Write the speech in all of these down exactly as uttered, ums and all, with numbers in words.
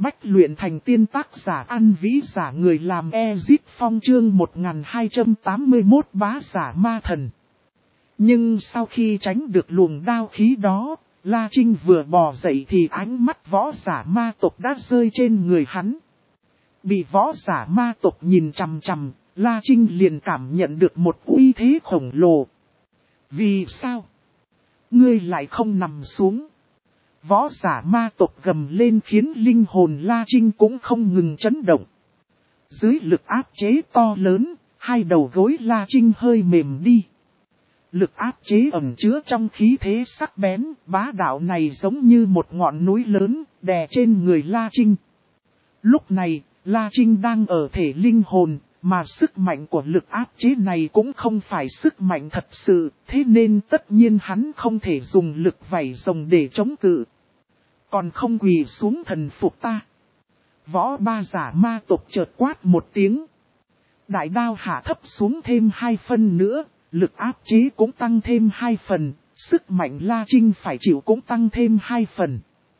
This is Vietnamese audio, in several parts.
Bách luyện thành tiên tác giả An Vĩ giả người làm Ezit Phong chương một nghìn hai trăm tám mươi mốt bá giả ma thần. Nhưng sau khi tránh được luồng đao khí đó, La Trinh vừa bò dậy thì ánh mắt võ giả ma tộc đã rơi trên người hắn. Bị võ giả ma tộc nhìn chằm chằm, La Trinh liền cảm nhận được một uy thế khổng lồ. Vì sao? Ngươi lại không nằm xuống. Võ giả ma tộc gầm lên khiến linh hồn La Trinh cũng không ngừng chấn động. Dưới lực áp chế to lớn, hai đầu gối La Trinh hơi mềm đi. Lực áp chế ẩn chứa trong khí thế sắc bén, bá đạo này giống như một ngọn núi lớn, đè trên người La Trinh. Lúc này, La Trinh đang ở thể linh hồn, mà sức mạnh của lực áp chế này cũng không phải sức mạnh thật sự, thế nên tất nhiên hắn không thể dùng lực vảy rồng để chống cự. Còn không quỳ xuống thần phục ta. Võ ba giả ma tộc chợt quát một tiếng. Đại đao hạ thấp xuống thêm hai phân nữa, lực áp chế cũng tăng thêm hai phần, sức mạnh La Trinh phải chịu cũng tăng thêm hai phần.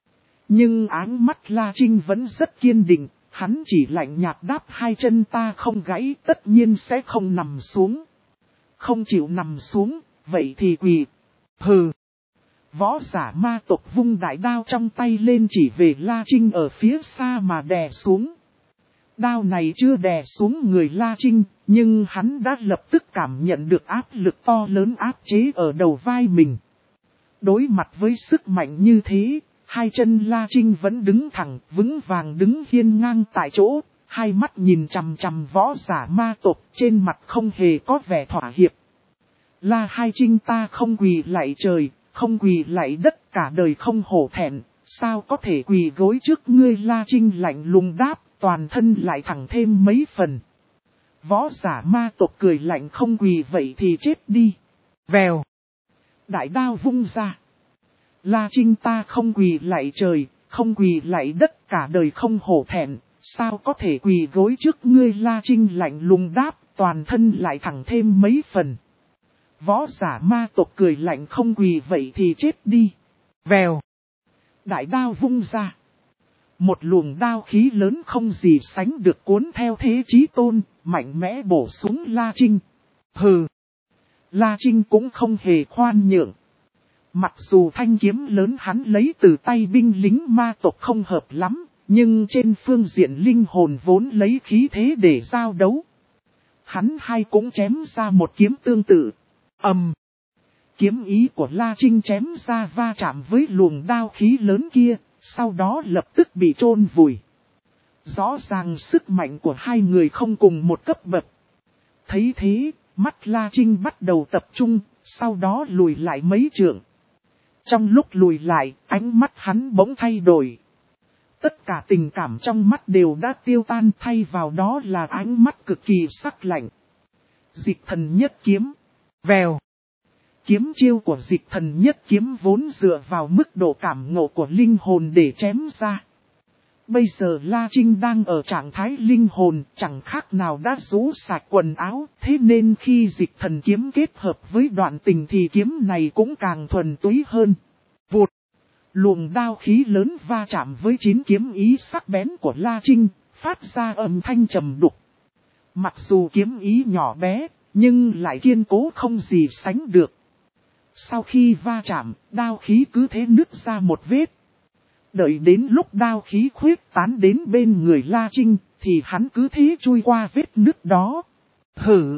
Nhưng áng mắt La Trinh vẫn rất kiên định, hắn chỉ lạnh nhạt đáp hai chân ta không gãy tất nhiên sẽ không nằm xuống. Không chịu nằm xuống, vậy thì quỳ. Hừ. Võ giả ma tộc vung đại đao trong tay lên chỉ về La Trinh ở phía xa mà đè xuống. Đao này chưa đè xuống người La Trinh, nhưng hắn đã lập tức cảm nhận được áp lực to lớn áp chế ở đầu vai mình. Đối mặt với sức mạnh như thế, hai chân La Trinh vẫn đứng thẳng, vững vàng đứng hiên ngang tại chỗ, hai mắt nhìn chằm chằm võ giả ma tộc, trên mặt không hề có vẻ thỏa hiệp. La Hai Trinh ta không quỳ lạy trời, không quỳ lạy đất, cả đời không hổ thẹn, sao có thể quỳ gối trước ngươi? La Trinh lạnh lùng đáp, toàn thân lại thẳng thêm mấy phần. Võ giả ma tộc cười lạnh không quỳ vậy thì chết đi. Vèo. Đại đao vung ra. La Trinh ta không quỳ lạy trời, không quỳ lạy đất, cả đời không hổ thẹn, sao có thể quỳ gối trước ngươi? La Trinh lạnh lùng đáp, toàn thân lại thẳng thêm mấy phần. Võ giả ma tộc cười lạnh không quỳ vậy thì chết đi. Vèo. Đại đao vung ra. Một luồng đao khí lớn không gì sánh được cuốn theo thế chí tôn, mạnh mẽ bổ xuống La Trinh. Hừ. La Trinh cũng không hề khoan nhượng. Mặc dù thanh kiếm lớn hắn lấy từ tay binh lính ma tộc không hợp lắm, nhưng trên phương diện linh hồn vốn lấy khí thế để giao đấu. Hắn hai cũng chém ra một kiếm tương tự. Ầm. Kiếm ý của La Trinh chém ra va chạm với luồng đao khí lớn kia, sau đó lập tức bị chôn vùi. Rõ ràng sức mạnh của hai người không cùng một cấp bậc. Thấy thế, mắt La Trinh bắt đầu tập trung, sau đó lùi lại mấy trượng. Trong lúc lùi lại, ánh mắt hắn bỗng thay đổi. Tất cả tình cảm trong mắt đều đã tiêu tan, thay vào đó là ánh mắt cực kỳ sắc lạnh. Dịch thần nhất kiếm. Vèo. Kiếm chiêu của dịch thần nhất kiếm vốn dựa vào mức độ cảm ngộ của linh hồn để chém ra. Bây giờ La Trinh đang ở trạng thái linh hồn, chẳng khác nào đã rũ sạch quần áo, thế nên khi dịch thần kiếm kết hợp với đoạn tình thì kiếm này cũng càng thuần túy hơn. Vụt! Luồng đao khí lớn va chạm với chín kiếm ý sắc bén của La Trinh, phát ra âm thanh trầm đục. Mặc dù kiếm ý nhỏ bé, nhưng lại kiên cố không gì sánh được. Sau khi va chạm, đao khí cứ thế nứt ra một vết. Đợi đến lúc đao khí khuyết tán đến bên người La Trinh, thì hắn cứ thế chui qua vết nứt đó. Hử!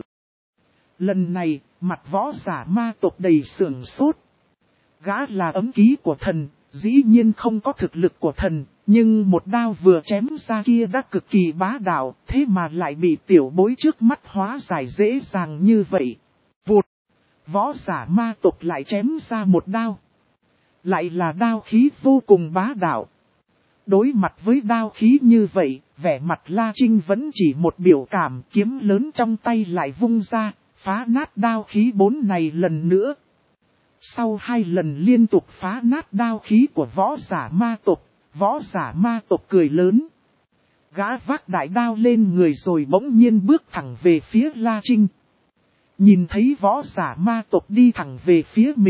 Lần này, mặt võ giả ma tộc đầy sưởng sốt. Gã là ấm ký của thần, dĩ nhiên không có thực lực của thần, nhưng một đao vừa chém ra kia đã cực kỳ bá đạo, thế mà lại bị tiểu bối trước mắt hóa giải dễ dàng như vậy. Vụt! Võ giả ma tộc lại chém ra một đao. Lại là đao khí vô cùng bá đạo. Đối mặt với đao khí như vậy, vẻ mặt La Trinh vẫn chỉ một biểu cảm, kiếm lớn trong tay lại vung ra, phá nát đao khí bốn này lần nữa. Sau hai lần liên tục phá nát đao khí của võ giả ma tộc, võ giả ma tộc cười lớn. Gã vác đại đao lên người rồi bỗng nhiên bước thẳng về phía La Trinh. Nhìn thấy võ giả ma tộc đi thẳng về phía mình,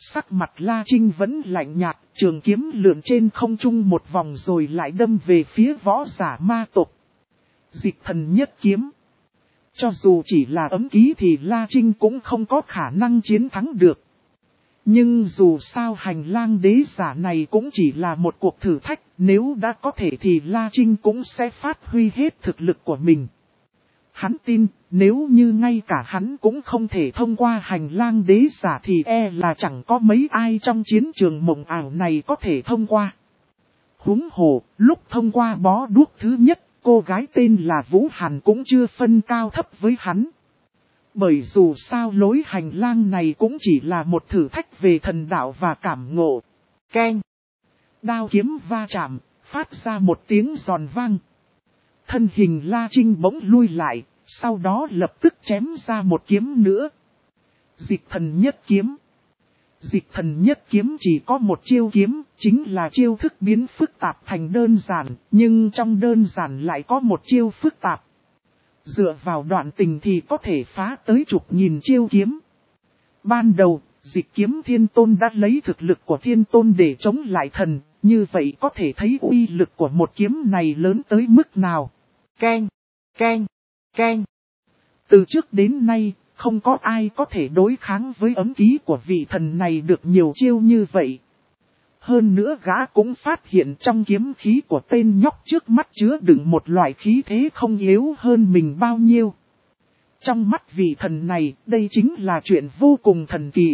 Sắc mặt La Trinh vẫn lạnh nhạt, trường kiếm lượn trên không trung một vòng rồi lại đâm về phía võ giả ma tộc. Dịch thần nhất kiếm. Cho dù chỉ là ấm ký thì La Trinh cũng không có khả năng chiến thắng được. Nhưng dù sao hành lang đế giả này cũng chỉ là một cuộc thử thách, nếu đã có thể thì La Trinh cũng sẽ phát huy hết thực lực của mình. Hắn tin, nếu như ngay cả hắn cũng không thể thông qua hành lang đế giả thì e là chẳng có mấy ai trong chiến trường mộng ảo này có thể thông qua. Huống hồ, lúc thông qua bó đuốc thứ nhất, cô gái tên là Vũ Hàn cũng chưa phân cao thấp với hắn. Bởi dù sao lối hành lang này cũng chỉ là một thử thách về thần đạo và cảm ngộ. Keng. Đao kiếm va chạm, phát ra một tiếng giòn vang. Thân hình La Trinh bỗng lui lại, sau đó lập tức chém ra một kiếm nữa. Dịch thần nhất kiếm. Dịch thần nhất kiếm chỉ có một chiêu kiếm, chính là chiêu thức biến phức tạp thành đơn giản, nhưng trong đơn giản lại có một chiêu phức tạp. Dựa vào đoạn tình thì có thể phá tới chục nghìn chiêu kiếm. Ban đầu, Dịch kiếm thiên tôn đã lấy thực lực của thiên tôn để chống lại thần, như vậy có thể thấy uy lực của một kiếm này lớn tới mức nào. Keng, keng, keng. Từ trước đến nay, không có ai có thể đối kháng với ấm ký của vị thần này được nhiều chiêu như vậy. Hơn nữa gã cũng phát hiện trong kiếm khí của tên nhóc trước mắt chứa đựng một loại khí thế không yếu hơn mình bao nhiêu. Trong mắt vị thần này, đây chính là chuyện vô cùng thần kỳ.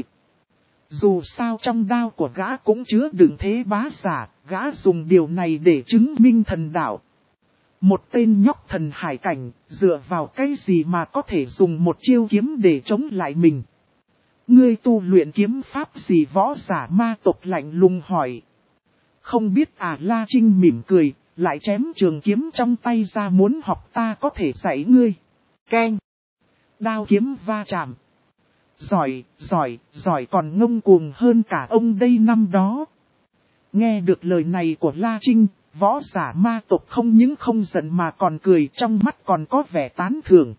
Dù sao trong đao của gã cũng chứa đựng thế bá giả, gã dùng điều này để chứng minh thần đạo. Một tên nhóc thần hải cảnh, dựa vào cái gì mà có thể dùng một chiêu kiếm để chống lại mình? Ngươi tu luyện kiếm pháp gì? Võ giả ma tộc lạnh lùng hỏi. Không biết à? La Trinh mỉm cười, lại chém trường kiếm trong tay ra, muốn học ta có thể dạy ngươi. Keng. Đao kiếm va chạm. Giỏi, giỏi, giỏi, còn ngông cuồng hơn cả ông đây năm đó. Nghe được lời này của La Trinh, võ giả ma tộc không những không giận mà còn cười, trong mắt còn có vẻ tán thưởng.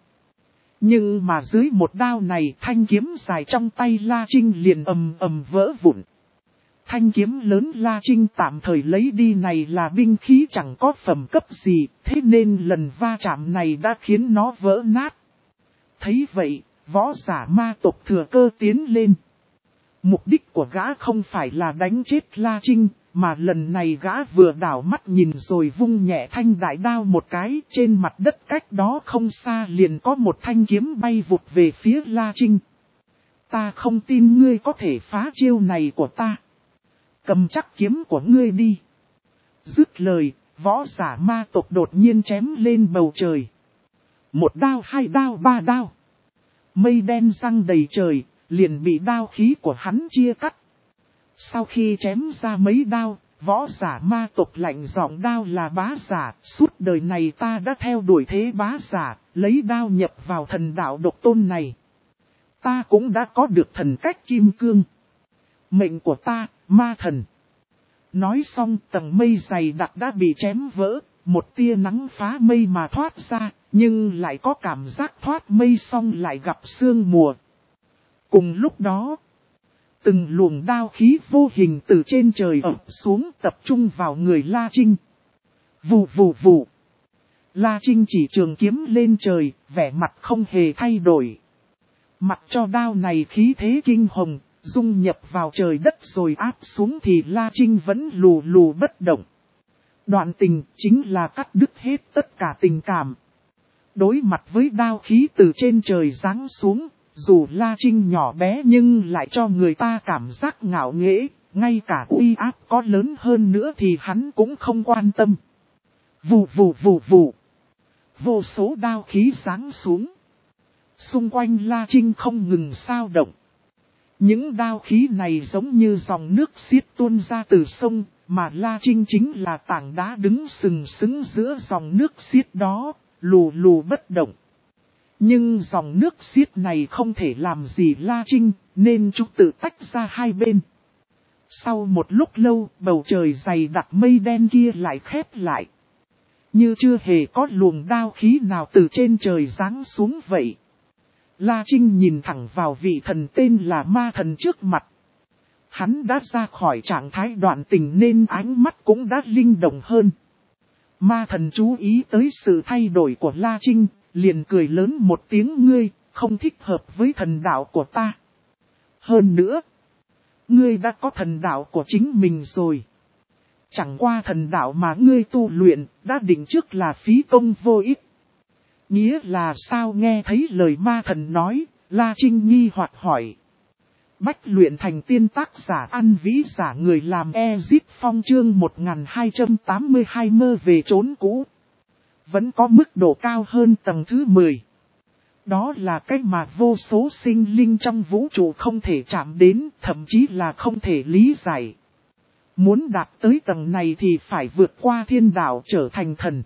Nhưng mà dưới một đao này, thanh kiếm dài trong tay La Trinh liền ầm ầm vỡ vụn. Thanh kiếm lớn La Trinh tạm thời lấy đi này là binh khí chẳng có phẩm cấp gì, thế nên lần va chạm này đã khiến nó vỡ nát. Thấy vậy, võ giả ma tộc thừa cơ tiến lên. Mục đích của gã không phải là đánh chết La Trinh, mà lần này gã vừa đảo mắt nhìn rồi vung nhẹ thanh đại đao một cái, trên mặt đất cách đó không xa liền có một thanh kiếm bay vụt về phía La Trinh. Ta không tin ngươi có thể phá chiêu này của ta. Cầm chắc kiếm của ngươi đi. Dứt lời, võ giả ma tộc đột nhiên chém lên bầu trời. Một đao, hai đao, ba đao. Mây đen răng đầy trời, liền bị đao khí của hắn chia cắt. Sau khi chém ra mấy đao, võ giả ma tộc lạnh giọng, đao là bá giả, suốt đời này ta đã theo đuổi thế bá giả, lấy đao nhập vào thần đạo độc tôn này. Ta cũng đã có được thần cách kim cương. Mệnh của ta, ma thần. Nói xong tầng mây dày đặc đã bị chém vỡ, một tia nắng phá mây mà thoát ra, nhưng lại có cảm giác thoát mây xong lại gặp sương mùa. Cùng lúc đó, từng luồng đao khí vô hình từ trên trời ập xuống tập trung vào người La Trinh. Vù vù vù. La Trinh chỉ trường kiếm lên trời, vẻ mặt không hề thay đổi. Mặc cho đao này khí thế kinh hồng, dung nhập vào trời đất rồi áp xuống thì La Trinh vẫn lù lù bất động. Đoạn tình chính là cắt đứt hết tất cả tình cảm. Đối mặt với đao khí từ trên trời giáng xuống, dù La Trinh nhỏ bé nhưng lại cho người ta cảm giác ngạo nghễ, ngay cả uy áp có lớn hơn nữa thì hắn cũng không quan tâm. Vù vù vù vù. Vô số đao khí giáng xuống. Xung quanh La Trinh không ngừng xao động. Những đao khí này giống như dòng nước xiết tuôn ra từ sông, mà La Trinh chính là tảng đá đứng sừng sững giữa dòng nước xiết đó, lù lù bất động. Nhưng dòng nước xiết này không thể làm gì La Trinh, nên chúng tự tách ra hai bên. Sau một lúc lâu, bầu trời dày đặc mây đen kia lại khép lại. Như chưa hề có luồng đao khí nào từ trên trời giáng xuống vậy. La Trinh nhìn thẳng vào vị thần tên là ma thần trước mặt. Hắn đã ra khỏi trạng thái đoạn tình nên ánh mắt cũng đã linh động hơn. Ma thần chú ý tới sự thay đổi của La Trinh, liền cười lớn một tiếng, ngươi, không thích hợp với thần đạo của ta. Hơn nữa, ngươi đã có thần đạo của chính mình rồi. Chẳng qua thần đạo mà ngươi tu luyện, đã định trước là phí công vô ích. Nghĩa là sao? Nghe thấy lời ma thần nói, La Trinh nghi hoặc hỏi. Bách luyện thành tiên, tác giả An Vĩ, giả người làm Ezip Phong, chương một nghìn hai trăm tám mươi hai, mơ về chốn cũ. Vẫn có mức độ cao hơn tầng thứ mười. Đó là cách mà vô số sinh linh trong vũ trụ không thể chạm đến, thậm chí là không thể lý giải. Muốn đạt tới tầng này thì phải vượt qua thiên đạo trở thành thần.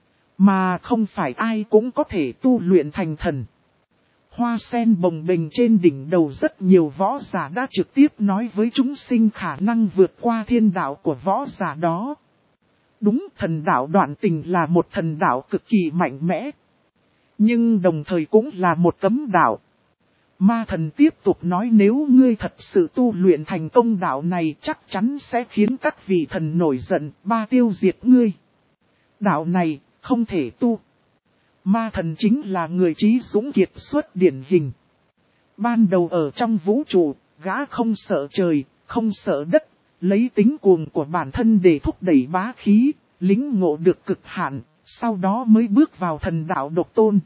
Mà không phải ai cũng có thể tu luyện thành thần. Hoa sen bồng bềnh trên đỉnh đầu, rất nhiều võ giả đã trực tiếp nói với chúng sinh khả năng vượt qua thiên đạo của võ giả đó. Đúng, thần đạo đoạn tình là một thần đạo cực kỳ mạnh mẽ. Nhưng đồng thời cũng là một cấm đạo. Ma thần tiếp tục nói, nếu ngươi thật sự tu luyện thành công đạo này, chắc chắn sẽ khiến các vị thần nổi giận, ba tiêu diệt ngươi. Đạo này không thể tu. Ma thần chính là người trí dũng kiệt xuất điển hình. Ban đầu ở trong vũ trụ, gã không sợ trời, không sợ đất, lấy tính cuồng của bản thân để thúc đẩy bá khí, lĩnh ngộ được cực hạn, sau đó mới bước vào thần đạo độc tôn.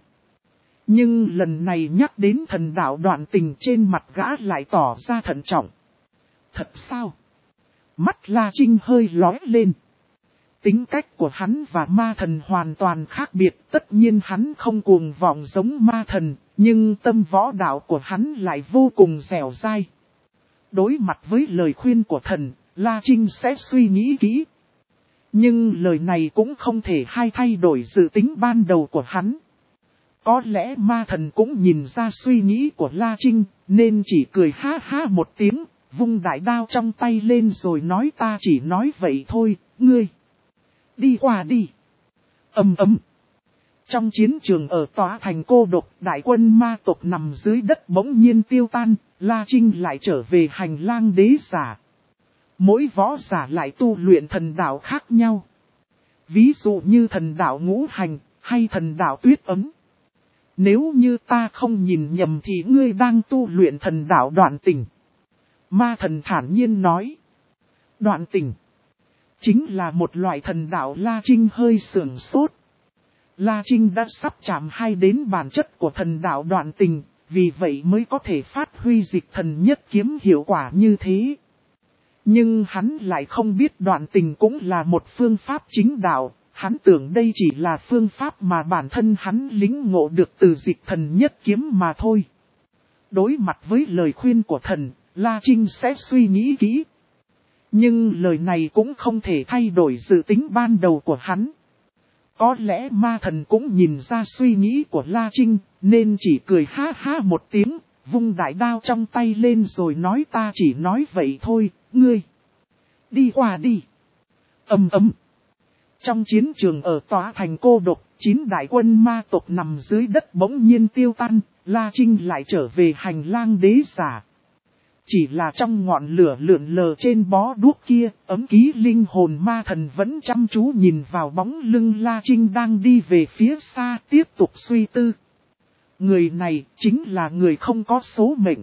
Nhưng lần này nhắc đến thần đạo đoạn tình, trên mặt gã lại tỏ ra thận trọng. Thật sao? Mắt La Trinh hơi lóe lên. Tính cách của hắn và ma thần hoàn toàn khác biệt, tất nhiên hắn không cuồng vọng giống ma thần, nhưng tâm võ đạo của hắn lại vô cùng dẻo dai. Đối mặt với lời khuyên của thần, La Trinh sẽ suy nghĩ kỹ. Nhưng lời này cũng không thể hay thay đổi dự tính ban đầu của hắn. Có lẽ ma thần cũng nhìn ra suy nghĩ của La Trinh, nên chỉ cười ha ha một tiếng, vung đại đao trong tay lên rồi nói, ta chỉ nói vậy thôi, ngươi. Đi qua đi. Ầm ầm. Trong chiến trường ở tòa thành cô độc, đại quân ma tộc nằm dưới đất bỗng nhiên tiêu tan, La Trinh lại trở về hành lang đế giả. Mỗi võ giả lại tu luyện thần đạo khác nhau. Ví dụ như thần đạo ngũ hành, hay thần đạo tuyết ấm. Nếu như ta không nhìn nhầm thì ngươi đang tu luyện thần đạo đoạn tình. Ma thần thản nhiên nói. Đoạn tình chính là một loại thần đạo. La Trinh hơi sưởng sốt. La Trinh đã sắp chạm hai đến bản chất của thần đạo đoạn tình, vì vậy mới có thể phát huy dịch thần nhất kiếm hiệu quả như thế. Nhưng hắn lại không biết đoạn tình cũng là một phương pháp chính đạo, hắn tưởng đây chỉ là phương pháp mà bản thân hắn lĩnh ngộ được từ dịch thần nhất kiếm mà thôi. Đối mặt với lời khuyên của thần, La Trinh sẽ suy nghĩ kỹ. Nhưng lời này cũng không thể thay đổi dự tính ban đầu của hắn. Có lẽ ma thần cũng nhìn ra suy nghĩ của La Trinh, nên chỉ cười ha ha một tiếng, vung đại đao trong tay lên rồi nói, ta chỉ nói vậy thôi, ngươi. Đi qua đi. Ầm ầm. Trong chiến trường ở tòa thành cô độc, chín đại quân ma tộc nằm dưới đất bỗng nhiên tiêu tan, La Trinh lại trở về hành lang đế giả. Chỉ là trong ngọn lửa lượn lờ trên bó đuốc kia, ấm ký linh hồn ma thần vẫn chăm chú nhìn vào bóng lưng La Trinh đang đi về phía xa, tiếp tục suy tư. Người này chính là người không có số mệnh.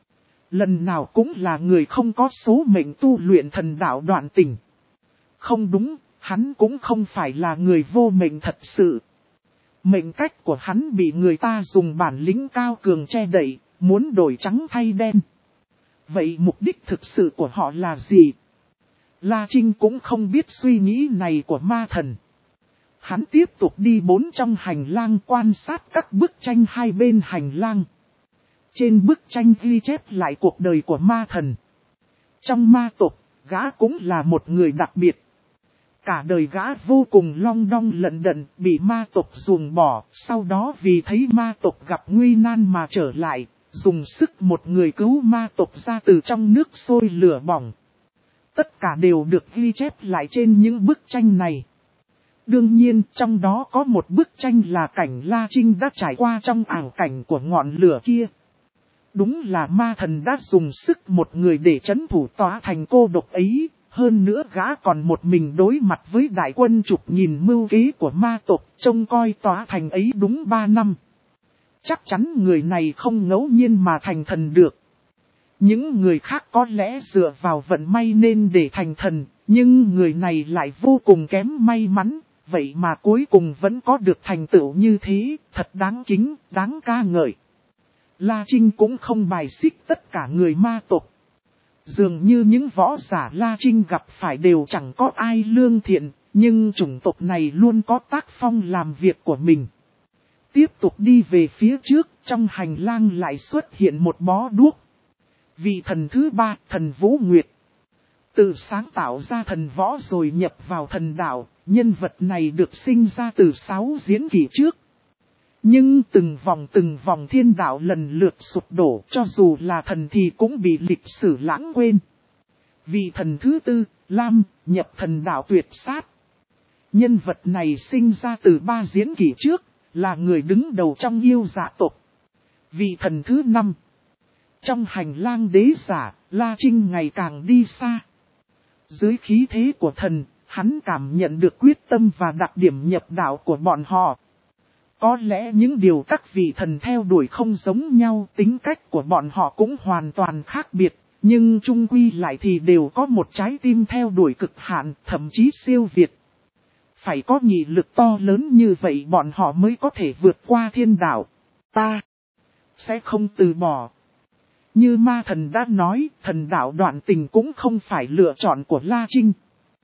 Lần nào cũng là người không có số mệnh tu luyện thần đạo đoạn tình. Không đúng, hắn cũng không phải là người vô mệnh thật sự. Mệnh cách của hắn bị người ta dùng bản lĩnh cao cường che đậy, muốn đổi trắng thay đen. Vậy mục đích thực sự của họ là gì? La Trinh cũng không biết suy nghĩ này của ma thần. Hắn tiếp tục đi bốn trong hành lang quan sát các bức tranh hai bên hành lang. Trên bức tranh ghi chép lại cuộc đời của ma thần. Trong ma tộc, gã cũng là một người đặc biệt. Cả đời gã vô cùng long đong lận đận, bị ma tộc ruồng bỏ, sau đó vì thấy ma tộc gặp nguy nan mà trở lại, dùng sức một người cứu ma tộc ra từ trong nước sôi lửa bỏng. Tất cả đều được ghi chép lại trên những bức tranh này. Đương nhiên, trong đó có một bức tranh là cảnh La Trinh đã trải qua trong ảo cảnh của ngọn lửa kia. Đúng là ma thần đã dùng sức một người để trấn thủ tòa thành cô độc ấy, hơn nữa gã còn một mình đối mặt với đại quân chục nghìn mưu kế của ma tộc, trông coi tòa thành ấy đúng ba năm. Chắc chắn người này không ngẫu nhiên mà thành thần được. Những người khác có lẽ dựa vào vận may nên để thành thần, nhưng người này lại vô cùng kém may mắn, vậy mà cuối cùng vẫn có được thành tựu như thế, thật đáng kính, đáng ca ngợi. La Trinh cũng không bài xích tất cả người ma tộc. Dường như những võ giả La Trinh gặp phải đều chẳng có ai lương thiện, nhưng chủng tộc này luôn có tác phong làm việc của mình. Tiếp tục đi về phía trước, trong hành lang lại xuất hiện một bó đuốc. Vị thần thứ ba, thần Vũ Nguyệt. Tự sáng tạo ra thần võ rồi nhập vào thần đạo, nhân vật này được sinh ra từ sáu diễn kỷ trước. Nhưng từng vòng từng vòng thiên đạo lần lượt sụp đổ, cho dù là thần thì cũng bị lịch sử lãng quên. Vị thần thứ tư, Lam, nhập thần đạo tuyệt sát. Nhân vật này sinh ra từ ba diễn kỷ trước, là người đứng đầu trong yêu dạ tộc. Vị thần thứ năm. Trong hành lang đế giả, La Trinh ngày càng đi xa. Dưới khí thế của thần, hắn cảm nhận được quyết tâm và đặc điểm nhập đạo của bọn họ. Có lẽ những điều các vị thần theo đuổi không giống nhau, tính cách của bọn họ cũng hoàn toàn khác biệt, nhưng chung quy lại thì đều có một trái tim theo đuổi cực hạn, thậm chí siêu việt. Phải có nghị lực to lớn như vậy bọn họ mới có thể vượt qua thiên đạo. Ta sẽ không từ bỏ. Như ma thần đã nói, thần đạo đoạn tình cũng không phải lựa chọn của La Trinh.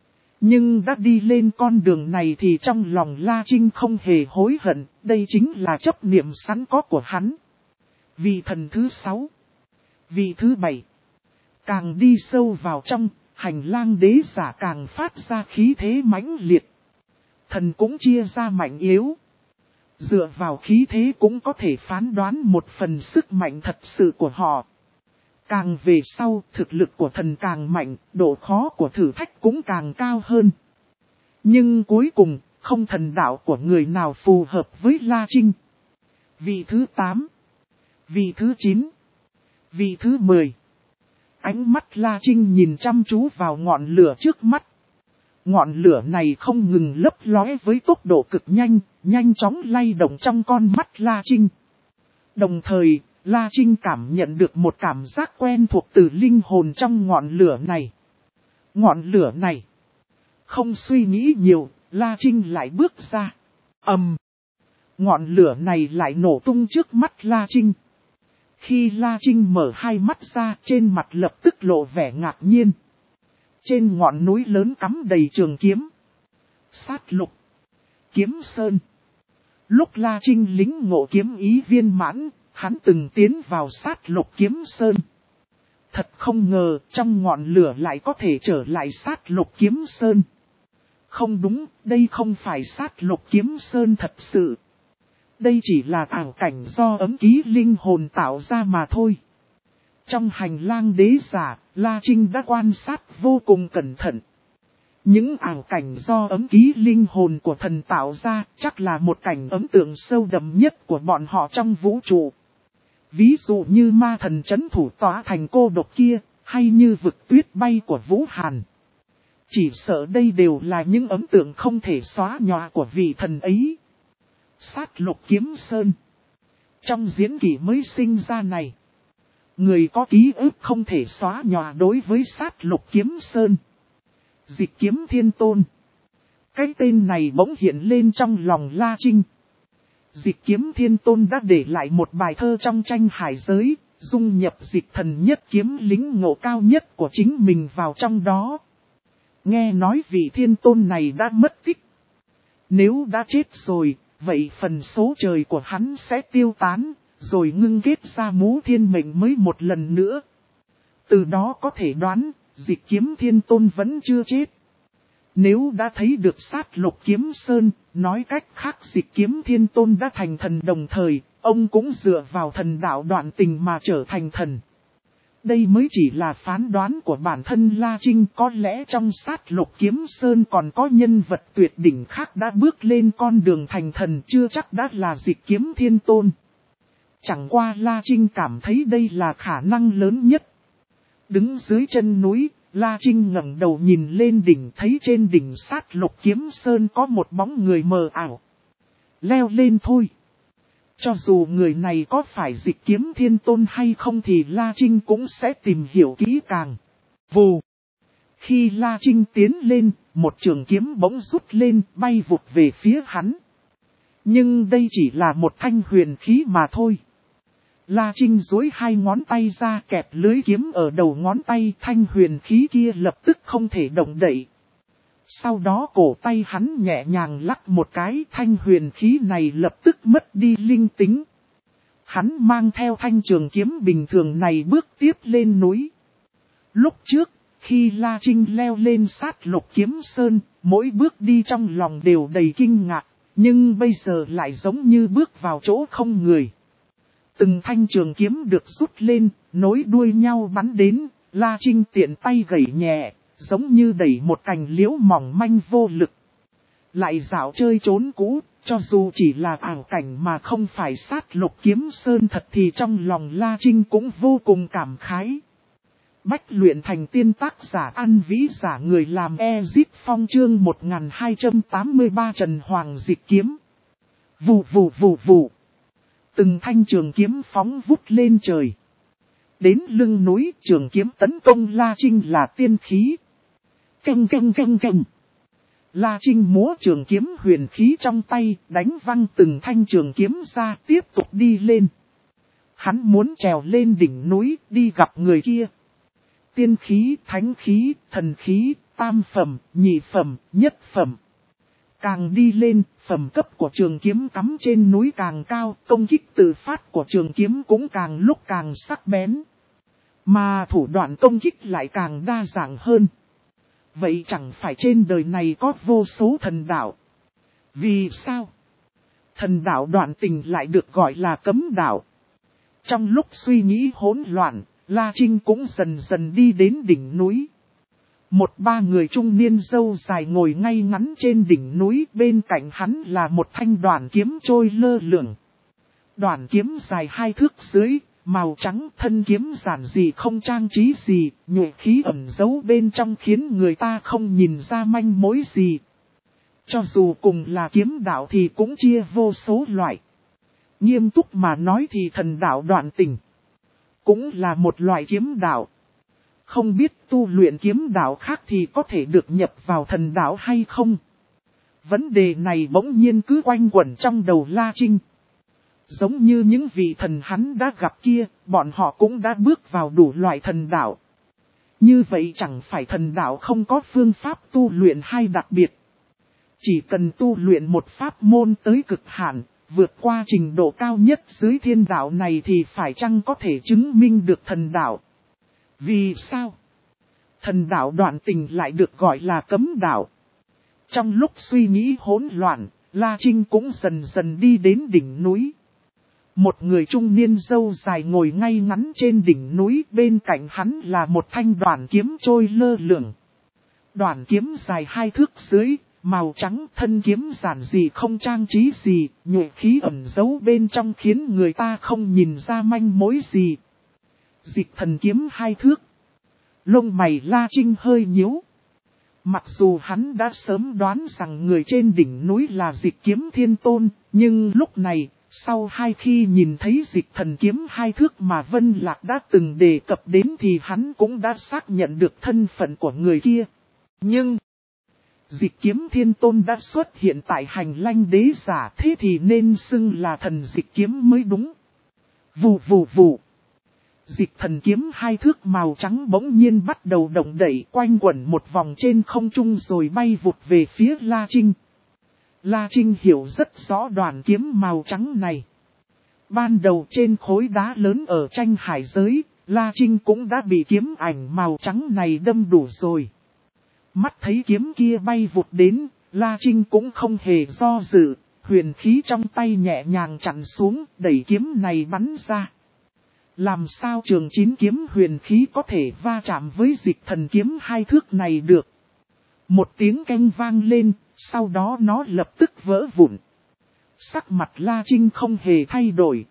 Nhưng đã đi lên con đường này thì trong lòng La Trinh không hề hối hận, đây chính là chấp niệm sẵn có của hắn. Vị thần thứ sáu. Vị thứ bảy. Càng đi sâu vào trong, hành lang đế giả càng phát ra khí thế mãnh liệt. Thần cũng chia ra mạnh yếu. Dựa vào khí thế cũng có thể phán đoán một phần sức mạnh thật sự của họ. Càng về sau, thực lực của thần càng mạnh, độ khó của thử thách cũng càng cao hơn. Nhưng cuối cùng, không thần đạo của người nào phù hợp với La Trinh. Vị thứ tám. Vị thứ chín. Vị thứ mười. Ánh mắt La Trinh nhìn chăm chú vào ngọn lửa trước mắt. Ngọn lửa này không ngừng lấp lóe với tốc độ cực nhanh, nhanh chóng lay động trong con mắt La Trinh. Đồng thời, La Trinh cảm nhận được một cảm giác quen thuộc từ linh hồn trong ngọn lửa này. Ngọn lửa này. Không suy nghĩ nhiều, La Trinh lại bước ra. Ầm. Ngọn lửa này lại nổ tung trước mắt La Trinh. Khi La Trinh mở hai mắt ra, trên mặt lập tức lộ vẻ ngạc nhiên. Trên ngọn núi lớn cắm đầy trường kiếm. Sát lục. Kiếm sơn. Lúc La Trinh lính ngộ kiếm ý viên mãn, hắn từng tiến vào sát lục kiếm sơn. Thật không ngờ, trong ngọn lửa lại có thể trở lại sát lục kiếm sơn. Không đúng, đây không phải sát lục kiếm sơn thật sự. Đây chỉ là ảo cảnh do ấm ký linh hồn tạo ra mà thôi. Trong hành lang đế giả, La Trinh đã quan sát vô cùng cẩn thận. Những ảo cảnh do ấm ký linh hồn của thần tạo ra chắc là một cảnh ấn tượng sâu đậm nhất của bọn họ trong vũ trụ. Ví dụ như ma thần trấn thủ tòa thành cô độc kia, hay như vực tuyết bay của Vũ Hàn. Chỉ sợ đây đều là những ấn tượng không thể xóa nhòa của vị thần ấy. Sát lục kiếm sơn. Trong diễn kỷ mới sinh ra này, người có ký ức không thể xóa nhòa đối với sát lục kiếm sơn. Dịch kiếm thiên tôn. Cái tên này bỗng hiện lên trong lòng La Trinh. Dịch kiếm thiên tôn đã để lại một bài thơ trong tranh hải giới, dung nhập dịch thần nhất kiếm lính ngộ cao nhất của chính mình vào trong đó. Nghe nói vị thiên tôn này đã mất tích. Nếu đã chết rồi, vậy phần số trời của hắn sẽ tiêu tán, rồi ngưng kết ra Mũ Thiên Mệnh mới một lần nữa. Từ đó có thể đoán, dịch kiếm thiên tôn vẫn chưa chết. Nếu đã thấy được sát lục kiếm sơn, nói cách khác dịch kiếm thiên tôn đã thành thần đồng thời, ông cũng dựa vào thần đạo đoạn tình mà trở thành thần. Đây mới chỉ là phán đoán của bản thân La Trinh, có lẽ trong sát lục kiếm sơn còn có nhân vật tuyệt đỉnh khác đã bước lên con đường thành thần, chưa chắc đã là dịch kiếm thiên tôn. Chẳng qua La Trinh cảm thấy đây là khả năng lớn nhất. Đứng dưới chân núi, La Trinh ngẩng đầu nhìn lên đỉnh, thấy trên đỉnh sát Lục Kiếm Sơn có một bóng người mờ ảo. Leo lên thôi. Cho dù người này có phải Dịch Kiếm Thiên Tôn hay không thì La Trinh cũng sẽ tìm hiểu kỹ càng. Vù. Khi La Trinh tiến lên, một trường kiếm bỗng rút lên bay vụt về phía hắn. Nhưng đây chỉ là một thanh huyền khí mà thôi. La Trinh duỗi hai ngón tay ra kẹp lưới kiếm ở đầu ngón tay, thanh huyền khí kia lập tức không thể động đậy. Sau đó cổ tay hắn nhẹ nhàng lắc một cái, thanh huyền khí này lập tức mất đi linh tính. Hắn mang theo thanh trường kiếm bình thường này bước tiếp lên núi. Lúc trước, khi La Trinh leo lên sát Lục Kiếm Sơn, mỗi bước đi trong lòng đều đầy kinh ngạc, nhưng bây giờ lại giống như bước vào chỗ không người. Từng thanh trường kiếm được rút lên, nối đuôi nhau bắn đến, La Trinh tiện tay gẩy nhẹ, giống như đẩy một cành liễu mỏng manh vô lực. Lại dạo chơi trốn cũ, cho dù chỉ là ảo cảnh mà không phải sát Lục Kiếm Sơn thật thì trong lòng La Trinh cũng vô cùng cảm khái. Bách luyện thành tiên, tác giả An Vĩ, giả người làm Ezip Phong, chương một nghìn hai trăm tám mươi ba Trần Hoàng Dịch Kiếm. Vù vù vù vù. Từng thanh trường kiếm phóng vút lên trời. Đến lưng núi, trường kiếm tấn công La Trinh là tiên khí. Canh canh canh canh. La Trinh múa trường kiếm huyền khí trong tay, đánh văng từng thanh trường kiếm ra, tiếp tục đi lên. Hắn muốn trèo lên đỉnh núi, đi gặp người kia. Tiên khí, thánh khí, thần khí, tam phẩm, nhị phẩm, nhất phẩm. Càng đi lên, phẩm cấp của trường kiếm cắm trên núi càng cao, công kích tự phát của trường kiếm cũng càng lúc càng sắc bén. Mà thủ đoạn công kích lại càng đa dạng hơn. Vậy chẳng phải trên đời này có vô số thần đạo? Vì sao? Thần đạo Đoạn Tình lại được gọi là cấm đạo. Trong lúc suy nghĩ hỗn loạn, La Trinh cũng dần dần đi đến đỉnh núi. Một ba người trung niên râu dài ngồi ngay ngắn trên đỉnh núi, bên cạnh hắn là một thanh đoản kiếm trôi lơ lửng. Đoản kiếm dài hai thước dưới, màu trắng, thân kiếm giản dị không trang trí gì, nhuệ khí ẩn giấu bên trong khiến người ta không nhìn ra manh mối gì. Cho dù cùng là kiếm đạo thì cũng chia vô số loại. Nghiêm túc mà nói thì thần đạo Đoạn Tình cũng là một loại kiếm đạo. Không biết tu luyện kiếm đạo khác thì có thể được nhập vào thần đạo hay không? Vấn đề này bỗng nhiên cứ quanh quẩn trong đầu La Trinh. Giống như những vị thần hắn đã gặp kia, bọn họ cũng đã bước vào đủ loại thần đạo. Như vậy chẳng phải thần đạo không có phương pháp tu luyện hay đặc biệt. Chỉ cần tu luyện một pháp môn tới cực hạn, vượt qua trình độ cao nhất dưới thiên đạo này thì phải chăng có thể chứng minh được thần đạo? Vì sao? Thần đạo Đoạn Tình lại được gọi là cấm đạo. Trong lúc suy nghĩ hỗn loạn, La Trinh cũng dần dần đi đến đỉnh núi. Một người trung niên râu dài ngồi ngay ngắn trên đỉnh núi, bên cạnh hắn là một thanh đoản kiếm trôi lơ lửng. Đoản kiếm dài hai thước dưới, màu trắng, thân kiếm giản dị không trang trí gì, nhuệ khí ẩn giấu bên trong khiến người ta không nhìn ra manh mối gì. Dịch thần kiếm hai thước. Lông mày La Trinh hơi nhíu. Mặc dù hắn đã sớm đoán rằng người trên đỉnh núi là Dịch Kiếm Thiên Tôn, nhưng lúc này, sau hai khi nhìn thấy dịch thần kiếm hai thước mà Vân Lạc đã từng đề cập đến thì hắn cũng đã xác nhận được thân phận của người kia. Nhưng, Dịch Kiếm Thiên Tôn đã xuất hiện tại hành lanh đế giả, thế thì nên xưng là thần dịch kiếm mới đúng. Vù vù vù. Dịch thần kiếm hai thước màu trắng bỗng nhiên bắt đầu động đẩy, quanh quẩn một vòng trên không trung rồi bay vụt về phía La Trinh. La Trinh hiểu rất rõ đoàn kiếm màu trắng này. Ban đầu trên khối đá lớn ở tranh hải giới, La Trinh cũng đã bị kiếm ảnh màu trắng này đâm đủ rồi. Mắt thấy kiếm kia bay vụt đến, La Trinh cũng không hề do dự, huyền khí trong tay nhẹ nhàng chặn xuống, đẩy kiếm này bắn ra. Làm sao trường chín kiếm huyền khí có thể va chạm với dịch thần kiếm hai thước này được? Một tiếng keng vang lên, sau đó nó lập tức vỡ vụn. Sắc mặt La Trinh không hề thay đổi,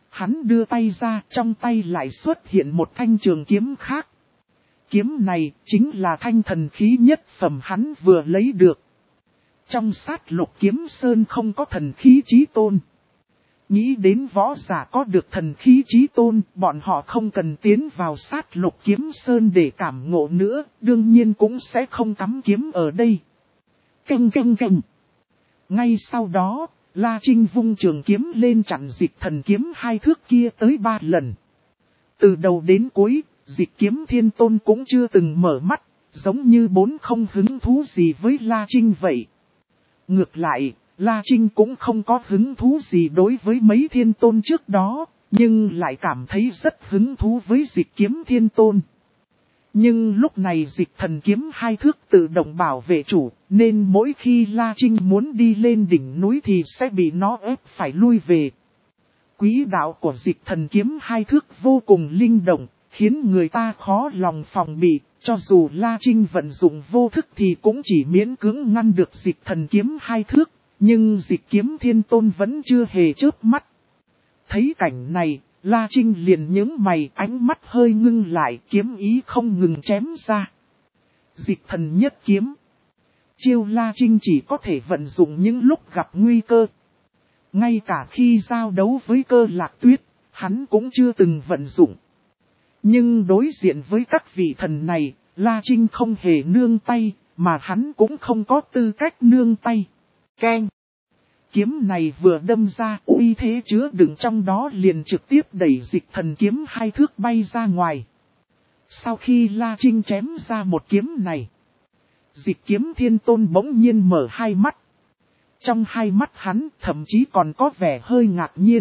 Hắn đưa tay ra, trong tay lại xuất hiện một thanh trường kiếm khác. Kiếm này chính là thanh thần khí nhất phẩm hắn vừa lấy được. Trong sát lục kiếm sơn không có thần khí chí tôn. Nghĩ đến võ giả có được thần khí chí tôn, bọn họ không cần tiến vào sát lục kiếm sơn để cảm ngộ nữa, đương nhiên cũng sẽ không cắm kiếm ở đây. Canh canh canh. Ngay sau đó, La Trinh vung trường kiếm lên chặn dịch thần kiếm hai thước kia tới ba lần. Từ đầu đến cuối, dịch kiếm thiên tôn cũng chưa từng mở mắt, giống như bốn không hứng thú gì với La Trinh vậy. Ngược lại, La Trinh cũng không có hứng thú gì đối với mấy thiên tôn trước đó, nhưng lại cảm thấy rất hứng thú với dịch kiếm thiên tôn. Nhưng lúc này dịch thần kiếm hai thước tự động bảo vệ chủ, nên mỗi khi La Trinh muốn đi lên đỉnh núi thì sẽ bị nó ép phải lui về. Quý đạo của dịch thần kiếm hai thước vô cùng linh động, khiến người ta khó lòng phòng bị, cho dù La Trinh vận dụng vô thức thì cũng chỉ miễn cưỡng ngăn được dịch thần kiếm hai thước, nhưng dịch kiếm thiên tôn vẫn chưa hề chớp mắt. Thấy cảnh này, La Trinh liền nhướng mày, ánh mắt hơi ngưng lại, kiếm ý không ngừng chém ra. Dịch thần nhất kiếm. Chiêu La Trinh chỉ có thể vận dụng những lúc gặp nguy cơ. Ngay cả khi giao đấu với Cơ Lạc Tuyết, hắn cũng chưa từng vận dụng. Nhưng đối diện với các vị thần này, La Trinh không hề nương tay, mà hắn cũng không có tư cách nương tay. Keng! Kiếm này vừa đâm ra, uy thế chứa đựng trong đó liền trực tiếp đẩy dịch thần kiếm hai thước bay ra ngoài. Sau khi La Trinh chém ra một kiếm này, dịch kiếm thiên tôn bỗng nhiên mở hai mắt. Trong hai mắt hắn thậm chí còn có vẻ hơi ngạc nhiên.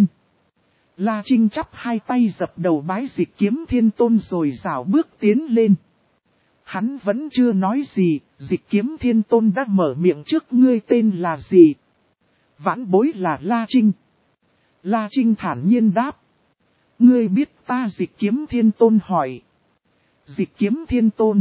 La Trinh chắp hai tay dập đầu bái dịch kiếm thiên tôn rồi rảo bước tiến lên. Hắn vẫn chưa nói gì, dịch kiếm thiên tôn đã mở miệng trước, ngươi tên là gì? Vãn bối là La Trinh. La Trinh thản nhiên đáp. Ngươi biết ta? Dịch kiếm thiên tôn hỏi. Dịch kiếm thiên tôn.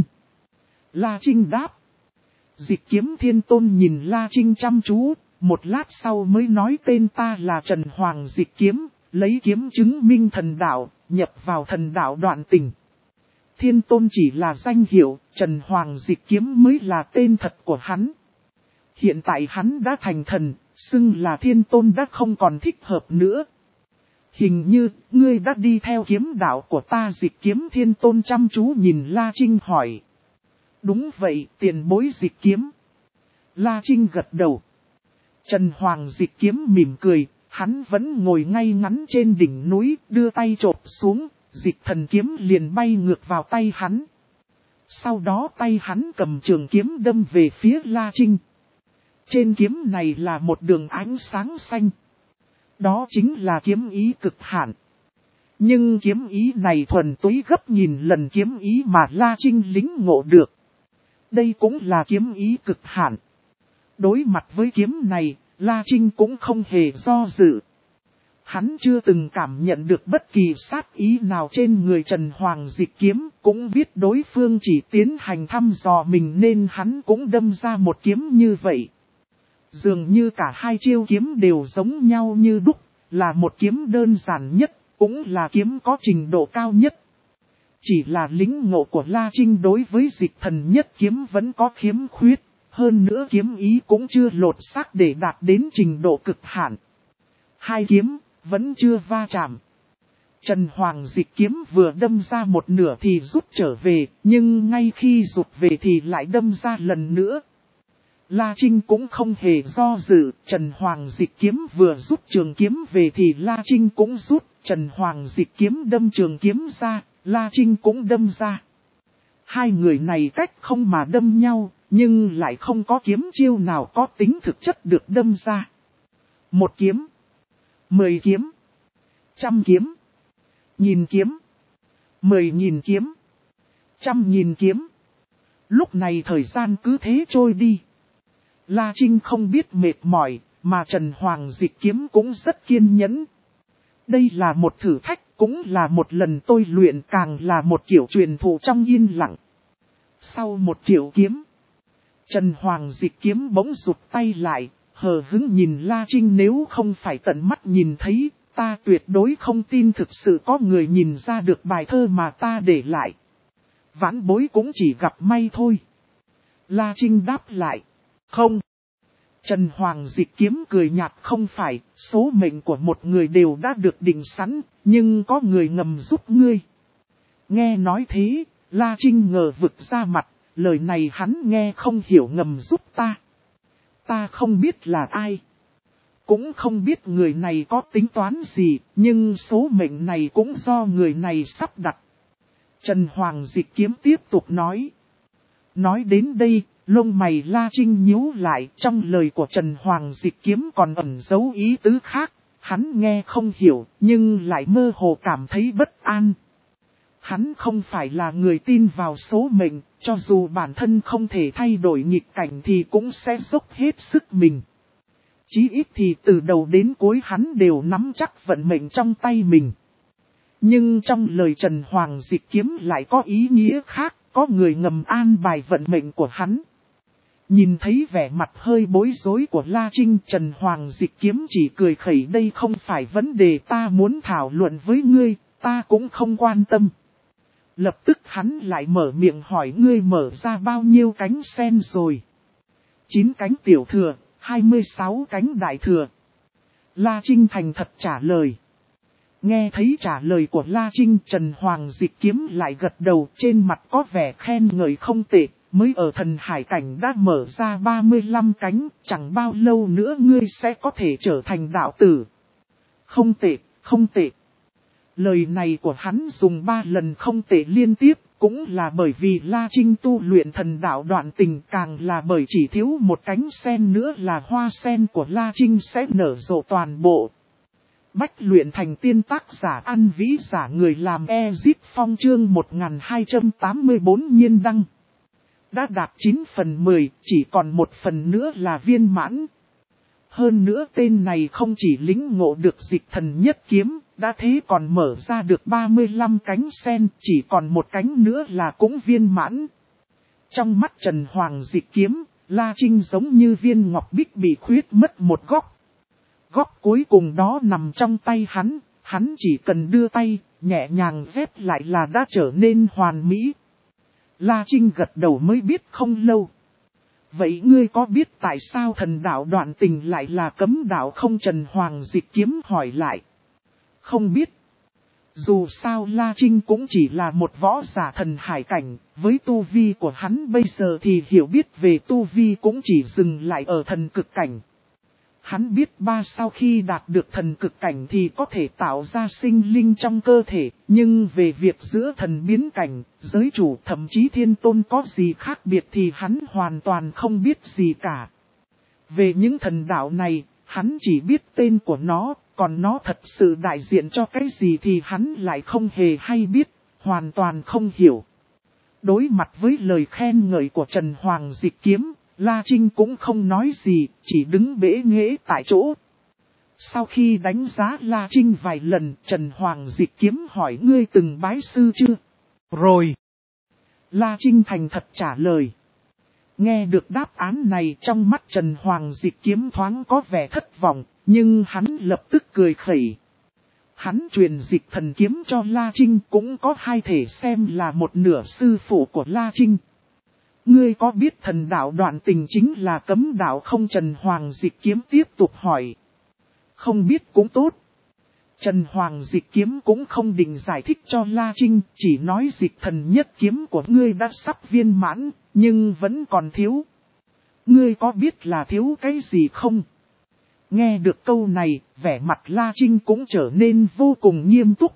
La Trinh đáp. Dịch kiếm thiên tôn nhìn La Trinh chăm chú, một lát sau mới nói tên ta là Trần Hoàng Dịch Kiếm, lấy kiếm chứng minh thần đạo, nhập vào thần đạo đoạn tình. Thiên tôn chỉ là danh hiệu, Trần Hoàng Dịch Kiếm mới là tên thật của hắn. Hiện tại hắn đã thành thần, xưng là thiên tôn đã không còn thích hợp nữa. Hình như, ngươi đã đi theo kiếm đạo của ta. Dịch kiếm thiên tôn chăm chú nhìn La Trinh hỏi. Đúng vậy, tiền bối Dịch Kiếm. La Trinh gật đầu. Trần Hoàng Dịch Kiếm mỉm cười, hắn vẫn ngồi ngay ngắn trên đỉnh núi, đưa tay chộp xuống, dịch thần kiếm liền bay ngược vào tay hắn. Sau đó tay hắn cầm trường kiếm đâm về phía La Trinh. Trên kiếm này là một đường ánh sáng xanh. Đó chính là kiếm ý cực hạn. Nhưng kiếm ý này thuần túy gấp nghìn lần kiếm ý mà La Trinh lĩnh ngộ được. Đây cũng là kiếm ý cực hạn. Đối mặt với kiếm này, La Trinh cũng không hề do dự. Hắn chưa từng cảm nhận được bất kỳ sát ý nào trên người Trần Hoàng Dịch Kiếm, cũng biết đối phương chỉ tiến hành thăm dò mình nên hắn cũng đâm ra một kiếm như vậy. Dường như cả hai chiêu kiếm đều giống nhau như đúc, là một kiếm đơn giản nhất, cũng là kiếm có trình độ cao nhất. Chỉ là lĩnh ngộ của La Trinh đối với dịch thần nhất kiếm vẫn có khiếm khuyết, hơn nữa kiếm ý cũng chưa lột xác để đạt đến trình độ cực hạn. Hai kiếm vẫn chưa va chạm. Trần Hoàng Dịch Kiếm vừa đâm ra một nửa thì rút trở về, nhưng ngay khi rụt về thì lại đâm ra lần nữa. La Trinh cũng không hề do dự, Trần Hoàng Dịch Kiếm vừa rút trường kiếm về thì La Trinh cũng rút, Trần Hoàng Dịch Kiếm đâm trường kiếm ra, La Trinh cũng đâm ra. Hai người này cách không mà đâm nhau, nhưng lại không có kiếm chiêu nào có tính thực chất được đâm ra. Một kiếm, mười kiếm, trăm kiếm, nghìn kiếm, mười nghìn kiếm, trăm nghìn kiếm. Lúc này thời gian cứ thế trôi đi. La Trinh không biết mệt mỏi, mà Trần Hoàng Dịch Kiếm cũng rất kiên nhẫn. Đây là một thử thách, cũng là một lần tôi luyện, càng là một kiểu truyền thụ trong yên lặng. Sau một triệu kiếm, Trần Hoàng Dịch Kiếm bỗng rụt tay lại, hờ hững nhìn La Trinh, nếu không phải tận mắt nhìn thấy, ta tuyệt đối không tin thực sự có người nhìn ra được bài thơ mà ta để lại. Vãn bối cũng chỉ gặp may thôi. La Trinh đáp lại. Không. Trần Hoàng Dịch Kiếm cười nhạt, không phải, số mệnh của một người đều đã được định sẵn, nhưng có người ngầm giúp ngươi. Nghe nói thế, La Trinh ngờ vực ra mặt, lời này hắn nghe không hiểu, ngầm giúp ta. Ta không biết là ai. Cũng không biết người này có tính toán gì, nhưng số mệnh này cũng do người này sắp đặt. Trần Hoàng Dịch Kiếm tiếp tục nói. Nói đến đây, lông mày La Trinh nhíu lại, trong lời của Trần Hoàng Dịch Kiếm còn ẩn giấu ý tứ khác. Hắn nghe không hiểu, nhưng lại mơ hồ cảm thấy bất an. Hắn không phải là người tin vào số mệnh, cho dù bản thân không thể thay đổi nghịch cảnh thì cũng sẽ dốc hết sức mình. Chí ít thì từ đầu đến cuối hắn đều nắm chắc vận mệnh trong tay mình. Nhưng trong lời Trần Hoàng Dịch Kiếm lại có ý nghĩa khác, có người ngầm an bài vận mệnh của hắn. Nhìn thấy vẻ mặt hơi bối rối của La Trinh, Trần Hoàng Dịch Kiếm chỉ cười khẩy, đây không phải vấn đề ta muốn thảo luận với ngươi, ta cũng không quan tâm. Lập tức hắn lại mở miệng hỏi, ngươi mở ra bao nhiêu cánh sen rồi? chín cánh tiểu thừa, hai mươi sáu cánh đại thừa. La Trinh thành thật trả lời. Nghe thấy trả lời của La Trinh, Trần Hoàng Dịch Kiếm lại gật đầu, trên mặt có vẻ khen ngợi không tệ, mới ở thần hải cảnh đã mở ra ba mươi lăm cánh, chẳng bao lâu nữa ngươi sẽ có thể trở thành đạo tử. Không tệ, không tệ. Lời này của hắn dùng ba lần không tệ liên tiếp, cũng là bởi vì La Trinh tu luyện thần đạo đoạn tình, càng là bởi chỉ thiếu một cánh sen nữa là hoa sen của La Trinh sẽ nở rộ toàn bộ. Bách luyện thành tiên, tác giả An Vĩ, giả người làm Ezip Phong, chương một nghìn hai trăm tám mươi tư nhiên đăng. Đã đạt chín phần mười, chỉ còn một phần nữa là viên mãn. Hơn nữa tên này không chỉ lĩnh ngộ được dịch thần nhất kiếm, đã thế còn mở ra được ba mươi lăm cánh sen, chỉ còn một cánh nữa là cũng viên mãn. Trong mắt Trần Hoàng Dịch Kiếm, La Trinh giống như viên ngọc bích bị khuyết mất một góc. Góc cuối cùng đó nằm trong tay hắn, hắn chỉ cần đưa tay, nhẹ nhàng vét lại là đã trở nên hoàn mỹ. La Trinh gật đầu mới biết không lâu. Vậy ngươi có biết tại sao thần đạo đoạn tình lại là cấm đạo không? Trần Hoàng Dịch Kiếm hỏi lại. Không biết. Dù sao La Trinh cũng chỉ là một võ giả thần hải cảnh, với tu vi của hắn bây giờ thì hiểu biết về tu vi cũng chỉ dừng lại ở thần cực cảnh. Hắn biết ba sau khi đạt được thần cực cảnh thì có thể tạo ra sinh linh trong cơ thể, nhưng về việc giữa thần biến cảnh, giới chủ thậm chí thiên tôn có gì khác biệt thì hắn hoàn toàn không biết gì cả. Về những thần đạo này, hắn chỉ biết tên của nó, còn nó thật sự đại diện cho cái gì thì hắn lại không hề hay biết, hoàn toàn không hiểu. Đối mặt với lời khen ngợi của Trần Hoàng Dịch Kiếm, La Trinh cũng không nói gì, chỉ đứng bẽ nghễ tại chỗ. Sau khi đánh giá La Trinh vài lần, Trần Hoàng Dịch Kiếm hỏi, ngươi từng bái sư chưa? Rồi. La Trinh thành thật trả lời. Nghe được đáp án này, trong mắt Trần Hoàng Dịch Kiếm thoáng có vẻ thất vọng, nhưng hắn lập tức cười khẩy. Hắn truyền dịch thần kiếm cho La Trinh, cũng có hai thể xem là một nửa sư phụ của La Trinh. Ngươi có biết thần đạo đoạn tình chính là cấm đạo không? Trần Hoàng Dịch Kiếm tiếp tục hỏi. Không biết cũng tốt. Trần Hoàng Dịch Kiếm cũng không định giải thích cho La Trinh, chỉ nói dịch thần nhất kiếm của ngươi đã sắp viên mãn, nhưng vẫn còn thiếu. Ngươi có biết là thiếu cái gì không? Nghe được câu này, vẻ mặt La Trinh cũng trở nên vô cùng nghiêm túc.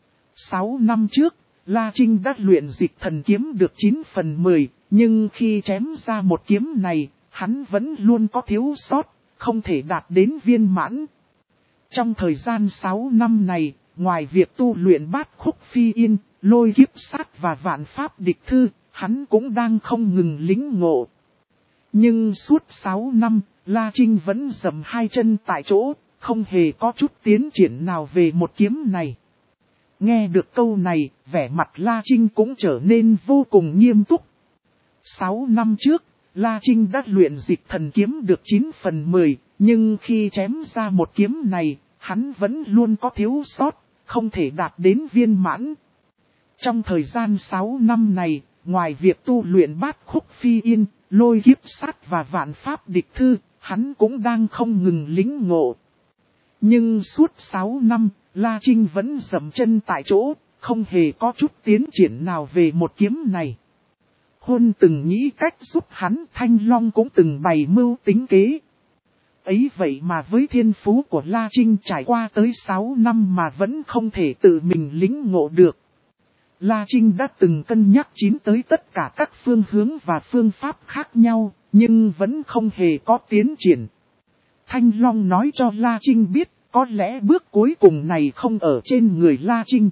Sáu năm trước, La Trinh đã luyện dịch thần kiếm được chín phần mười, nhưng khi chém ra một kiếm này, hắn vẫn luôn có thiếu sót, không thể đạt đến viên mãn. Trong thời gian sáu năm này, ngoài việc tu luyện bát khúc phi yên, lôi kiếp sát và vạn pháp địch thư, hắn cũng đang không ngừng lĩnh ngộ. Nhưng suốt sáu năm, La Trinh vẫn dầm hai chân tại chỗ, không hề có chút tiến triển nào về một kiếm này. Nghe được câu này, vẻ mặt La Trinh cũng trở nên vô cùng nghiêm túc. Sáu năm trước, La Trinh đã luyện dịch thần kiếm được chín phần mười, nhưng khi chém ra một kiếm này, hắn vẫn luôn có thiếu sót, không thể đạt đến viên mãn. Trong thời gian sáu năm này, ngoài việc tu luyện bát khúc phi yên, lôi kiếp sát và vạn pháp địch thư, hắn cũng đang không ngừng lĩnh ngộ. Nhưng suốt sáu năm, La Trinh vẫn dậm chân tại chỗ, không hề có chút tiến triển nào về một kiếm này. Hôn từng nghĩ cách giúp hắn, Thanh Long cũng từng bày mưu tính kế. Ấy vậy mà với thiên phú của La Trinh trải qua tới sáu năm mà vẫn không thể tự mình lĩnh ngộ được. La Trinh đã từng cân nhắc chín tới tất cả các phương hướng và phương pháp khác nhau, nhưng vẫn không hề có tiến triển. Thanh Long nói cho La Trinh biết, có lẽ bước cuối cùng này không ở trên người La Trinh.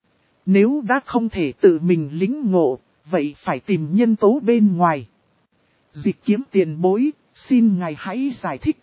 Nếu đã không thể tự mình lĩnh ngộ, vậy phải tìm nhân tố bên ngoài. Dịch kiếm tiền bối, xin ngài hãy giải thích.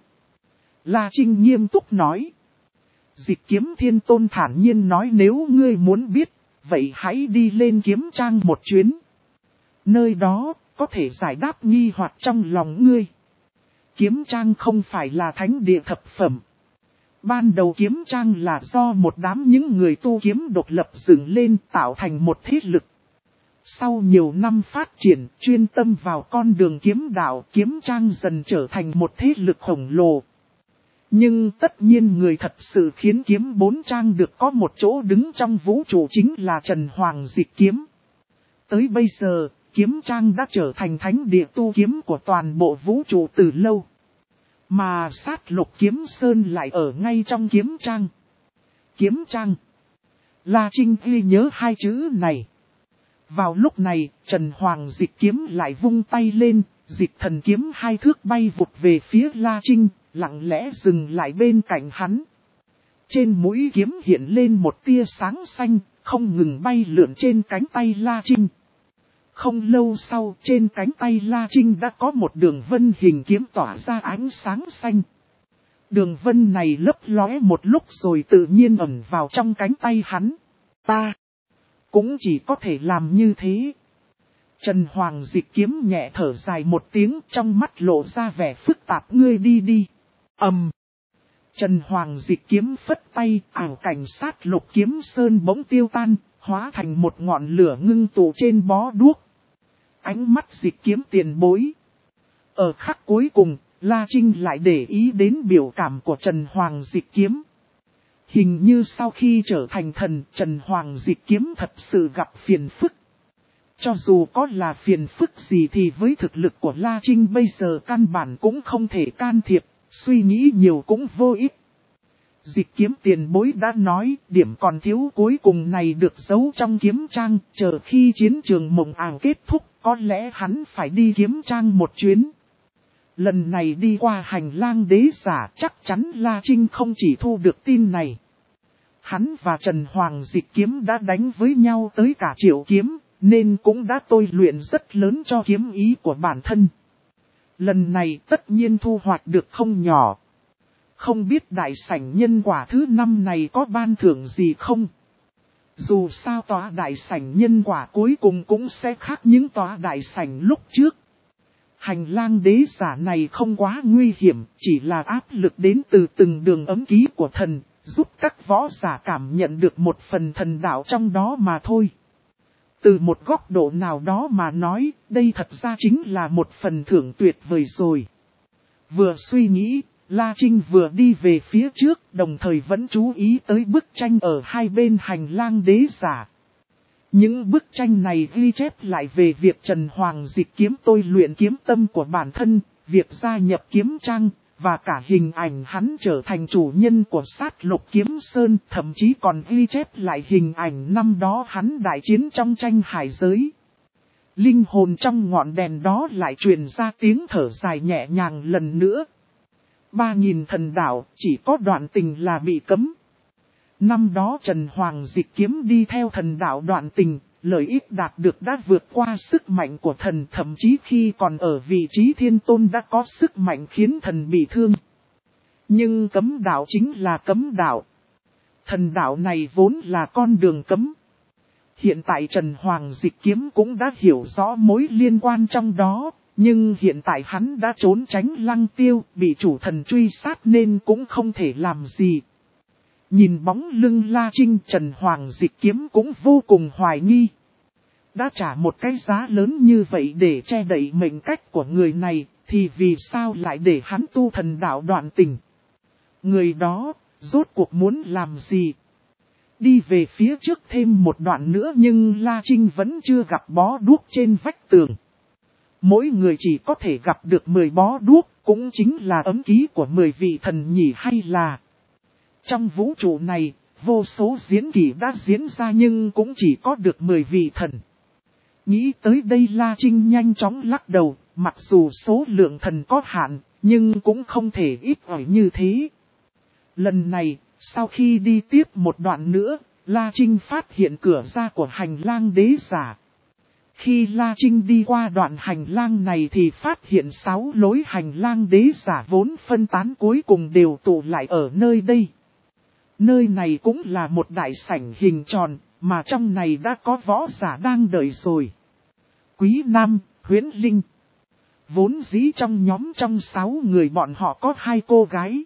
La Trinh nghiêm túc nói. Dịch kiếm thiên tôn thản nhiên nói, nếu ngươi muốn biết, vậy hãy đi lên kiếm trang một chuyến. Nơi đó, có thể giải đáp nghi hoặc trong lòng ngươi. Kiếm trang không phải là thánh địa thập phẩm. Ban đầu kiếm trang là do một đám những người tu kiếm độc lập dựng lên tạo thành một thế lực. Sau nhiều năm phát triển, chuyên tâm vào con đường kiếm đạo, kiếm trang dần trở thành một thế lực khổng lồ. Nhưng tất nhiên người thật sự khiến kiếm bốn trang được có một chỗ đứng trong vũ trụ chính là Trần Hoàng Dịch Kiếm. Tới bây giờ, kiếm trang đã trở thành thánh địa tu kiếm của toàn bộ vũ trụ từ lâu. Mà sát lục kiếm sơn lại ở ngay trong kiếm trang. Kiếm trang. La Trinh ghi nhớ hai chữ này. Vào lúc này, Trần Hoàng Dịch Kiếm lại vung tay lên, dịch thần kiếm hai thước bay vụt về phía La Trinh, lặng lẽ dừng lại bên cạnh hắn. Trên mũi kiếm hiện lên một tia sáng xanh, không ngừng bay lượn trên cánh tay La Trinh. Không lâu sau, trên cánh tay La Trinh đã có một đường vân hình kiếm tỏa ra ánh sáng xanh. Đường vân này lấp lóe một lúc rồi tự nhiên ẩn vào trong cánh tay hắn. Ta cũng chỉ có thể làm như thế. Trần Hoàng Dịch Kiếm nhẹ thở dài một tiếng, trong mắt lộ ra vẻ phức tạp, ngươi đi đi. Ầm. Um. Trần Hoàng Dịch Kiếm phất tay, ảo cảnh sát lục kiếm sơn bỗng tiêu tan, hóa thành một ngọn lửa ngưng tụ trên bó đuốc. Ánh mắt Dịch Kiếm tiền bối. Ở khắc cuối cùng, La Trinh lại để ý đến biểu cảm của Trần Hoàng Dịch Kiếm. Hình như sau khi trở thành thần, Trần Hoàng Dịch Kiếm thật sự gặp phiền phức. Cho dù có là phiền phức gì thì với thực lực của La Trinh bây giờ căn bản cũng không thể can thiệp, suy nghĩ nhiều cũng vô ích. Dịch kiếm tiền bối đã nói, điểm còn thiếu cuối cùng này được giấu trong kiếm trang, chờ khi chiến trường mộng ảo kết thúc, có lẽ hắn phải đi kiếm trang một chuyến. Lần này đi qua hành lang đế giả, chắc chắn La Trinh không chỉ thu được tin này. Hắn và Trần Hoàng Dịch Kiếm đã đánh với nhau tới cả triệu kiếm, nên cũng đã tôi luyện rất lớn cho kiếm ý của bản thân. Lần này tất nhiên thu hoạch được không nhỏ. Không biết đại sảnh nhân quả thứ năm này có ban thưởng gì không? Dù sao tòa đại sảnh nhân quả cuối cùng cũng sẽ khác những tòa đại sảnh lúc trước. Hành lang đế giả này không quá nguy hiểm, chỉ là áp lực đến từ từng đường ấm ký của thần, giúp các võ giả cảm nhận được một phần thần đạo trong đó mà thôi. Từ một góc độ nào đó mà nói, đây thật ra chính là một phần thưởng tuyệt vời rồi. Vừa suy nghĩ, La Trinh vừa đi về phía trước, đồng thời vẫn chú ý tới bức tranh ở hai bên hành lang đế giả. Những bức tranh này ghi chép lại về việc Trần Hoàng Dịch Kiếm tôi luyện kiếm tâm của bản thân, việc gia nhập kiếm trang, và cả hình ảnh hắn trở thành chủ nhân của sát lục kiếm sơn, thậm chí còn ghi chép lại hình ảnh năm đó hắn đại chiến trong tranh hải giới. Linh hồn trong ngọn đèn đó lại truyền ra tiếng thở dài nhẹ nhàng lần nữa. Ba nghìn thần đạo, chỉ có đoạn tình là bị cấm. Năm đó Trần Hoàng Dịch Kiếm đi theo thần đạo đoạn tình, lợi ích đạt được đã vượt qua sức mạnh của thần, thậm chí khi còn ở vị trí thiên tôn đã có sức mạnh khiến thần bị thương. Nhưng cấm đạo chính là cấm đạo. Thần đạo này vốn là con đường cấm. Hiện tại Trần Hoàng Dịch Kiếm cũng đã hiểu rõ mối liên quan trong đó, nhưng hiện tại hắn đã trốn tránh Lăng Tiêu, bị chủ thần truy sát nên cũng không thể làm gì. Nhìn bóng lưng La Trinh, Trần Hoàng Dịch Kiếm cũng vô cùng hoài nghi. Đã trả một cái giá lớn như vậy để che đậy mệnh cách của người này, thì vì sao lại để hắn tu thần đạo đoạn tình? Người đó, rốt cuộc muốn làm gì? Đi về phía trước thêm một đoạn nữa nhưng La Trinh vẫn chưa gặp bó đuốc trên vách tường. Mỗi người chỉ có thể gặp được mười bó đuốc, cũng chính là ấm ký của mười vị thần nhỉ, hay là... Trong vũ trụ này, vô số diễn kỷ đã diễn ra nhưng cũng chỉ có được mười vị thần. Nghĩ tới đây La Trinh nhanh chóng lắc đầu, mặc dù số lượng thần có hạn, nhưng cũng không thể ít ỏi như thế. Lần này, sau khi đi tiếp một đoạn nữa, La Trinh phát hiện cửa ra của hành lang đế giả. Khi La Trinh đi qua đoạn hành lang này thì phát hiện sáu lối hành lang đế giả vốn phân tán cuối cùng đều tụ lại ở nơi đây. Nơi này cũng là một đại sảnh hình tròn, mà trong này đã có võ giả đang đợi rồi. Quý Nam, Huyễn Linh. Vốn dĩ trong nhóm trong sáu người bọn họ có hai cô gái.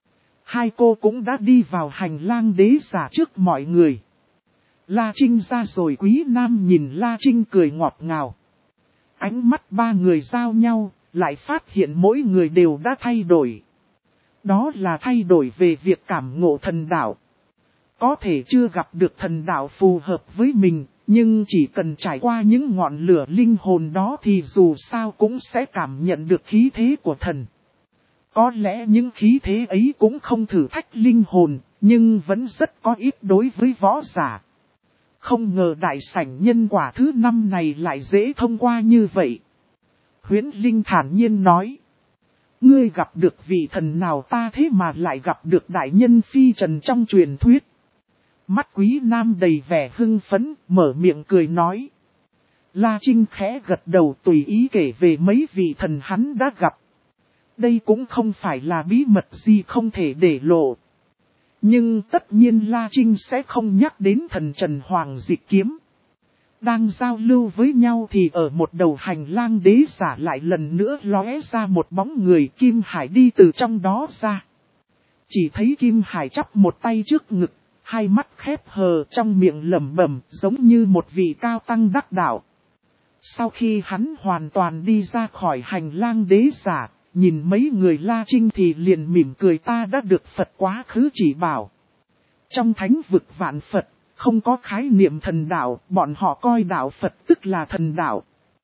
Hai cô cũng đã đi vào hành lang đế giả trước mọi người. La Trinh ra rồi, Quý Nam nhìn La Trinh cười ngọt ngào. Ánh mắt ba người giao nhau, lại phát hiện mỗi người đều đã thay đổi. Đó là thay đổi về việc cảm ngộ thần đạo. Có thể chưa gặp được thần đạo phù hợp với mình, nhưng chỉ cần trải qua những ngọn lửa linh hồn đó thì dù sao cũng sẽ cảm nhận được khí thế của thần. Có lẽ những khí thế ấy cũng không thử thách linh hồn, nhưng vẫn rất có ít đối với võ giả. Không ngờ đại sảnh nhân quả thứ năm này lại dễ thông qua như vậy. Huyễn Linh thản nhiên nói. Ngươi gặp được vị thần nào ta thế mà lại gặp được đại nhân phi trần trong truyền thuyết. Mắt Quý Nam đầy vẻ hưng phấn, mở miệng cười nói. La Trinh khẽ gật đầu tùy ý kể về mấy vị thần hắn đã gặp. Đây cũng không phải là bí mật gì không thể để lộ. Nhưng tất nhiên La Trinh sẽ không nhắc đến thần Trần Hoàng Dịch Kiếm. Đang giao lưu với nhau thì ở một đầu hành lang đế giả lại lần nữa lóe ra một bóng người. Kim Hải đi từ trong đó ra. Chỉ thấy Kim Hải chắp một tay trước ngực, hai mắt khép hờ, trong miệng lẩm bẩm giống như một vị cao tăng đắc đạo. Sau khi hắn hoàn toàn đi ra khỏi hành lang đế giả, nhìn mấy người La Trinh thì liền mỉm cười, ta đã được Phật quá khứ chỉ bảo. Trong thánh vực vạn Phật, không có khái niệm thần đạo, bọn họ coi đạo Phật tức là thần đạo.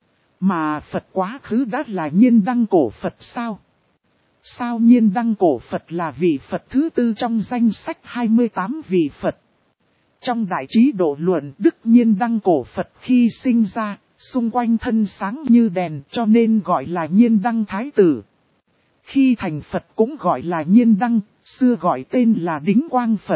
Mà Phật quá khứ đã là Nhiên Đăng cổ Phật sao? Sao Nhiên Đăng cổ Phật là vị Phật thứ tư trong danh sách hai mươi tám vị Phật? Trong đại trí độ luận, Đức Nhiên Đăng cổ Phật khi sinh ra, xung quanh thân sáng như đèn cho nên gọi là Nhiên Đăng Thái Tử. Khi thành Phật cũng gọi là Nhiên Đăng, xưa gọi tên là Đính Quang Phật.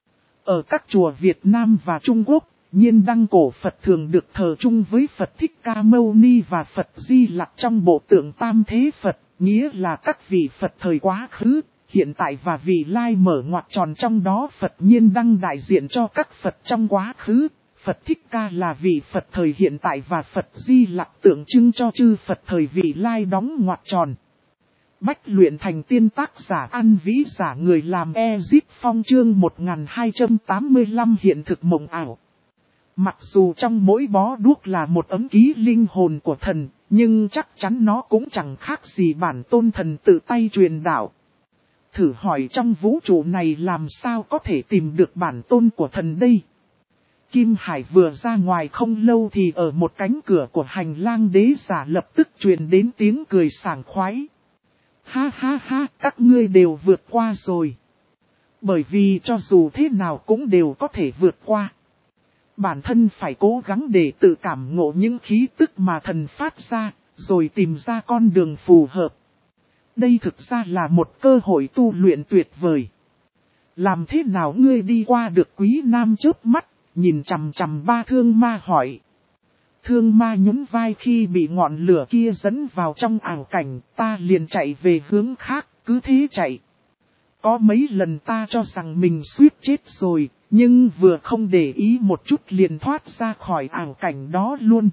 Ở các chùa Việt Nam và Trung Quốc, Nhiên Đăng cổ Phật thường được thờ chung với Phật Thích Ca Mâu Ni và Phật Di Lặc trong bộ tượng Tam Thế Phật, nghĩa là các vị Phật thời quá khứ, hiện tại và vị lai mở ngoặc tròn trong đó. Phật Nhiên Đăng đại diện cho các Phật trong quá khứ, Phật Thích Ca là vị Phật thời hiện tại và Phật Di Lặc tượng trưng cho chư Phật thời vị lai đóng ngoặc tròn. Bách luyện thành tiên, tác giả An Vĩ, giả người làm Ezip Phong, chương một nghìn hai trăm tám mươi lăm hiện thực mộng ảo. Mặc dù trong mỗi bó đuốc là một ấm ký linh hồn của thần, nhưng chắc chắn nó cũng chẳng khác gì bản tôn thần tự tay truyền đạo. Thử hỏi trong vũ trụ này làm sao có thể tìm được bản tôn của thần đây? Kim Hải vừa ra ngoài không lâu thì ở một cánh cửa của hành lang đế giả lập tức truyền đến tiếng cười sảng khoái. Ha ha ha, các ngươi đều vượt qua rồi. Bởi vì cho dù thế nào cũng đều có thể vượt qua. Bản thân phải cố gắng để tự cảm ngộ những khí tức mà thần phát ra, rồi tìm ra con đường phù hợp. Đây thực ra là một cơ hội tu luyện tuyệt vời. Làm thế nào ngươi đi qua được? Quý Nam chớp mắt, nhìn chằm chằm ba thương ma hỏi. Thương ma nhún vai, khi bị ngọn lửa kia dẫn vào trong ảo cảnh, ta liền chạy về hướng khác, cứ thế chạy. Có mấy lần ta cho rằng mình suýt chết rồi, nhưng vừa không để ý một chút liền thoát ra khỏi ảo cảnh đó luôn.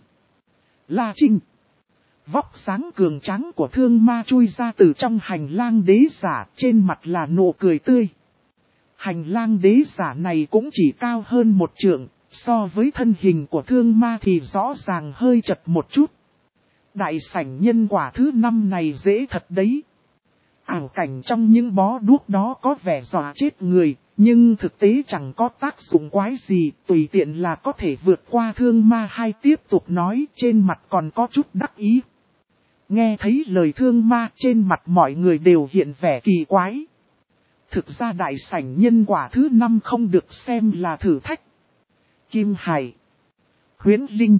La Trinh. Vóc sáng cường tráng của thương ma chui ra từ trong hành lang đế giả, trên mặt là nụ cười tươi. Hành lang đế giả này cũng chỉ cao hơn một trượng, so với thân hình của thương ma thì rõ ràng hơi chật một chút. Đại sảnh nhân quả thứ năm này dễ thật đấy. Ảo cảnh trong những bó đuốc đó có vẻ dọa chết người, nhưng thực tế chẳng có tác dụng quái gì, tùy tiện là có thể vượt qua thương ma. Hay tiếp tục nói, trên mặt còn có chút đắc ý. Nghe thấy lời thương ma, trên mặt mọi người đều hiện vẻ kỳ quái. Thực ra đại sảnh nhân quả thứ năm không được xem là thử thách. Kim Hải, Huyễn Linh,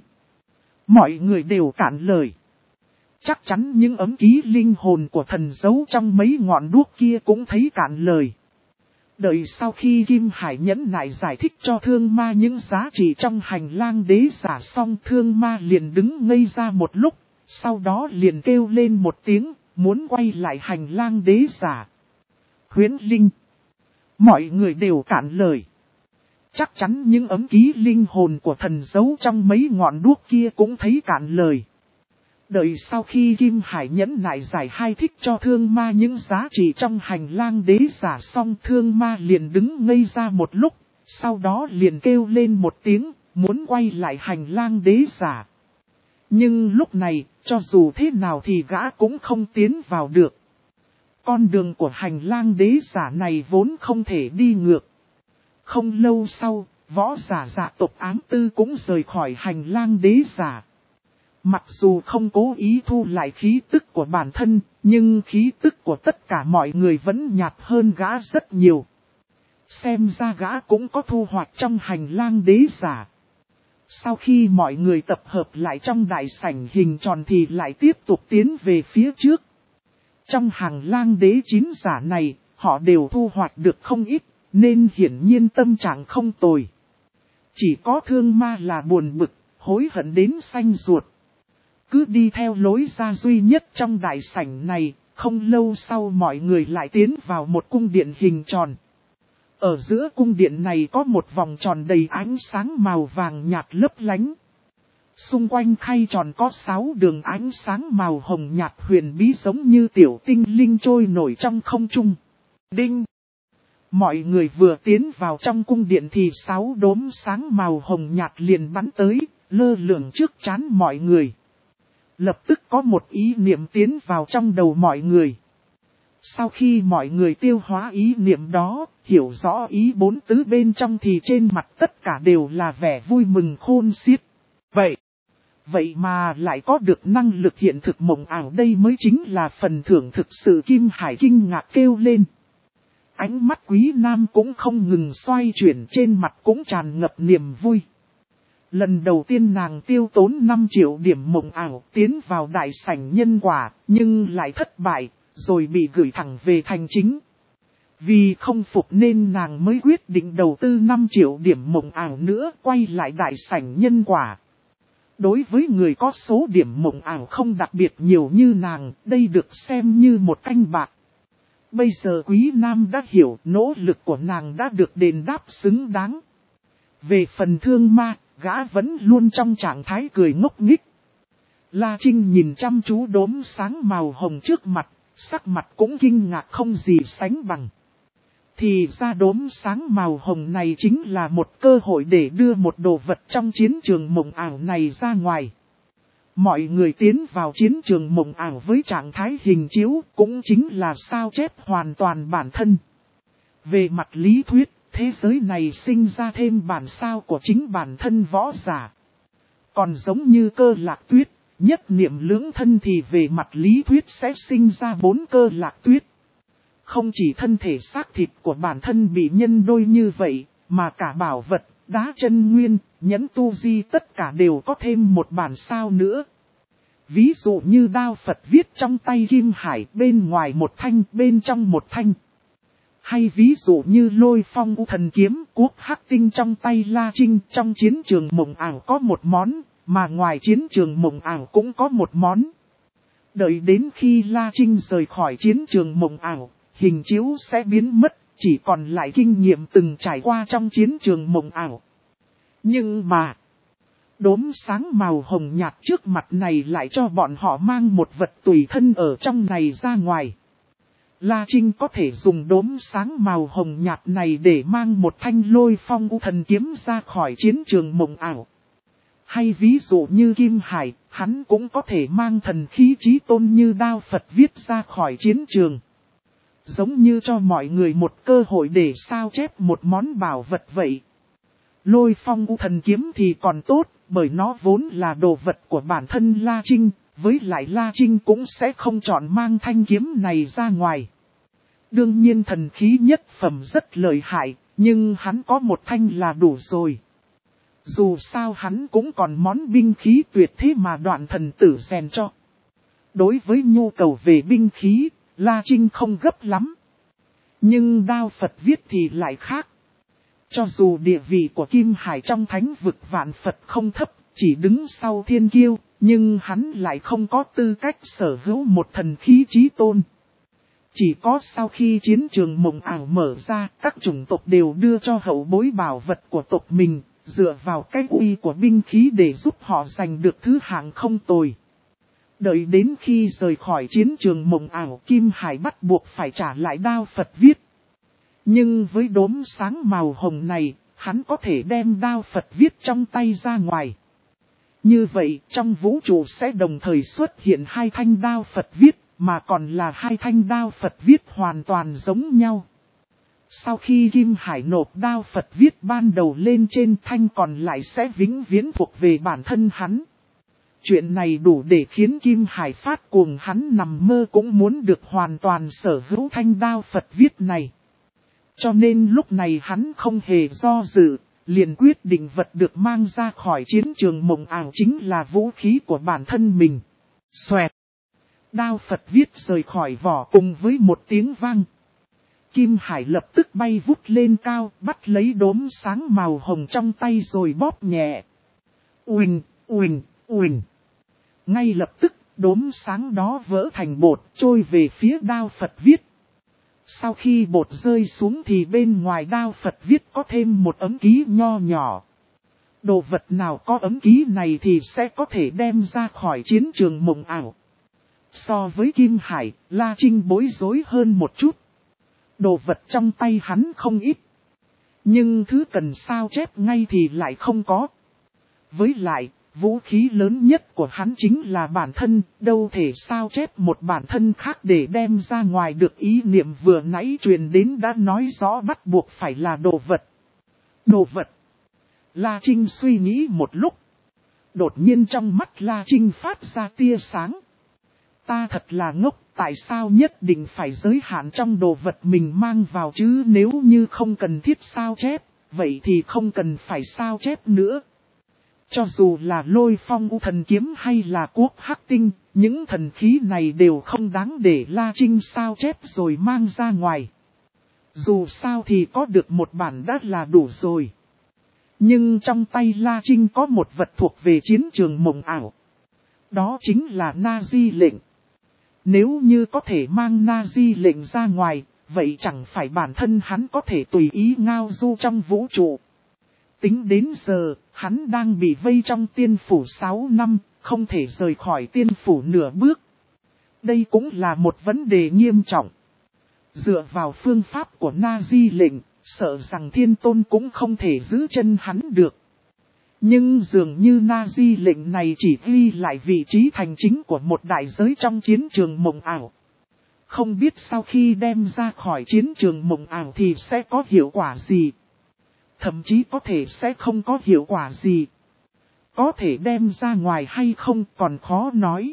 mọi người đều cạn lời. Chắc chắn những ấm ký linh hồn của thần giấu trong mấy ngọn đuốc kia cũng thấy cạn lời. Đợi sau khi Kim Hải nhẫn nại giải thích cho thương ma những giá trị trong hành lang đế giả xong, thương ma liền đứng ngây ra một lúc, sau đó liền kêu lên một tiếng, muốn quay lại hành lang đế giả. Huyễn Linh, mọi người đều cạn lời. Chắc chắn những ấm ký linh hồn của thần giấu trong mấy ngọn đuốc kia cũng thấy cạn lời. Đợi sau khi Kim Hải nhẫn nại giải hai thích cho thương ma những giá trị trong hành lang đế giả xong, thương ma liền đứng ngây ra một lúc, sau đó liền kêu lên một tiếng, muốn quay lại hành lang đế giả. Nhưng lúc này, cho dù thế nào thì gã cũng không tiến vào được. Con đường của hành lang đế giả này vốn không thể đi ngược. Không lâu sau, võ giả dạ tộc Ám Tư cũng rời khỏi hành lang đế giả. Mặc dù không cố ý thu lại khí tức của bản thân, nhưng khí tức của tất cả mọi người vẫn nhạt hơn gã rất nhiều. Xem ra gã cũng có thu hoạch trong hành lang đế giả. Sau khi mọi người tập hợp lại trong đại sảnh hình tròn thì lại tiếp tục tiến về phía trước. Trong hành lang đế chín giả này, họ đều thu hoạch được không ít, nên hiển nhiên tâm trạng không tồi. Chỉ có thương ma là buồn bực, hối hận đến xanh ruột. Cứ đi theo lối ra duy nhất trong đại sảnh này, không lâu sau mọi người lại tiến vào một cung điện hình tròn. Ở giữa cung điện này có một vòng tròn đầy ánh sáng màu vàng nhạt lấp lánh. Xung quanh khay tròn có sáu đường ánh sáng màu hồng nhạt huyền bí giống như tiểu tinh linh trôi nổi trong không trung. Đinh! Mọi người vừa tiến vào trong cung điện thì sáu đốm sáng màu hồng nhạt liền bắn tới, lơ lửng trước trán mọi người. Lập tức có một ý niệm tiến vào trong đầu mọi người. Sau khi mọi người tiêu hóa ý niệm đó, hiểu rõ ý bốn tứ bên trong thì trên mặt tất cả đều là vẻ vui mừng khôn xiết. Vậy, vậy mà lại có được năng lực hiện thực mộng ảo, đây mới chính là phần thưởng thực sự. Kim Hải kinh ngạc kêu lên. Ánh mắt Quý Nam cũng không ngừng xoay chuyển, trên mặt cũng tràn ngập niềm vui. Lần đầu tiên nàng tiêu tốn năm triệu điểm mộng ảo tiến vào đại sảnh nhân quả, nhưng lại thất bại, rồi bị gửi thẳng về thành chính. Vì không phục nên nàng mới quyết định đầu tư năm triệu điểm mộng ảo nữa, quay lại đại sảnh nhân quả. Đối với người có số điểm mộng ảo không đặc biệt nhiều như nàng, đây được xem như một canh bạc. Bây giờ Quý Nam đã hiểu nỗ lực của nàng đã được đền đáp xứng đáng. Về phần thương ma, gã vẫn luôn trong trạng thái cười ngốc nghích. La Trinh nhìn chăm chú đốm sáng màu hồng trước mặt, sắc mặt cũng kinh ngạc không gì sánh bằng. Thì ra đốm sáng màu hồng này chính là một cơ hội để đưa một đồ vật trong chiến trường mộng ảo này ra ngoài. Mọi người tiến vào chiến trường mộng ảo với trạng thái hình chiếu, cũng chính là sao chép hoàn toàn bản thân. Về mặt lý thuyết, thế giới này sinh ra thêm bản sao của chính bản thân võ giả. Còn giống như Cơ Lạc Tuyết, nhất niệm lưỡng thân thì về mặt lý thuyết sẽ sinh ra bốn Cơ Lạc Tuyết. Không chỉ thân thể xác thịt của bản thân bị nhân đôi như vậy, mà cả bảo vật, đá chân nguyên, nhẫn tu di tất cả đều có thêm một bản sao nữa. Ví dụ như đao Phật viết trong tay Kim Hải, bên ngoài một thanh, bên trong một thanh. Hay ví dụ như Lôi Phong U Thần Kiếm, Quốc Hắc Tinh trong tay La Trinh, trong chiến trường mộng ảo có một món, mà ngoài chiến trường mộng ảo cũng có một món. Đợi đến khi La Trinh rời khỏi chiến trường mộng ảo, hình chiếu sẽ biến mất, chỉ còn lại kinh nghiệm từng trải qua trong chiến trường mộng ảo. Nhưng mà, đốm sáng màu hồng nhạt trước mặt này lại cho bọn họ mang một vật tùy thân ở trong này ra ngoài. La Trinh có thể dùng đốm sáng màu hồng nhạt này để mang một thanh Lôi Phong U Thần Kiếm ra khỏi chiến trường mộng ảo. Hay ví dụ như Kim Hải, hắn cũng có thể mang thần khí chí tôn như đao Phật viết ra khỏi chiến trường. Giống như cho mọi người một cơ hội để sao chép một món bảo vật vậy. Lôi Phong U Thần Kiếm thì còn tốt, bởi nó vốn là đồ vật của bản thân La Trinh, với lại La Trinh cũng sẽ không chọn mang thanh kiếm này ra ngoài. Đương nhiên thần khí nhất phẩm rất lợi hại, nhưng hắn có một thanh là đủ rồi. Dù sao hắn cũng còn món binh khí tuyệt thế mà Đoạn Thần Tử rèn cho. Đối với nhu cầu về binh khí, La Trinh không gấp lắm. Nhưng đao Phật viết thì lại khác. Cho dù địa vị của Kim Hải trong thánh vực vạn Phật không thấp, chỉ đứng sau thiên kiêu, nhưng hắn lại không có tư cách sở hữu một thần khí chí tôn. Chỉ có sau khi chiến trường mộng ảo mở ra, các chủng tộc đều đưa cho hậu bối bảo vật của tộc mình, dựa vào cái uy của binh khí để giúp họ giành được thứ hạng không tồi. Đợi đến khi rời khỏi chiến trường mộng ảo, Kim Hải bắt buộc phải trả lại đao Phật viết. Nhưng với đốm sáng màu hồng này, hắn có thể đem đao Phật viết trong tay ra ngoài. Như vậy, trong vũ trụ sẽ đồng thời xuất hiện hai thanh đao Phật viết, mà còn là hai thanh đao Phật viết hoàn toàn giống nhau. Sau khi Kim Hải nộp đao Phật viết ban đầu lên trên, thanh còn lại sẽ vĩnh viễn thuộc về bản thân hắn. Chuyện này đủ để khiến Kim Hải phát cuồng, hắn nằm mơ cũng muốn được hoàn toàn sở hữu thanh đao Phật viết này. Cho nên lúc này hắn không hề do dự, liền quyết định vật được mang ra khỏi chiến trường mộng ảo chính là vũ khí của bản thân mình. Xoẹt! Đao Phật viết rời khỏi vỏ cùng với một tiếng vang. Kim Hải lập tức bay vút lên cao, bắt lấy đốm sáng màu hồng trong tay rồi bóp nhẹ. Uỳnh, uỳnh, uỳnh. Ngay lập tức, đốm sáng đó vỡ thành bột, trôi về phía đao Phật viết. Sau khi bột rơi xuống thì bên ngoài đao Phật viết có thêm một ấm ký nho nhỏ. Đồ vật nào có ấm ký này thì sẽ có thể đem ra khỏi chiến trường mộng ảo. So với Kim Hải, La Trinh bối rối hơn một chút. Đồ vật trong tay hắn không ít. Nhưng thứ cần sao chép ngay thì lại không có. Với lại, vũ khí lớn nhất của hắn chính là bản thân, đâu thể sao chép một bản thân khác để đem ra ngoài được. Ý niệm vừa nãy truyền đến đã nói rõ bắt buộc phải là đồ vật. Đồ vật. La Trinh suy nghĩ một lúc. Đột nhiên trong mắt La Trinh phát ra tia sáng. Ta thật là ngốc, tại sao nhất định phải giới hạn trong đồ vật mình mang vào chứ? Nếu như không cần thiết sao chép, vậy thì không cần phải sao chép nữa. Cho dù là Lôi Phong U Thần Kiếm hay là Quốc Hắc Tinh, những thần khí này đều không đáng để La Trinh sao chép rồi mang ra ngoài. Dù sao thì có được một bản đã là đủ rồi. Nhưng trong tay La Trinh có một vật thuộc về chiến trường mộng ảo. Đó chính là Na Di lệnh. Nếu như có thể mang Na Di lệnh ra ngoài, vậy chẳng phải bản thân hắn có thể tùy ý ngao du trong vũ trụ. Tính đến giờ, hắn đang bị vây trong tiên phủ sáu năm, không thể rời khỏi tiên phủ nửa bước. Đây cũng là một vấn đề nghiêm trọng. Dựa vào phương pháp của Na Di lệnh, sợ rằng Thiên Tôn cũng không thể giữ chân hắn được. Nhưng dường như Na Di lệnh này chỉ ghi lại vị trí thành chính của một đại giới trong chiến trường mộng ảo. Không biết sau khi đem ra khỏi chiến trường mộng ảo thì sẽ có hiệu quả gì. Thậm chí có thể sẽ không có hiệu quả gì. Có thể đem ra ngoài hay không còn khó nói.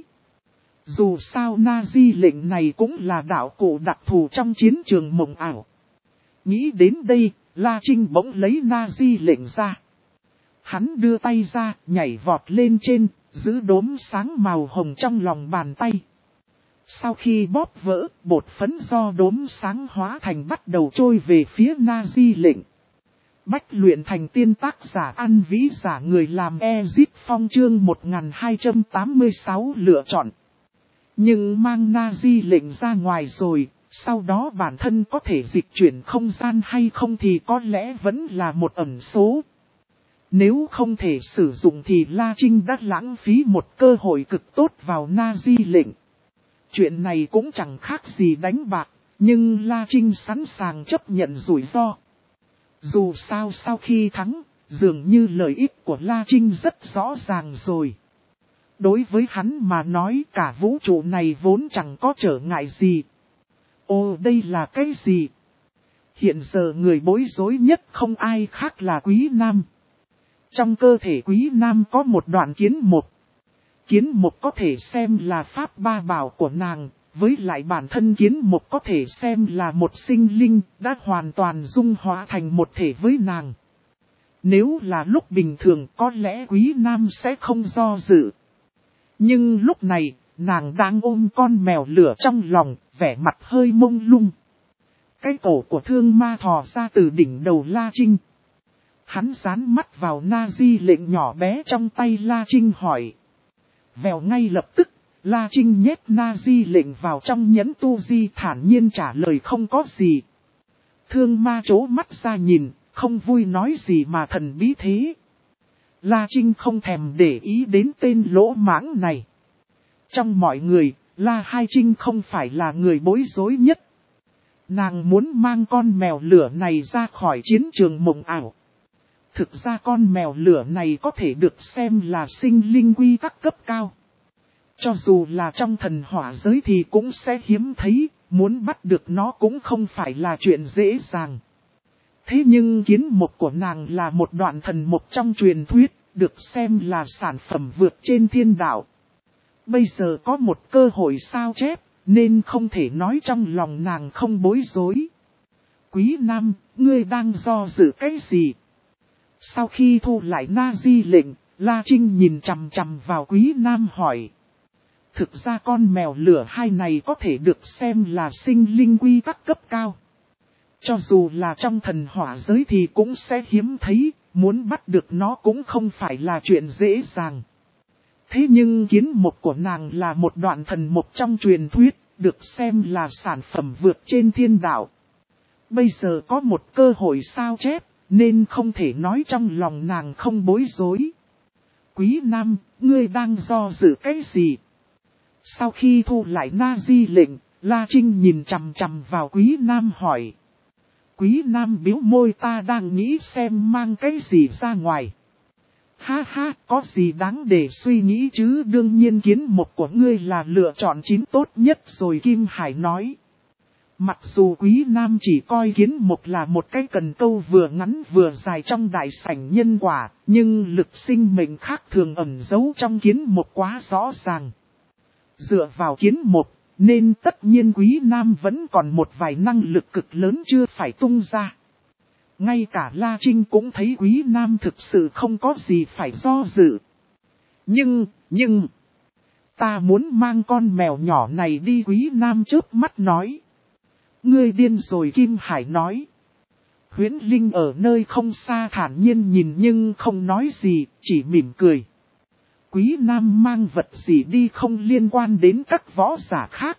Dù sao Na Di lệnh này cũng là đạo cụ đặc thù trong chiến trường mộng ảo. Nghĩ đến đây, La Trinh bỗng lấy Na Di lệnh ra. Hắn đưa tay ra, nhảy vọt lên trên, giữ đốm sáng màu hồng trong lòng bàn tay. Sau khi bóp vỡ, bột phấn do đốm sáng hóa thành bắt đầu trôi về phía Na Di lệnh. Bách luyện thành tiên, tác giả An Vĩ, giả người làm Ezit Phong, chương một nghìn hai trăm tám mươi sáu lựa chọn. Nhưng mang Na Di lệnh ra ngoài rồi, sau đó bản thân có thể dịch chuyển không gian hay không thì có lẽ vẫn là một ẩn số. Nếu không thể sử dụng thì La Trinh đã lãng phí một cơ hội cực tốt vào Na Di lệnh. Chuyện này cũng chẳng khác gì đánh bạc, Nhưng La Trinh sẵn sàng chấp nhận rủi ro. Dù sao sau khi thắng, dường như lợi ích của La Trinh rất rõ ràng rồi. Đối với hắn mà nói cả vũ trụ này vốn chẳng có trở ngại gì. Ồ, đây là cái gì? Hiện giờ người bối rối nhất không ai khác là Quý Nam. Trong cơ thể Quý Nam có một đoạn kiến mục. Kiến mục có thể xem là pháp ba bảo của nàng, với lại bản thân kiến mục có thể xem là một sinh linh đã hoàn toàn dung hóa thành một thể với nàng. Nếu là lúc bình thường có lẽ Quý Nam sẽ không do dự. Nhưng lúc này, nàng đang ôm con mèo lửa trong lòng, vẻ mặt hơi mông lung. Cái cổ của thương ma thò ra từ đỉnh đầu La Trinh. Hắn dán mắt vào na di lệnh nhỏ bé trong tay La Trinh hỏi. Vèo ngay lập tức, La Trinh nhét na di lệnh vào trong nhẫn tu di thản nhiên trả lời không có gì. Thương ma trố mắt ra nhìn, không vui nói gì mà thần bí thế. La Trinh không thèm để ý đến tên lỗ mãng này. Trong mọi người, La Hai Trinh không phải là người bối rối nhất. Nàng muốn mang con mèo lửa này ra khỏi chiến trường mộng ảo. Thực ra con mèo lửa này có thể được xem là sinh linh quy tắc cấp cao. Cho dù là trong thần hỏa giới thì cũng sẽ hiếm thấy, muốn bắt được nó cũng không phải là chuyện dễ dàng. Thế nhưng kiến mục của nàng là một đoạn thần mục trong truyền thuyết, được xem là sản phẩm vượt trên thiên đạo. Bây giờ có một cơ hội sao chép, nên không thể nói trong lòng nàng không bối rối. Quý Nam, ngươi đang do dự cái gì? Sau khi thu lại na di lệnh, La Trinh nhìn chằm chằm vào Quý Nam hỏi. Thực ra con mèo lửa hai này có thể được xem là sinh linh quy tắc cấp cao. Cho dù là trong thần hỏa giới thì cũng sẽ hiếm thấy, muốn bắt được nó cũng không phải là chuyện dễ dàng. Thế nhưng kiến mục của nàng là một đoạn thần mục trong truyền thuyết, được xem là sản phẩm vượt trên thiên đạo. Bây giờ có một cơ hội sao chép, nên không thể nói trong lòng nàng không bối rối. Quý Nam, ngươi đang do dự cái gì? Sau khi thu lại na di lệnh, La Trinh nhìn chằm chằm vào Quý Nam hỏi. Quý Nam biếu môi ta đang nghĩ xem mang cái gì ra ngoài. Ha ha, có gì đáng để suy nghĩ chứ, đương nhiên kiến mục của ngươi là lựa chọn chín tốt nhất rồi, Kim Hải nói. Mặc dù Quý Nam chỉ coi kiến mục là một cái cần câu vừa ngắn vừa dài trong đại sảnh nhân quả, nhưng lực sinh mệnh khác thường ẩn giấu trong kiến mục quá rõ ràng. Dựa vào kiến mục, nên tất nhiên Quý Nam vẫn còn một vài năng lực cực lớn chưa phải tung ra. Ngay cả La Trinh cũng thấy Quý Nam thực sự không có gì phải do dự. Nhưng, nhưng, ta muốn mang con mèo nhỏ này đi, Quý Nam chớp mắt nói. Ngươi điên rồi, Kim Hải nói. Huyễn Linh ở nơi không xa thản nhiên nhìn nhưng không nói gì, chỉ mỉm cười. Quý Nam mang vật gì đi không liên quan đến các võ giả khác.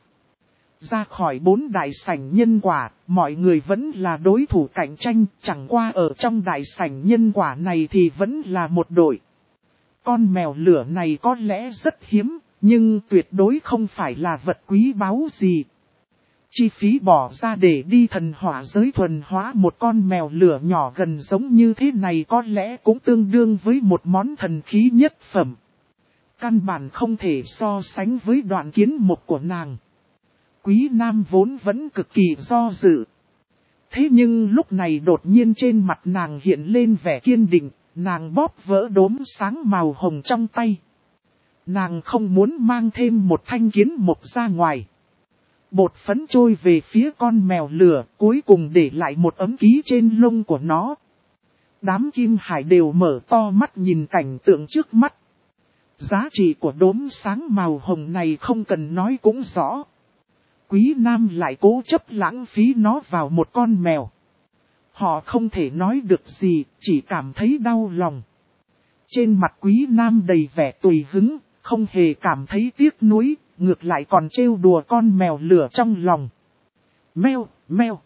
Ra khỏi bốn đại sảnh nhân quả, mọi người vẫn là đối thủ cạnh tranh, chẳng qua ở trong đại sảnh nhân quả này thì vẫn là một đội. Con mèo lửa này có lẽ rất hiếm, nhưng tuyệt đối không phải là vật quý báu gì. Chi phí bỏ ra để đi thần hỏa giới thuần hóa một con mèo lửa nhỏ gần giống như thế này có lẽ cũng tương đương với một món thần khí nhất phẩm. Căn bản không thể so sánh với đoạn kiến mục của nàng. Quý Nam vốn vẫn cực kỳ do dự. Thế nhưng lúc này đột nhiên trên mặt nàng hiện lên vẻ kiên định, nàng bóp vỡ đốm sáng màu hồng trong tay. Nàng không muốn mang thêm một thanh kiến mục ra ngoài. Bột phấn trôi về phía con mèo lửa, cuối cùng để lại một ấm ký trên lông của nó. Đám Kim Hải đều mở to mắt nhìn cảnh tượng trước mắt. Giá trị của đốm sáng màu hồng này không cần nói cũng rõ. Quý Nam lại cố chấp lãng phí nó vào một con mèo. Họ không thể nói được gì, chỉ cảm thấy đau lòng. Trên mặt Quý Nam đầy vẻ tùy hứng, không hề cảm thấy tiếc nuối, ngược lại còn trêu đùa con mèo lửa trong lòng. Mèo, mèo.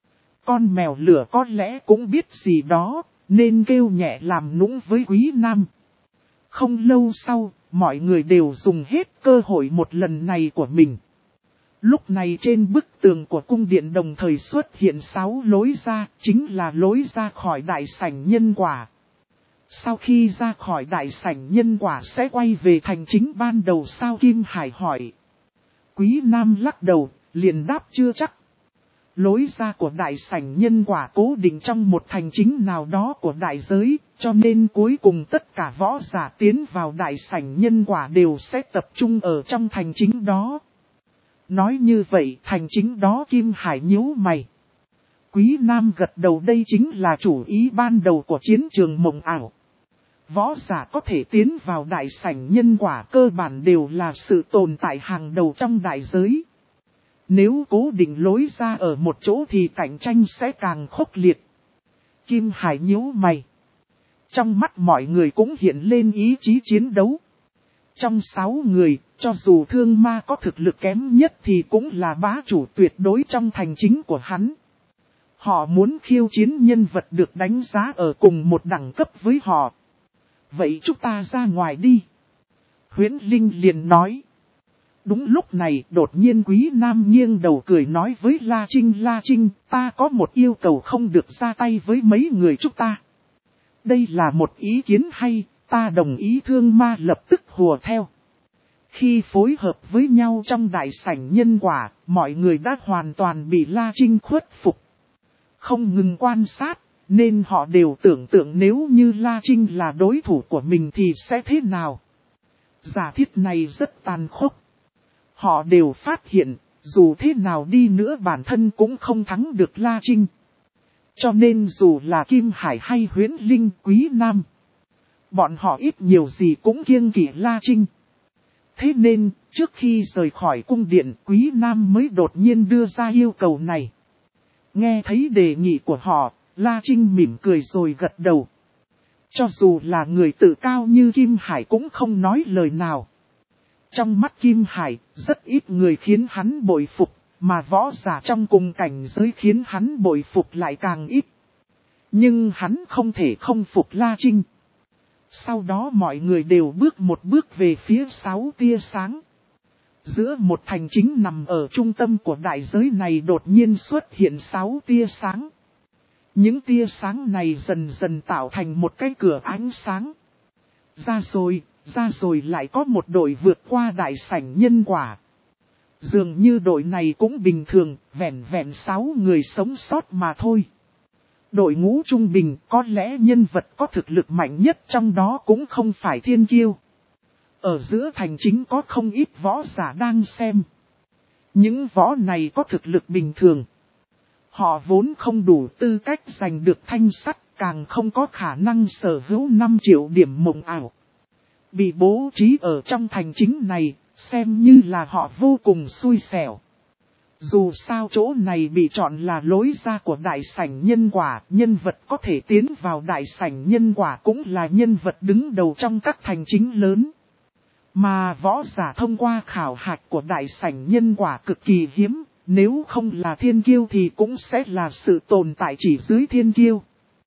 Con mèo lửa có lẽ cũng biết gì đó, nên kêu nhẹ làm nũng với Quý Nam. Không lâu sau, mọi người đều dùng hết cơ hội một lần này của mình. Lúc này trên bức tường của cung điện đồng thời xuất hiện sáu lối ra, chính là lối ra khỏi đại sảnh nhân quả. Sau khi ra khỏi đại sảnh nhân quả sẽ quay về thành chính ban đầu sao, Kim Hải hỏi. Quý Nam lắc đầu, liền đáp chưa chắc. Lối ra của đại sảnh nhân quả cố định trong một thành chính nào đó của đại giới, cho nên cuối cùng tất cả võ giả tiến vào đại sảnh nhân quả đều sẽ tập trung ở trong thành chính đó. Nói như vậy thành chính đó, Kim Hải nhíu mày. Quý Nam gật đầu, đây chính là chủ ý ban đầu của chiến trường mộng ảo. Võ giả có thể tiến vào đại sảnh nhân quả cơ bản đều là sự tồn tại hàng đầu trong đại giới. Nếu cố định lối ra ở một chỗ thì cạnh tranh sẽ càng khốc liệt. Kim Hải nhíu mày. Trong mắt mọi người cũng hiện lên ý chí chiến đấu. Trong sáu người, cho dù Thương Ma có thực lực kém nhất thì cũng là bá chủ tuyệt đối trong thành chính của hắn. Họ muốn khiêu chiến nhân vật được đánh giá ở cùng một đẳng cấp với họ. Vậy chúng ta ra ngoài đi. Huyễn Linh liền nói. Đúng lúc này đột nhiên Quý Nam nghiêng đầu cười nói với La Trinh, La Trinh, ta có một yêu cầu không được ra tay với mấy người chúng ta. Đây là một ý kiến hay, ta đồng ý. Thương Ma lập tức hùa theo. Khi phối hợp với nhau trong đại sảnh nhân quả, mọi người đã hoàn toàn bị La Trinh khuất phục. Không ngừng quan sát, nên họ đều tưởng tượng nếu như La Trinh là đối thủ của mình thì sẽ thế nào. Giả thiết này rất tàn khốc. Họ đều phát hiện, dù thế nào đi nữa bản thân cũng không thắng được La Trinh. Cho nên dù là Kim Hải hay Huyễn Linh, Quý Nam, bọn họ ít nhiều gì cũng kiêng kỵ La Trinh. Thế nên, trước khi rời khỏi cung điện, Quý Nam mới đột nhiên đưa ra yêu cầu này. Nghe thấy đề nghị của họ, La Trinh mỉm cười rồi gật đầu. Cho dù là người tự cao như Kim Hải cũng không nói lời nào. Trong mắt Kim Hải, rất ít người khiến hắn bội phục, mà võ giả trong cùng cảnh giới khiến hắn bội phục lại càng ít. Nhưng hắn không thể không phục La Trinh. Sau đó mọi người đều bước một bước về phía sáu tia sáng. Giữa một thành chính nằm ở trung tâm của đại giới này đột nhiên xuất hiện sáu tia sáng. Những tia sáng này dần dần tạo thành một cái cửa ánh sáng. Ra rồi, ra rồi lại có một đội vượt qua đại sảnh nhân quả. Dường như đội này cũng bình thường, vẹn vẹn sáu người sống sót mà thôi. Đội ngũ trung bình, có lẽ nhân vật có thực lực mạnh nhất trong đó cũng không phải thiên kiêu. Ở giữa thành chính có không ít võ giả đang xem. Những võ này có thực lực bình thường. Họ vốn không đủ tư cách giành được thanh sắt, càng không có khả năng sở hữu năm triệu điểm mộng ảo. Bị bố trí ở trong thành chính này, xem như là họ vô cùng xui xẻo. Dù sao chỗ này bị chọn là lối ra của đại sảnh nhân quả, nhân vật có thể tiến vào đại sảnh nhân quả cũng là nhân vật đứng đầu trong các thành chính lớn. Mà võ giả thông qua khảo hạch của đại sảnh nhân quả cực kỳ hiếm, nếu không là thiên kiêu thì cũng sẽ là sự tồn tại chỉ dưới thiên kiêu.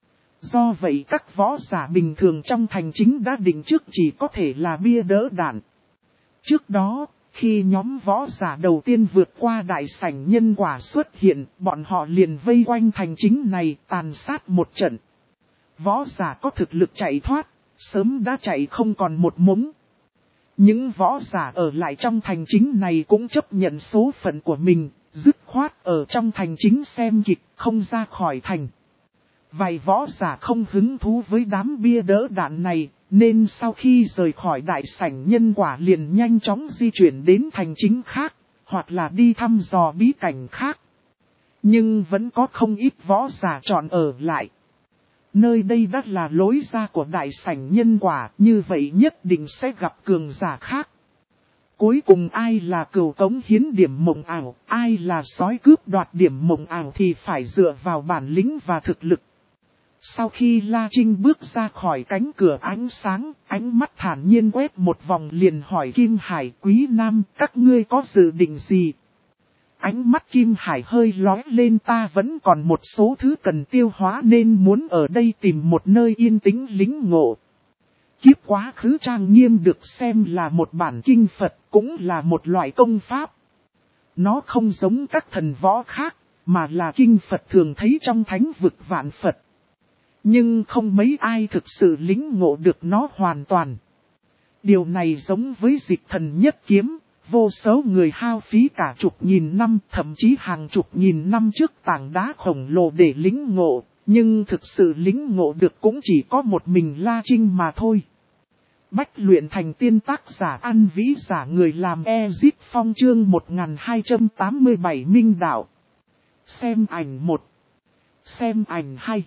Do vậy các võ giả bình thường trong thành chính đã định trước chỉ có thể là bia đỡ đạn. Trước đó, khi nhóm võ giả đầu tiên vượt qua đại sảnh nhân quả xuất hiện, bọn họ liền vây quanh thành chính này tàn sát một trận. Võ giả có thực lực chạy thoát, sớm đã chạy không còn một mống. Những võ giả ở lại trong thành chính này cũng chấp nhận số phận của mình, dứt khoát ở trong thành chính xem kịch, không ra khỏi thành. Vài võ giả không hứng thú với đám bia đỡ đạn này, nên sau khi rời khỏi đại sảnh nhân quả liền nhanh chóng di chuyển đến thành chính khác, hoặc là đi thăm dò bí cảnh khác. Nhưng vẫn có không ít võ giả chọn ở lại. Nơi đây đã là lối ra của đại sảnh nhân quả, như vậy nhất định sẽ gặp cường giả khác. Cuối cùng ai là cừu cống hiến điểm mộng ảo, ai là sói cướp đoạt điểm mộng ảo thì phải dựa vào bản lĩnh và thực lực. Sau khi La Trinh bước ra khỏi cánh cửa ánh sáng, ánh mắt thản nhiên quét một vòng liền hỏi Kim Hải, Quý Nam, các ngươi có dự định gì? Ánh mắt Kim Hải hơi lóe lên, ta vẫn còn một số thứ cần tiêu hóa nên muốn ở đây tìm một nơi yên tĩnh lĩnh ngộ. Kiếp quá khứ trang nghiêm được xem là một bản kinh Phật, cũng là một loại công pháp. Nó không giống các thần võ khác, mà là kinh Phật thường thấy trong thánh vực vạn Phật. Nhưng không mấy ai thực sự lĩnh ngộ được nó hoàn toàn. Điều này giống với dịch thần nhất kiếm, vô số người hao phí cả chục nghìn năm, thậm chí hàng chục nghìn năm trước tảng đá khổng lồ để lĩnh ngộ, nhưng thực sự lĩnh ngộ được cũng chỉ có một mình La Trinh mà thôi. Bách luyện thành tiên tác giả An Vĩ giả người làm Ezit Phong chương một nghìn hai trăm tám mươi bảy Minh Đạo. Xem ảnh một. Xem ảnh hai.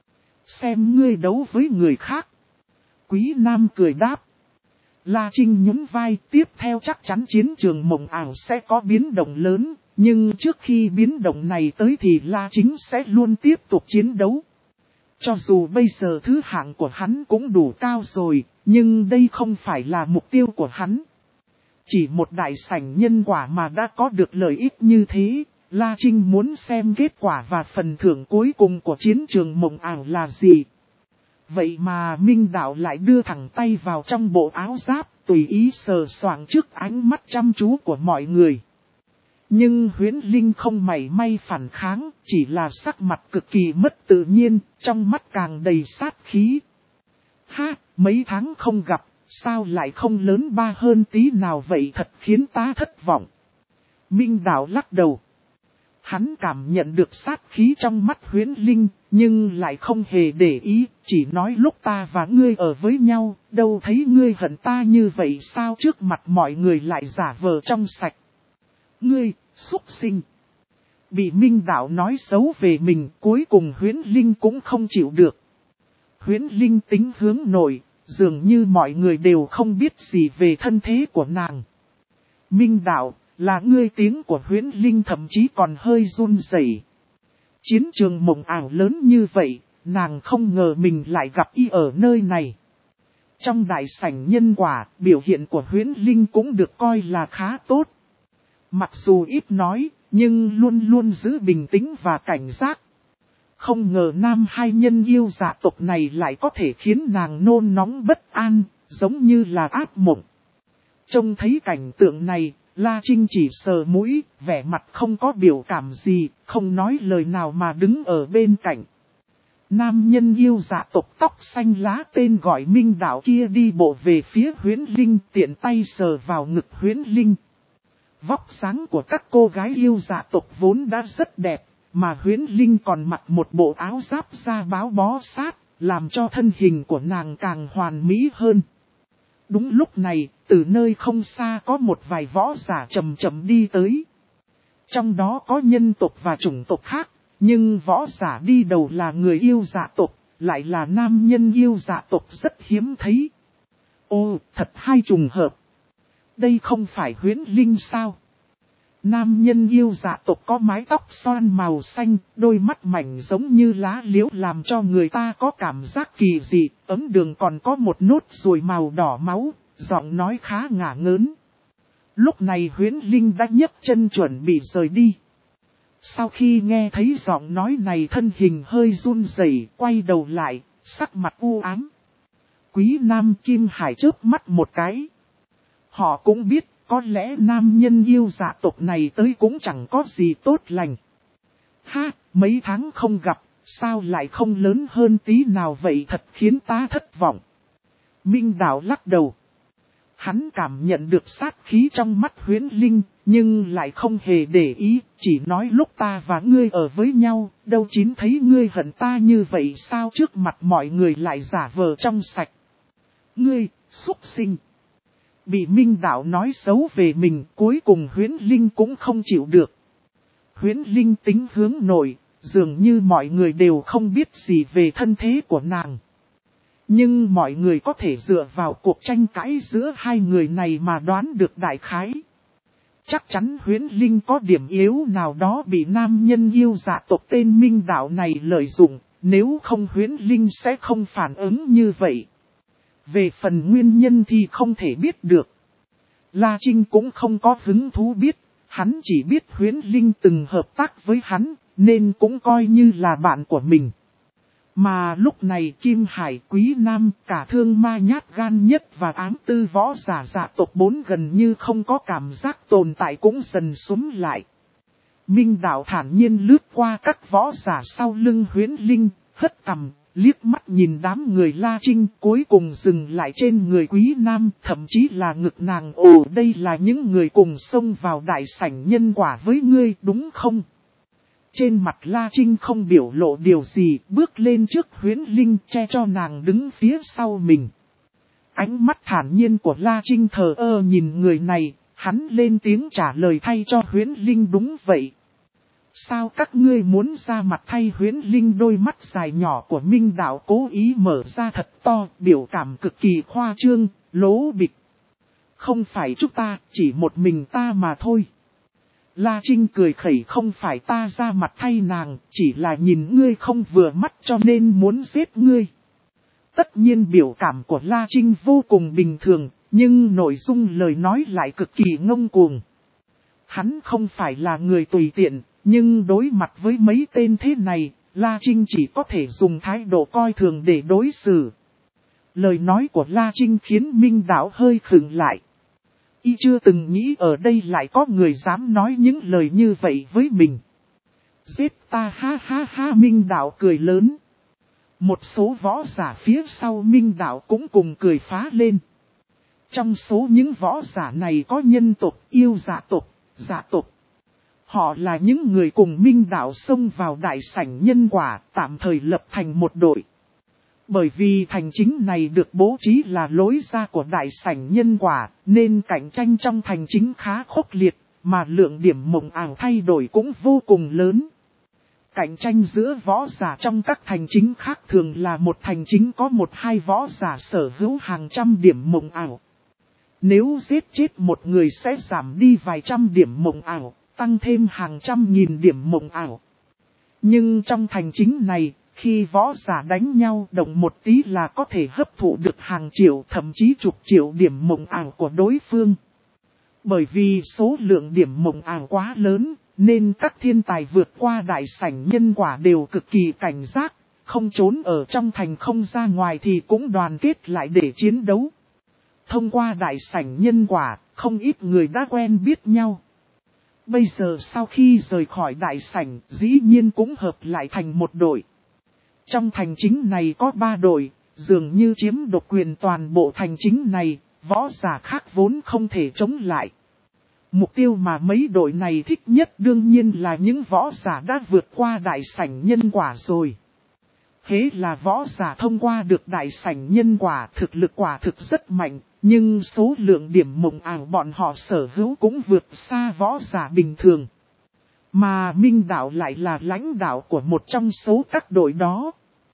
Xem ngươi đấu với người khác. Quý Nam cười đáp. La Trinh nhún vai, tiếp theo chắc chắn chiến trường mộng ảo sẽ có biến động lớn, nhưng trước khi biến động này tới thì La Trinh sẽ luôn tiếp tục chiến đấu. Cho dù bây giờ thứ hạng của hắn cũng đủ cao rồi, nhưng đây không phải là mục tiêu của hắn. Chỉ một đại sảnh nhân quả mà đã có được lợi ích như thế, La Trinh muốn xem kết quả và phần thưởng cuối cùng của chiến trường mộng ảo là gì. Vậy mà Minh Đạo lại đưa thẳng tay vào trong bộ áo giáp, tùy ý sờ soạng trước ánh mắt chăm chú của mọi người. Nhưng Huyễn Linh không mảy may phản kháng, chỉ là sắc mặt cực kỳ mất tự nhiên, trong mắt càng đầy sát khí. Ha, mấy tháng không gặp, sao lại không lớn ba hơn tí nào vậy, thật khiến ta thất vọng. Minh Đạo lắc đầu. Hắn cảm nhận được sát khí trong mắt Huyễn Linh, nhưng lại không hề để ý, chỉ nói lúc ta và ngươi ở với nhau, đâu thấy ngươi hận ta như vậy sao, trước mặt mọi người lại giả vờ trong sạch. Ngươi, xúc sinh. Bị Minh Đạo nói xấu về mình, cuối cùng Huyễn Linh cũng không chịu được. Huyễn Linh tính hướng nội, dường như mọi người đều không biết gì về thân thế của nàng. Minh Đạo, là ngươi, tiếng của Huyễn Linh thậm chí còn hơi run rẩy. Chiến trường mộng ảo lớn như vậy, nàng không ngờ mình lại gặp y ở nơi này. Trong đại sảnh nhân quả, biểu hiện của Huyễn Linh cũng được coi là khá tốt. Mặc dù ít nói, nhưng luôn luôn giữ bình tĩnh và cảnh giác. Không ngờ nam hai nhân yêu dạ tộc này lại có thể khiến nàng nôn nóng bất an, giống như là ác mộng. Trông thấy cảnh tượng này, La Trinh chỉ sờ mũi, vẻ mặt không có biểu cảm gì, không nói lời nào mà đứng ở bên cạnh. Nam nhân yêu dạ tộc tóc xanh lá tên gọi Minh Đạo kia đi bộ về phía Huyễn Linh, tiện tay sờ vào ngực Huyễn Linh. Vóc dáng của các cô gái yêu dạ tộc vốn đã rất đẹp, mà Huyễn Linh còn mặc một bộ áo giáp da báo bó sát, làm cho thân hình của nàng càng hoàn mỹ hơn. Đúng lúc này, từ nơi không xa có một vài võ giả chậm chậm đi tới. Trong đó có nhân tộc và chủng tộc khác, nhưng võ giả đi đầu là người yêu dạ tộc, lại là nam nhân yêu dạ tộc rất hiếm thấy. Ô, thật hay trùng hợp. Đây không phải Huyễn Linh sao? Nam nhân yêu dạ tộc có mái tóc xoăn màu xanh, đôi mắt mảnh giống như lá liễu làm cho người ta có cảm giác kỳ dị, ấm đường còn có một nốt ruồi màu đỏ máu, giọng nói khá ngả ngớn. Lúc này Huyễn Linh đã nhấc chân chuẩn bị rời đi. Sau khi nghe thấy giọng nói này, thân hình hơi run rẩy, quay đầu lại, sắc mặt u ám. Quý Nam Kim Hải chớp mắt một cái. Họ cũng biết, có lẽ nam nhân yêu dạ tộc này tới cũng chẳng có gì tốt lành. Ha, mấy tháng không gặp, sao lại không lớn hơn tí nào vậy, thật khiến ta thất vọng. Minh Đạo lắc đầu. Hắn cảm nhận được sát khí trong mắt Huyễn Linh, nhưng lại không hề để ý, chỉ nói lúc ta và ngươi ở với nhau, đâu chín thấy ngươi hận ta như vậy sao, trước mặt mọi người lại giả vờ trong sạch. Ngươi, xúc sinh. Bị Minh Đạo nói xấu về mình, cuối cùng Huyễn Linh cũng không chịu được. Huyễn Linh tính hướng nội, dường như mọi người đều không biết gì về thân thế của nàng. Nhưng mọi người có thể dựa vào cuộc tranh cãi giữa hai người này mà đoán được đại khái. Chắc chắn Huyễn Linh có điểm yếu nào đó bị nam nhân yêu dạ tộc tên Minh Đạo này lợi dụng, nếu không Huyễn Linh sẽ không phản ứng như vậy. Về phần nguyên nhân thì không thể biết được. La Trinh cũng không có hứng thú biết, hắn chỉ biết Huyễn Linh từng hợp tác với hắn, nên cũng coi như là bạn của mình. Mà lúc này Kim Hải, Quý Nam, cả Thương Ma nhát gan nhất và ám tư võ giả dạ tộc bốn gần như không có cảm giác tồn tại cũng dần súng lại. Minh Đạo thản nhiên lướt qua các võ giả sau lưng Huyễn Linh, hất cằm, liếc mắt nhìn đám người La Trinh, cuối cùng dừng lại trên người Quý Nam, thậm chí là ngực nàng. Ồ, đây là những người cùng xông vào đại sảnh nhân quả với ngươi, đúng không? Trên mặt La Trinh không biểu lộ điều gì, bước lên trước Huyễn Linh, che cho nàng đứng phía sau mình. Ánh mắt thản nhiên của La Trinh thờ ơ nhìn người này, hắn lên tiếng trả lời thay cho Huyễn Linh. Đúng vậy. Sao các ngươi muốn ra mặt thay? Huyễn Linh đôi mắt dài nhỏ của Minh Đạo cố ý mở ra thật to, biểu cảm cực kỳ khoa trương, lố bịch. Không phải chúng ta, chỉ một mình ta mà thôi. La Trinh cười khẩy, không phải ta ra mặt thay nàng, chỉ là nhìn ngươi không vừa mắt cho nên muốn giết ngươi. Tất nhiên biểu cảm của La Trinh vô cùng bình thường, nhưng nội dung lời nói lại cực kỳ ngông cuồng. Hắn không phải là người tùy tiện, nhưng đối mặt với mấy tên thế này, La Trinh chỉ có thể dùng thái độ coi thường để đối xử. Lời nói của La Trinh khiến Minh Đạo hơi khựng lại. Y chưa từng nghĩ ở đây lại có người dám nói những lời như vậy với mình. Giết ta, ha ha ha. Minh Đạo cười lớn. Một số võ giả phía sau Minh Đạo cũng cùng cười phá lên. Trong số những võ giả này có nhân tộc, yêu dạ tộc, dạ tộc. Họ là những người cùng Minh Đạo xông vào đại sảnh nhân quả, tạm thời lập thành một đội. Bởi vì thành chính này được bố trí là lối ra của đại sảnh nhân quả, nên cạnh tranh trong thành chính khá khốc liệt, mà lượng điểm mộng ảo thay đổi cũng vô cùng lớn. Cạnh tranh giữa võ giả trong các thành chính khác thường là một thành chính có một hai võ giả sở hữu hàng trăm điểm mộng ảo. Nếu giết chết một người sẽ giảm đi vài trăm điểm mộng ảo, tăng thêm hàng trăm nghìn điểm mộng ảo. Nhưng trong thành chính này, khi võ giả đánh nhau động một tí là có thể hấp thụ được hàng triệu thậm chí chục triệu điểm mộng ảo của đối phương. Bởi vì số lượng điểm mộng ảo quá lớn, nên các thiên tài vượt qua đại sảnh nhân quả đều cực kỳ cảnh giác, không trốn ở trong thành không ra ngoài thì cũng đoàn kết lại để chiến đấu. Thông qua đại sảnh nhân quả, không ít người đã quen biết nhau. Bây giờ sau khi rời khỏi đại sảnh, dĩ nhiên cũng hợp lại thành một đội. Trong thành chính này có ba đội, dường như chiếm độc quyền toàn bộ thành chính này, võ giả khác vốn không thể chống lại. Mục tiêu mà mấy đội này thích nhất đương nhiên là những võ giả đã vượt qua đại sảnh nhân quả rồi. Thế là võ giả thông qua được đại sảnh nhân quả, thực lực quả thực rất mạnh, nhưng số lượng điểm mộng ảo bọn họ sở hữu cũng vượt xa võ giả bình thường. Mà Minh Đạo lại là lãnh đạo của một trong số các đội đó.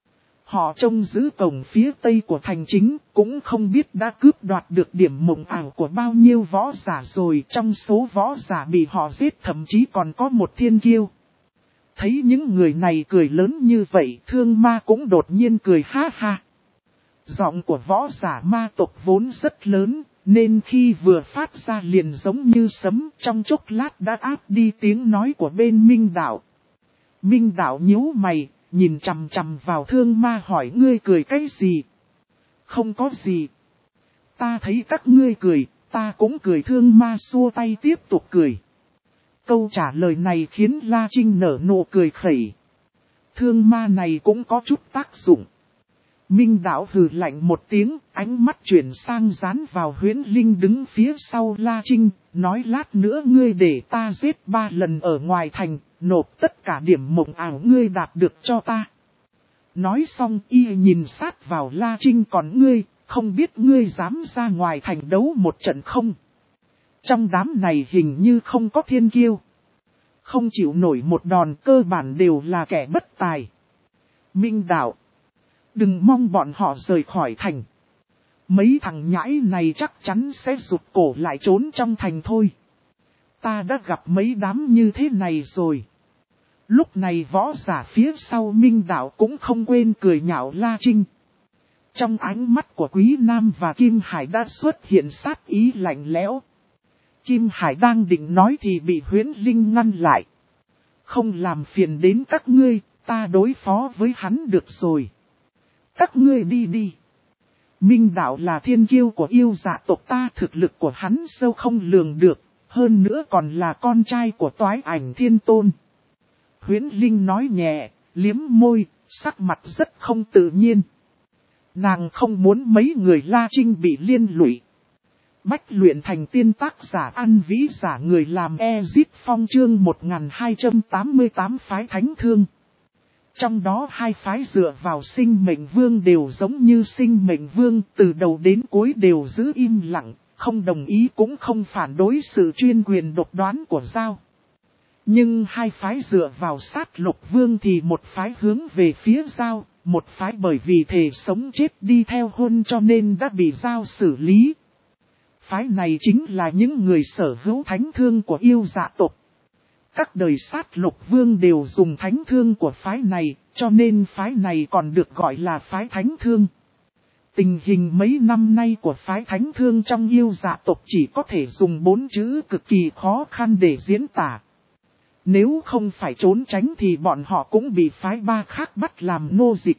Họ trông giữ cổng phía tây của thành chính, cũng không biết đã cướp đoạt được điểm mộng ảo của bao nhiêu võ giả rồi. Trong số võ giả bị họ giết thậm chí còn có một thiên kiêu. Thấy những người này cười lớn như vậy, Thương Ma cũng đột nhiên cười ha ha. Giọng của võ giả ma tộc vốn rất lớn, nên khi vừa phát ra liền giống như sấm, trong chốc lát đã áp đi tiếng nói của bên Minh Đạo. Minh Đạo nhíu mày, nhìn chằm chằm vào Thương Ma hỏi ngươi cười cái gì? Không có gì. Ta thấy các ngươi cười, ta cũng cười. Thương Ma xua tay tiếp tục cười. Câu trả lời này khiến La Trinh nở nụ cười khẩy. Thương Ma này cũng có chút tác dụng. Minh Đạo hừ lạnh một tiếng, ánh mắt chuyển sang dán vào Huyễn Linh đứng phía sau La Trinh, nói lát nữa ngươi để ta giết ba lần ở ngoài thành, nộp tất cả điểm mộng ảo ngươi đạt được cho ta. Nói xong y nhìn sát vào La Trinh, còn ngươi, không biết ngươi dám ra ngoài thành đấu một trận không? Trong đám này hình như không có thiên kiêu. Không chịu nổi một đòn, cơ bản đều là kẻ bất tài. Minh Đạo, đừng mong bọn họ rời khỏi thành. Mấy thằng nhãi này chắc chắn sẽ rụt cổ lại trốn trong thành thôi. Ta đã gặp mấy đám như thế này rồi. Lúc này võ giả phía sau Minh Đạo cũng không quên cười nhạo La Trinh. Trong ánh mắt của Quý Nam và Kim Hải đã xuất hiện sát ý lạnh lẽo. Kim Hải đang định nói thì bị Huyễn Linh ngăn lại. Không làm phiền đến các ngươi, ta đối phó với hắn được rồi. Các ngươi đi đi. Minh Đạo là thiên kiêu của yêu dạ tộc ta, thực lực của hắn sâu không lường được, Hơn nữa còn là con trai của Toái Ảnh Thiên Tôn. Huyễn Linh nói nhẹ, liếm môi, sắc mặt rất không tự nhiên. Nàng không muốn mấy người La Trinh bị liên lụy. Bách luyện thành tiên tác giả An Vĩ giả người làm Ezit Phong chương một nghìn hai trăm tám mươi tám phái thánh thương. Trong đó hai phái dựa vào sinh mệnh vương đều giống như sinh mệnh vương, từ đầu đến cuối đều giữ im lặng, không đồng ý cũng không phản đối sự chuyên quyền độc đoán của Giao. Nhưng hai phái dựa vào sát lục vương thì một phái hướng về phía Giao, một phái bởi vì thề sống chết đi theo Hôn cho nên đã bị Giao xử lý. Phái này chính là những người sở hữu thánh thương của yêu dạ tộc. Các đời sát lục vương đều dùng thánh thương của phái này, cho nên phái này còn được gọi là phái thánh thương. Tình hình mấy năm nay của phái thánh thương trong yêu dạ tộc chỉ có thể dùng bốn chữ cực kỳ khó khăn để diễn tả. Nếu không phải trốn tránh thì bọn họ cũng bị phái ba khác bắt làm nô dịch.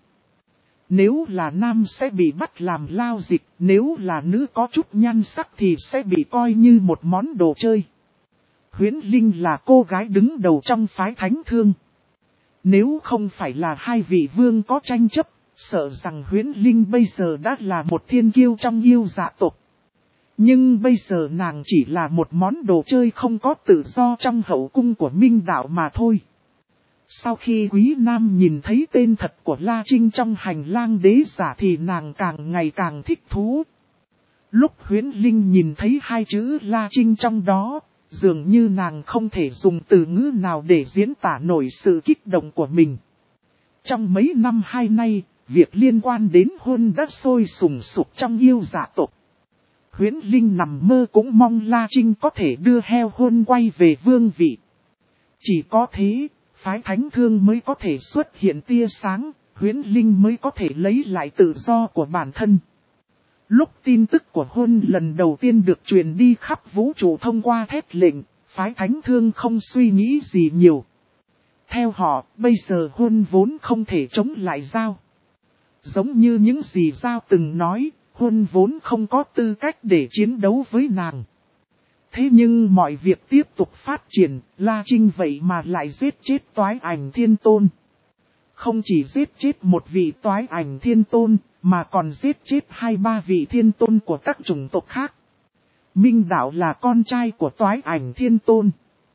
Nếu là nam sẽ bị bắt làm lao dịch, nếu là nữ có chút nhan sắc thì sẽ bị coi như một món đồ chơi. Huyễn Linh là cô gái đứng đầu trong phái thánh thương. Nếu không phải là hai vị vương có tranh chấp, sợ rằng Huyễn Linh bây giờ đã là một thiên kiêu trong yêu dạ tộc. Nhưng bây giờ nàng chỉ là một món đồ chơi không có tự do trong hậu cung của Minh Đạo mà thôi. Sau khi Quý Nam nhìn thấy tên thật của La Trinh trong hành lang đế giả thì nàng càng ngày càng thích thú. Lúc Huyễn Linh nhìn thấy hai chữ La Trinh trong đó, dường như nàng không thể dùng từ ngữ nào để diễn tả nổi sự kích động của mình. Trong mấy năm hai nay, việc liên quan đến Hôn đã sôi sùng sục trong yêu dạ tộc. Huyễn Linh nằm mơ cũng mong La Trinh có thể đưa heo Hôn quay về vương vị. Chỉ có thế, phái thánh thương mới có thể xuất hiện tia sáng, Huyễn Linh mới có thể lấy lại tự do của bản thân. Lúc tin tức của Hôn lần đầu tiên được truyền đi khắp vũ trụ thông qua thét lệnh, phái thánh thương không suy nghĩ gì nhiều. Theo họ, bây giờ Hôn vốn không thể chống lại Giao. Giống như những gì Giao từng nói, Hôn vốn không có tư cách để chiến đấu với nàng. Thế nhưng mọi việc tiếp tục phát triển, La Trinh vậy mà lại giết chết Toái Ảnh Thiên Tôn. Không chỉ giết chết một vị Toái Ảnh Thiên Tôn, mà còn giết chết hai ba vị thiên tôn của các chủng tộc khác. Minh Đạo là con trai của Toái Ảnh Thiên Tôn.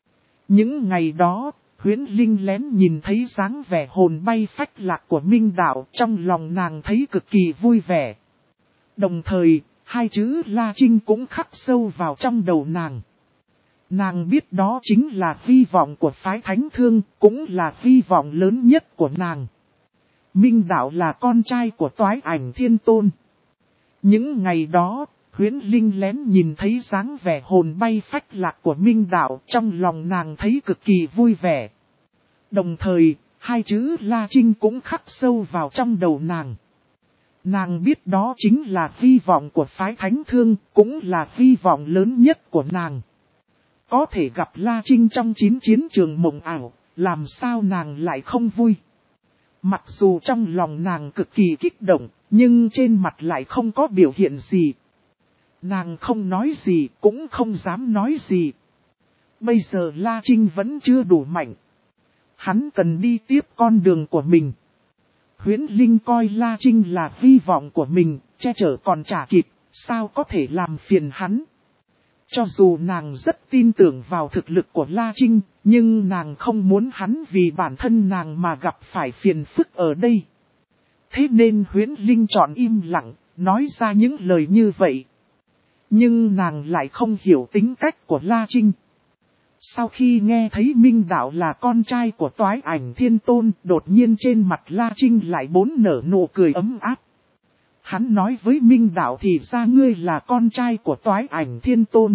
Những ngày đó, Huyễn Linh lén nhìn thấy dáng vẻ hồn bay phách lạc của Minh Đạo, trong lòng nàng thấy cực kỳ vui vẻ. Đồng thời, hai chữ La Trinh cũng khắc sâu vào trong đầu nàng. Nàng biết đó chính là hy vọng của phái thánh thương, cũng là hy vọng lớn nhất của nàng. Minh Đạo là con trai của Toái Ảnh Thiên Tôn. Những ngày đó, Huyễn Linh lén nhìn thấy dáng vẻ hồn bay phách lạc của Minh Đạo, trong lòng nàng thấy cực kỳ vui vẻ. Đồng thời, hai chữ La Trinh cũng khắc sâu vào trong đầu nàng. Nàng biết đó chính là hy vọng của phái thánh thương, cũng là hy vọng lớn nhất của nàng. Có thể gặp La Trinh trong chín chiến trường mộng ảo, làm sao nàng lại không vui. Mặc dù trong lòng nàng cực kỳ kích động, nhưng trên mặt lại không có biểu hiện gì. Nàng không nói gì, cũng không dám nói gì. Bây giờ La Trinh vẫn chưa đủ mạnh. Hắn cần đi tiếp con đường của mình. Huyễn Linh coi La Trinh là hy vọng của mình, che chở còn trả kịp, sao có thể làm phiền hắn. Cho dù nàng rất tin tưởng vào thực lực của La Trinh, nhưng nàng không muốn hắn vì bản thân nàng mà gặp phải phiền phức ở đây. Thế nên Huyễn Linh chọn im lặng, nói ra những lời như vậy. Nhưng nàng lại không hiểu tính cách của La Trinh. Sau khi nghe thấy Minh Đạo là con trai của Toái Ảnh Thiên Tôn, đột nhiên trên mặt La Trinh lại bốn nở nụ cười ấm áp. Hắn nói với Minh Đạo thì ra ngươi là con trai của Toái Ảnh Thiên Tôn.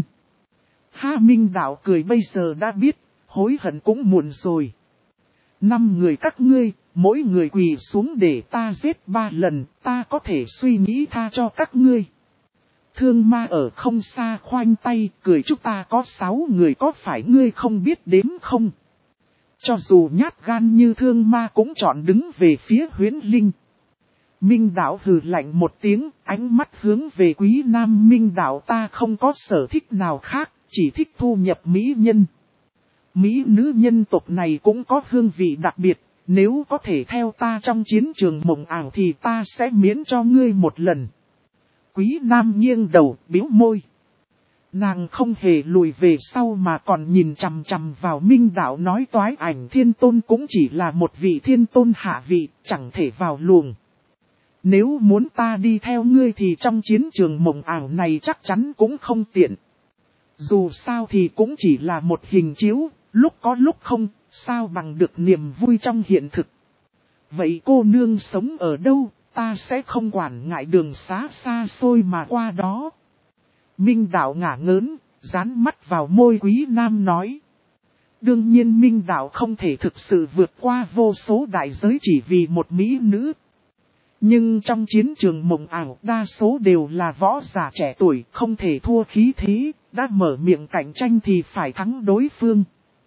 Ha, Minh Đạo cười bây giờ đã biết, hối hận cũng muộn rồi. Năm người các ngươi, mỗi người quỳ xuống để ta giết ba lần, ta có thể suy nghĩ tha cho các ngươi. Thương Ma ở không xa khoanh tay, cười chúng ta có sáu người, có phải ngươi không biết đếm không? Cho dù nhát gan như Thương Ma cũng chọn đứng về phía Huyễn Linh. Minh Đạo hừ lạnh một tiếng, ánh mắt hướng về Quý Nam. Minh Đạo ta không có sở thích nào khác, chỉ thích thu nhập mỹ nhân. Mỹ nữ nhân tộc này cũng có hương vị đặc biệt, nếu có thể theo ta trong chiến trường mộng ảo thì ta sẽ miễn cho ngươi một lần. Quý Nam nghiêng đầu, biếu môi. Nàng không hề lùi về sau mà còn nhìn chằm chằm vào Minh Đạo nói Toái Ảnh Thiên Tôn cũng chỉ là một vị thiên tôn hạ vị, chẳng thể vào luồng. Nếu muốn ta đi theo ngươi thì trong chiến trường mộng ảo này chắc chắn cũng không tiện. Dù sao thì cũng chỉ là một hình chiếu, lúc có lúc không, sao bằng được niềm vui trong hiện thực. Vậy cô nương sống ở đâu, ta sẽ không quản ngại đường xá xa xôi mà qua đó. Minh Đạo ngả ngớn, dán mắt vào môi Quý Nam nói. Đương nhiên Minh Đạo không thể thực sự vượt qua vô số đại giới chỉ vì một mỹ nữ. Nhưng trong chiến trường mộng ảo đa số đều là võ giả trẻ tuổi, không thể thua khí thế, đã mở miệng cạnh tranh thì phải thắng đối phương.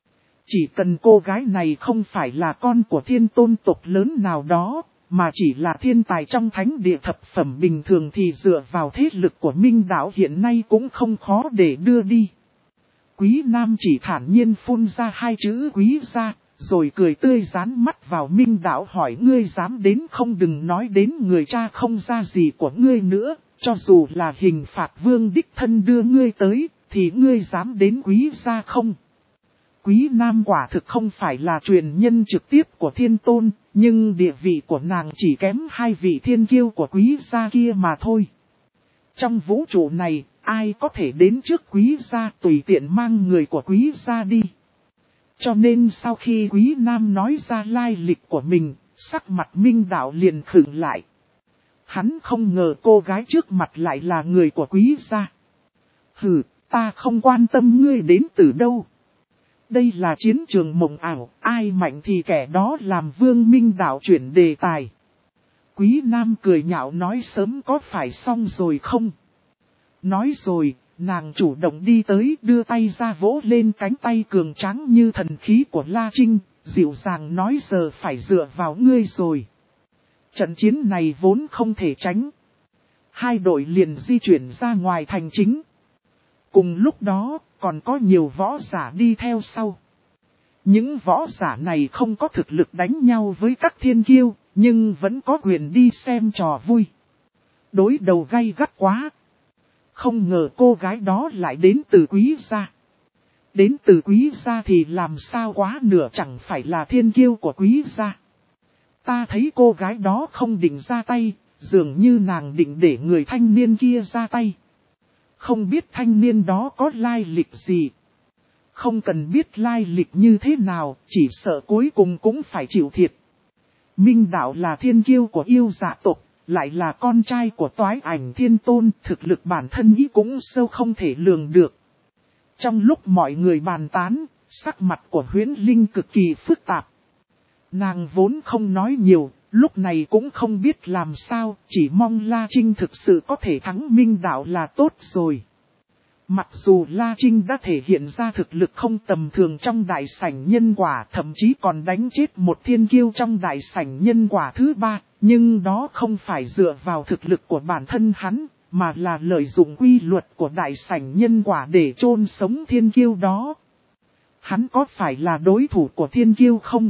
Chỉ cần cô gái này không phải là con của thiên tôn tộc lớn nào đó, mà chỉ là thiên tài trong thánh địa thập phẩm bình thường thì dựa vào thế lực của Minh Đạo hiện nay cũng không khó để đưa đi. Quý Nam chỉ thản nhiên phun ra hai chữ quý gia, rồi cười tươi dán mắt vào Minh Đạo hỏi ngươi dám đến không, đừng nói đến người cha không ra gì của ngươi nữa, cho dù là hình phạt vương đích thân đưa ngươi tới, thì ngươi dám đến quý gia không? Quý Nam quả thực không phải là truyền nhân trực tiếp của thiên tôn, nhưng địa vị của nàng chỉ kém hai vị thiên kiêu của quý gia kia mà thôi. Trong vũ trụ này, ai có thể đến trước quý gia tùy tiện mang người của quý gia đi. Cho nên sau khi Quý Nam nói ra lai lịch của mình, sắc mặt Minh Đạo liền khựng lại. Hắn không ngờ cô gái trước mặt lại là người của quý gia. Hừ, ta không quan tâm ngươi đến từ đâu. Đây là chiến trường mộng ảo, ai mạnh thì kẻ đó làm vương. Minh Đạo chuyển đề tài. Quý Nam cười nhạo nói sớm có phải xong rồi không? Nói rồi, nàng chủ động đi tới đưa tay ra vỗ lên cánh tay cường tráng như thần khí của La Trinh, dịu dàng nói giờ phải dựa vào ngươi rồi. Trận chiến này vốn không thể tránh. Hai đội liền di chuyển ra ngoài thành chính. Cùng lúc đó, còn có nhiều võ giả đi theo sau. Những võ giả này không có thực lực đánh nhau với các thiên kiêu, nhưng vẫn có quyền đi xem trò vui. Đối đầu gay gắt quá. Không ngờ cô gái đó lại đến từ quý gia. Đến từ quý gia thì làm sao quá nửa chẳng phải là thiên kiêu của quý gia. Ta thấy cô gái đó không định ra tay, dường như nàng định để người thanh niên kia ra tay. Không biết thanh niên đó có lai lịch gì. Không cần biết lai lịch như thế nào, chỉ sợ cuối cùng cũng phải chịu thiệt. Minh Đạo là thiên kiêu của yêu dạ tộc, lại là con trai của Toái Ảnh Thiên Tôn, thực lực bản thân ý cũng sâu không thể lường được. Trong lúc mọi người bàn tán, sắc mặt của Huyễn Linh cực kỳ phức tạp. Nàng vốn không nói nhiều, lúc này cũng không biết làm sao, chỉ mong La Trinh thực sự có thể thắng Minh Đạo là tốt rồi. Mặc dù La Trinh đã thể hiện ra thực lực không tầm thường trong đại sảnh nhân quả, thậm chí còn đánh chết một thiên kiêu trong đại sảnh nhân quả thứ ba, nhưng đó không phải dựa vào thực lực của bản thân hắn, mà là lợi dụng quy luật của đại sảnh nhân quả để chôn sống thiên kiêu đó. Hắn có phải là đối thủ của thiên kiêu không?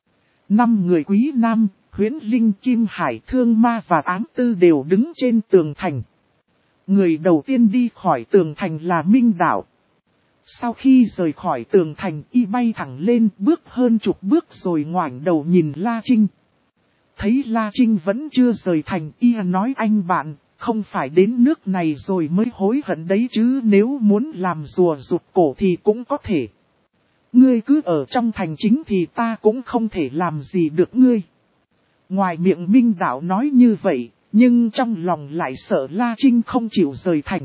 Năm người Quý Nam, Huyễn Linh, Kim Hải, Thương Ma và Ám Tư đều đứng trên tường thành. Người đầu tiên đi khỏi tường thành là Minh Đạo. Sau khi rời khỏi tường thành, y bay thẳng lên bước hơn chục bước rồi ngoảnh đầu nhìn La Trinh. Thấy La Trinh vẫn chưa rời thành, y nói anh bạn, không phải đến nước này rồi mới hối hận đấy chứ, nếu muốn làm rùa rụt cổ thì cũng có thể. Ngươi cứ ở trong thành chính thì ta cũng không thể làm gì được ngươi. Ngoài miệng Minh Đạo nói như vậy, nhưng trong lòng lại sợ La Trinh không chịu rời thành.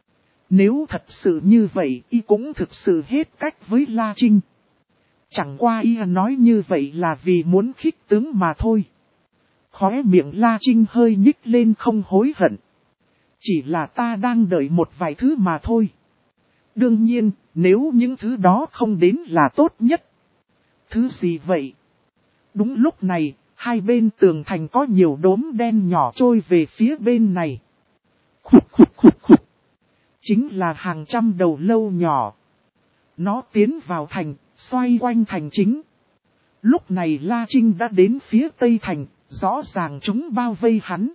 Nếu thật sự như vậy, y cũng thực sự hết cách với La Trinh. Chẳng qua y nói như vậy là vì muốn khích tướng mà thôi. Khóe miệng La Trinh hơi nhích lên không hối hận. Chỉ là ta đang đợi một vài thứ mà thôi. Đương nhiên, nếu những thứ đó không đến là tốt nhất. Thứ gì vậy? Đúng lúc này, hai bên tường thành có nhiều đốm đen nhỏ trôi về phía bên này. Khục khục khục khục. chính là hàng trăm đầu lâu nhỏ. Nó tiến vào thành, xoay quanh thành chính. Lúc này La Trinh đã đến phía tây thành, rõ ràng chúng bao vây hắn.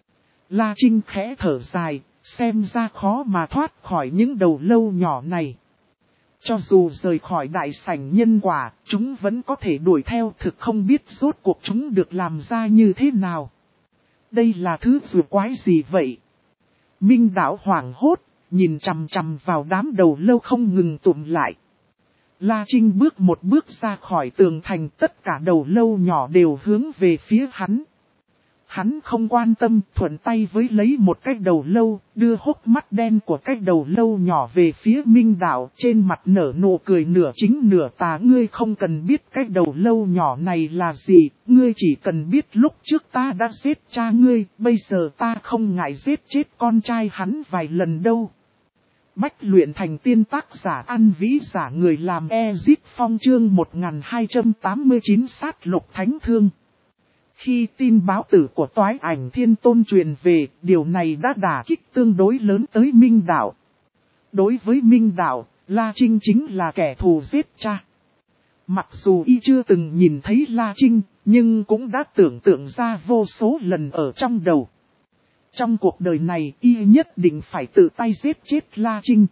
La Trinh khẽ thở dài, xem ra khó mà thoát khỏi những đầu lâu nhỏ này. Cho dù rời khỏi đại sảnh nhân quả, chúng vẫn có thể đuổi theo, thực không biết rốt cuộc chúng được làm ra như thế nào. Đây là thứ rùa quái gì vậy? Minh Đạo hoảng hốt, nhìn chằm chằm vào đám đầu lâu không ngừng tụm lại. La Trinh bước một bước ra khỏi tường thành, tất cả đầu lâu nhỏ đều hướng về phía hắn. Hắn không quan tâm, thuận tay với lấy một cái đầu lâu, đưa hốc mắt đen của cái đầu lâu nhỏ về phía Minh Đạo, trên mặt nở nụ cười nửa chính nửa tà. Ngươi không cần biết cái đầu lâu nhỏ này là gì, ngươi chỉ cần biết lúc trước ta đã giết cha ngươi, bây giờ ta không ngại giết chết con trai hắn vài lần đâu. Bách luyện thành tiên, tác giả An Vĩ, giả người làm Ezit Phong, chương một nghìn hai trăm tám mươi chín sát lục thánh thương. Khi tin báo tử của Toái Ảnh Thiên Tôn truyền về, điều này đã đả kích tương đối lớn tới Minh Đạo. Đối với Minh Đạo, La Trinh chính là kẻ thù giết cha. Mặc dù y chưa từng nhìn thấy La Trinh, nhưng cũng đã tưởng tượng ra vô số lần ở trong đầu. Trong cuộc đời này, y nhất định phải tự tay giết chết La Trinh.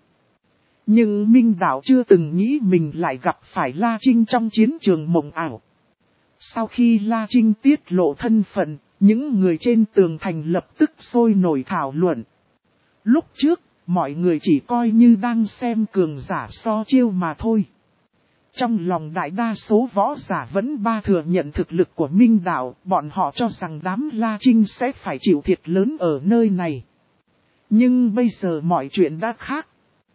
Nhưng Minh Đạo chưa từng nghĩ mình lại gặp phải La Trinh trong chiến trường mộng ảo. Sau khi La Trinh tiết lộ thân phận, những người trên tường thành lập tức sôi nổi thảo luận. Lúc trước, mọi người chỉ coi như đang xem cường giả so chiêu mà thôi. Trong lòng đại đa số võ giả vẫn ba thừa nhận thực lực của Minh Đạo, bọn họ cho rằng đám La Trinh sẽ phải chịu thiệt lớn ở nơi này. Nhưng bây giờ mọi chuyện đã khác.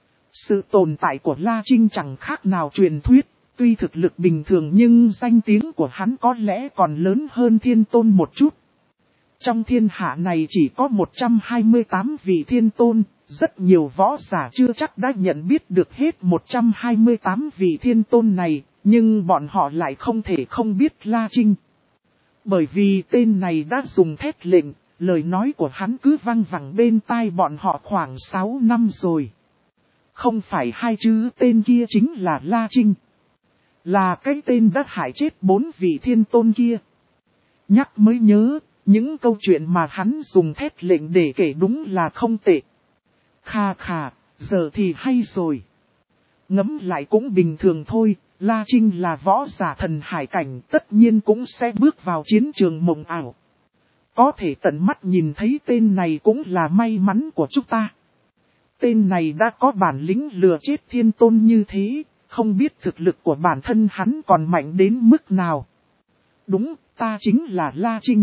Sự tồn tại của La Trinh chẳng khác nào truyền thuyết. Tuy thực lực bình thường nhưng danh tiếng của hắn có lẽ còn lớn hơn Thiên Tôn một chút. Trong thiên hạ này chỉ có một trăm hai mươi tám vị Thiên Tôn, rất nhiều võ giả chưa chắc đã nhận biết được hết một trăm hai mươi tám vị Thiên Tôn này, nhưng bọn họ lại không thể không biết La Trinh. Bởi vì tên này đã dùng thét lệnh, lời nói của hắn cứ văng vẳng bên tai bọn họ khoảng sáu năm rồi. Không phải hai chữ tên kia chính là La Trinh. Là cái tên đã hại chết bốn vị Thiên Tôn kia. Nhắc mới nhớ, những câu chuyện mà hắn dùng thét lệnh để kể đúng là không tệ. Khà khà, giờ thì hay rồi. Ngẫm lại cũng bình thường thôi, La Trinh là võ giả thần hải cảnh, tất nhiên cũng sẽ bước vào chiến trường mộng ảo. Có thể tận mắt nhìn thấy tên này cũng là may mắn của chúng ta. Tên này đã có bản lĩnh lừa chết Thiên Tôn như thế. Không biết thực lực của bản thân hắn còn mạnh đến mức nào. Đúng, ta chính là La Trinh.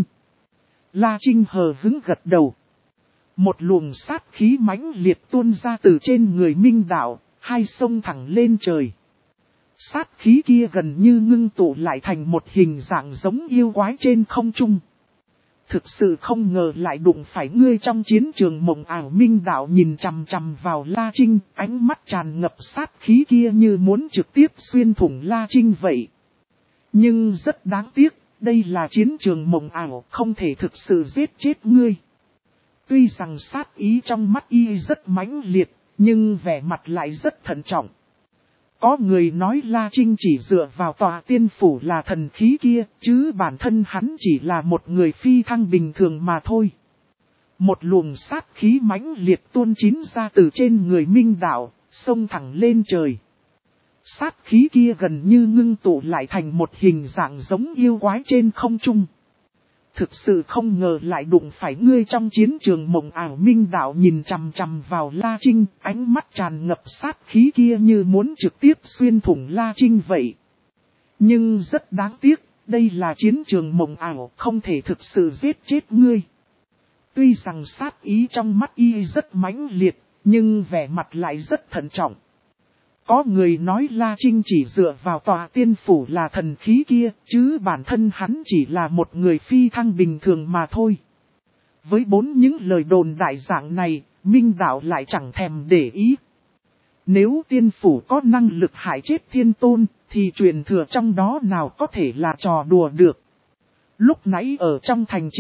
La Trinh hờ hững gật đầu. Một luồng sát khí mãnh liệt tuôn ra từ trên người Minh Đạo, hai sông thẳng lên trời. Sát khí kia gần như ngưng tụ lại thành một hình dạng giống yêu quái trên không trung. Thực sự không ngờ lại đụng phải ngươi trong chiến trường mộng ảo. Minh Đạo nhìn chằm chằm vào La Trinh, ánh mắt tràn ngập sát khí kia như muốn trực tiếp xuyên thủng La Trinh vậy. Nhưng rất đáng tiếc, đây là chiến trường mộng ảo, không thể thực sự giết chết ngươi. Tuy rằng sát ý trong mắt y rất mãnh liệt, nhưng vẻ mặt lại rất thận trọng. Có người nói La Trinh chỉ dựa vào tòa tiên phủ là thần khí kia, chứ bản thân hắn chỉ là một người phi thăng bình thường mà thôi. Một luồng sát khí mãnh liệt tuôn chín ra từ trên người Minh Đạo, xông thẳng lên trời. Sát khí kia gần như ngưng tụ lại thành một hình dạng giống yêu quái trên không trung. Thực sự không ngờ lại đụng phải ngươi trong chiến trường mộng ảo. Minh Đạo nhìn chằm chằm vào La Trinh, ánh mắt tràn ngập sát khí kia như muốn trực tiếp xuyên thủng La Trinh vậy. Nhưng rất đáng tiếc, đây là chiến trường mộng ảo, không thể thực sự giết chết ngươi. Tuy rằng sát ý trong mắt y rất mãnh liệt, nhưng vẻ mặt lại rất thận trọng. Có người nói La Trinh chỉ dựa vào tòa tiên phủ là thần khí kia, chứ bản thân hắn chỉ là một người phi thăng bình thường mà thôi. Với bốn những lời đồn đại dạng này, Minh Đạo lại chẳng thèm để ý. Nếu tiên phủ có năng lực hại chết Thiên Tôn, thì truyền thừa trong đó nào có thể là trò đùa được. Lúc nãy ở trong thành chính,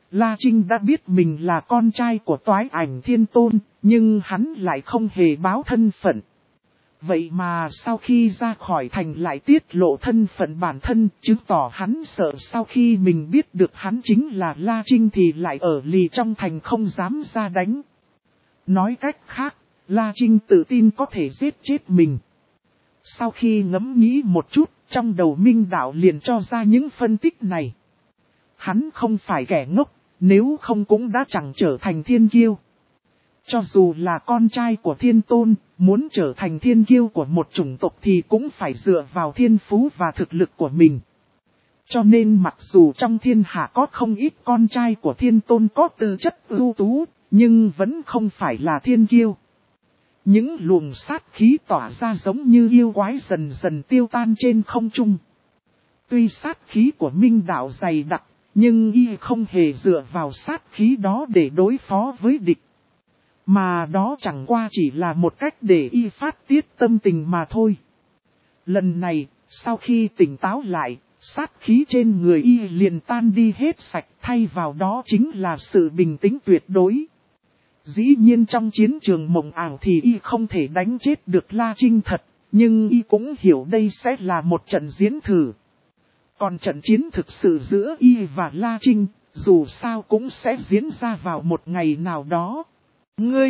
La Trinh đã biết mình là con trai của Toái Ảnh Thiên Tôn, nhưng hắn lại không hề báo thân phận. Vậy mà sau khi ra khỏi thành lại tiết lộ thân phận bản thân, chứng tỏ hắn sợ sau khi mình biết được hắn chính là La Trinh thì lại ở lì trong thành không dám ra đánh. Nói cách khác, La Trinh tự tin có thể giết chết mình. Sau khi ngẫm nghĩ một chút, trong đầu Minh Đạo liền cho ra những phân tích này. Hắn không phải kẻ ngốc, nếu không cũng đã chẳng trở thành thiên kiêu. Cho dù là con trai của thiên tôn, muốn trở thành thiên kiêu của một chủng tộc thì cũng phải dựa vào thiên phú và thực lực của mình. Cho nên mặc dù trong thiên hạ có không ít con trai của thiên tôn có tư chất ưu tú, nhưng vẫn không phải là thiên kiêu. Những luồng sát khí tỏa ra giống như yêu quái dần dần tiêu tan trên không trung. Tuy sát khí của Minh Đạo dày đặc, nhưng y không hề dựa vào sát khí đó để đối phó với địch. Mà đó chẳng qua chỉ là một cách để y phát tiết tâm tình mà thôi. Lần này, sau khi tỉnh táo lại, sát khí trên người y liền tan đi hết sạch, thay vào đó chính là sự bình tĩnh tuyệt đối. Dĩ nhiên trong chiến trường mộng ảo thì y không thể đánh chết được La Trinh thật, nhưng y cũng hiểu đây sẽ là một trận diễn thử. Còn trận chiến thực sự giữa y và La Trinh, dù sao cũng sẽ diễn ra vào một ngày nào đó. Ngươi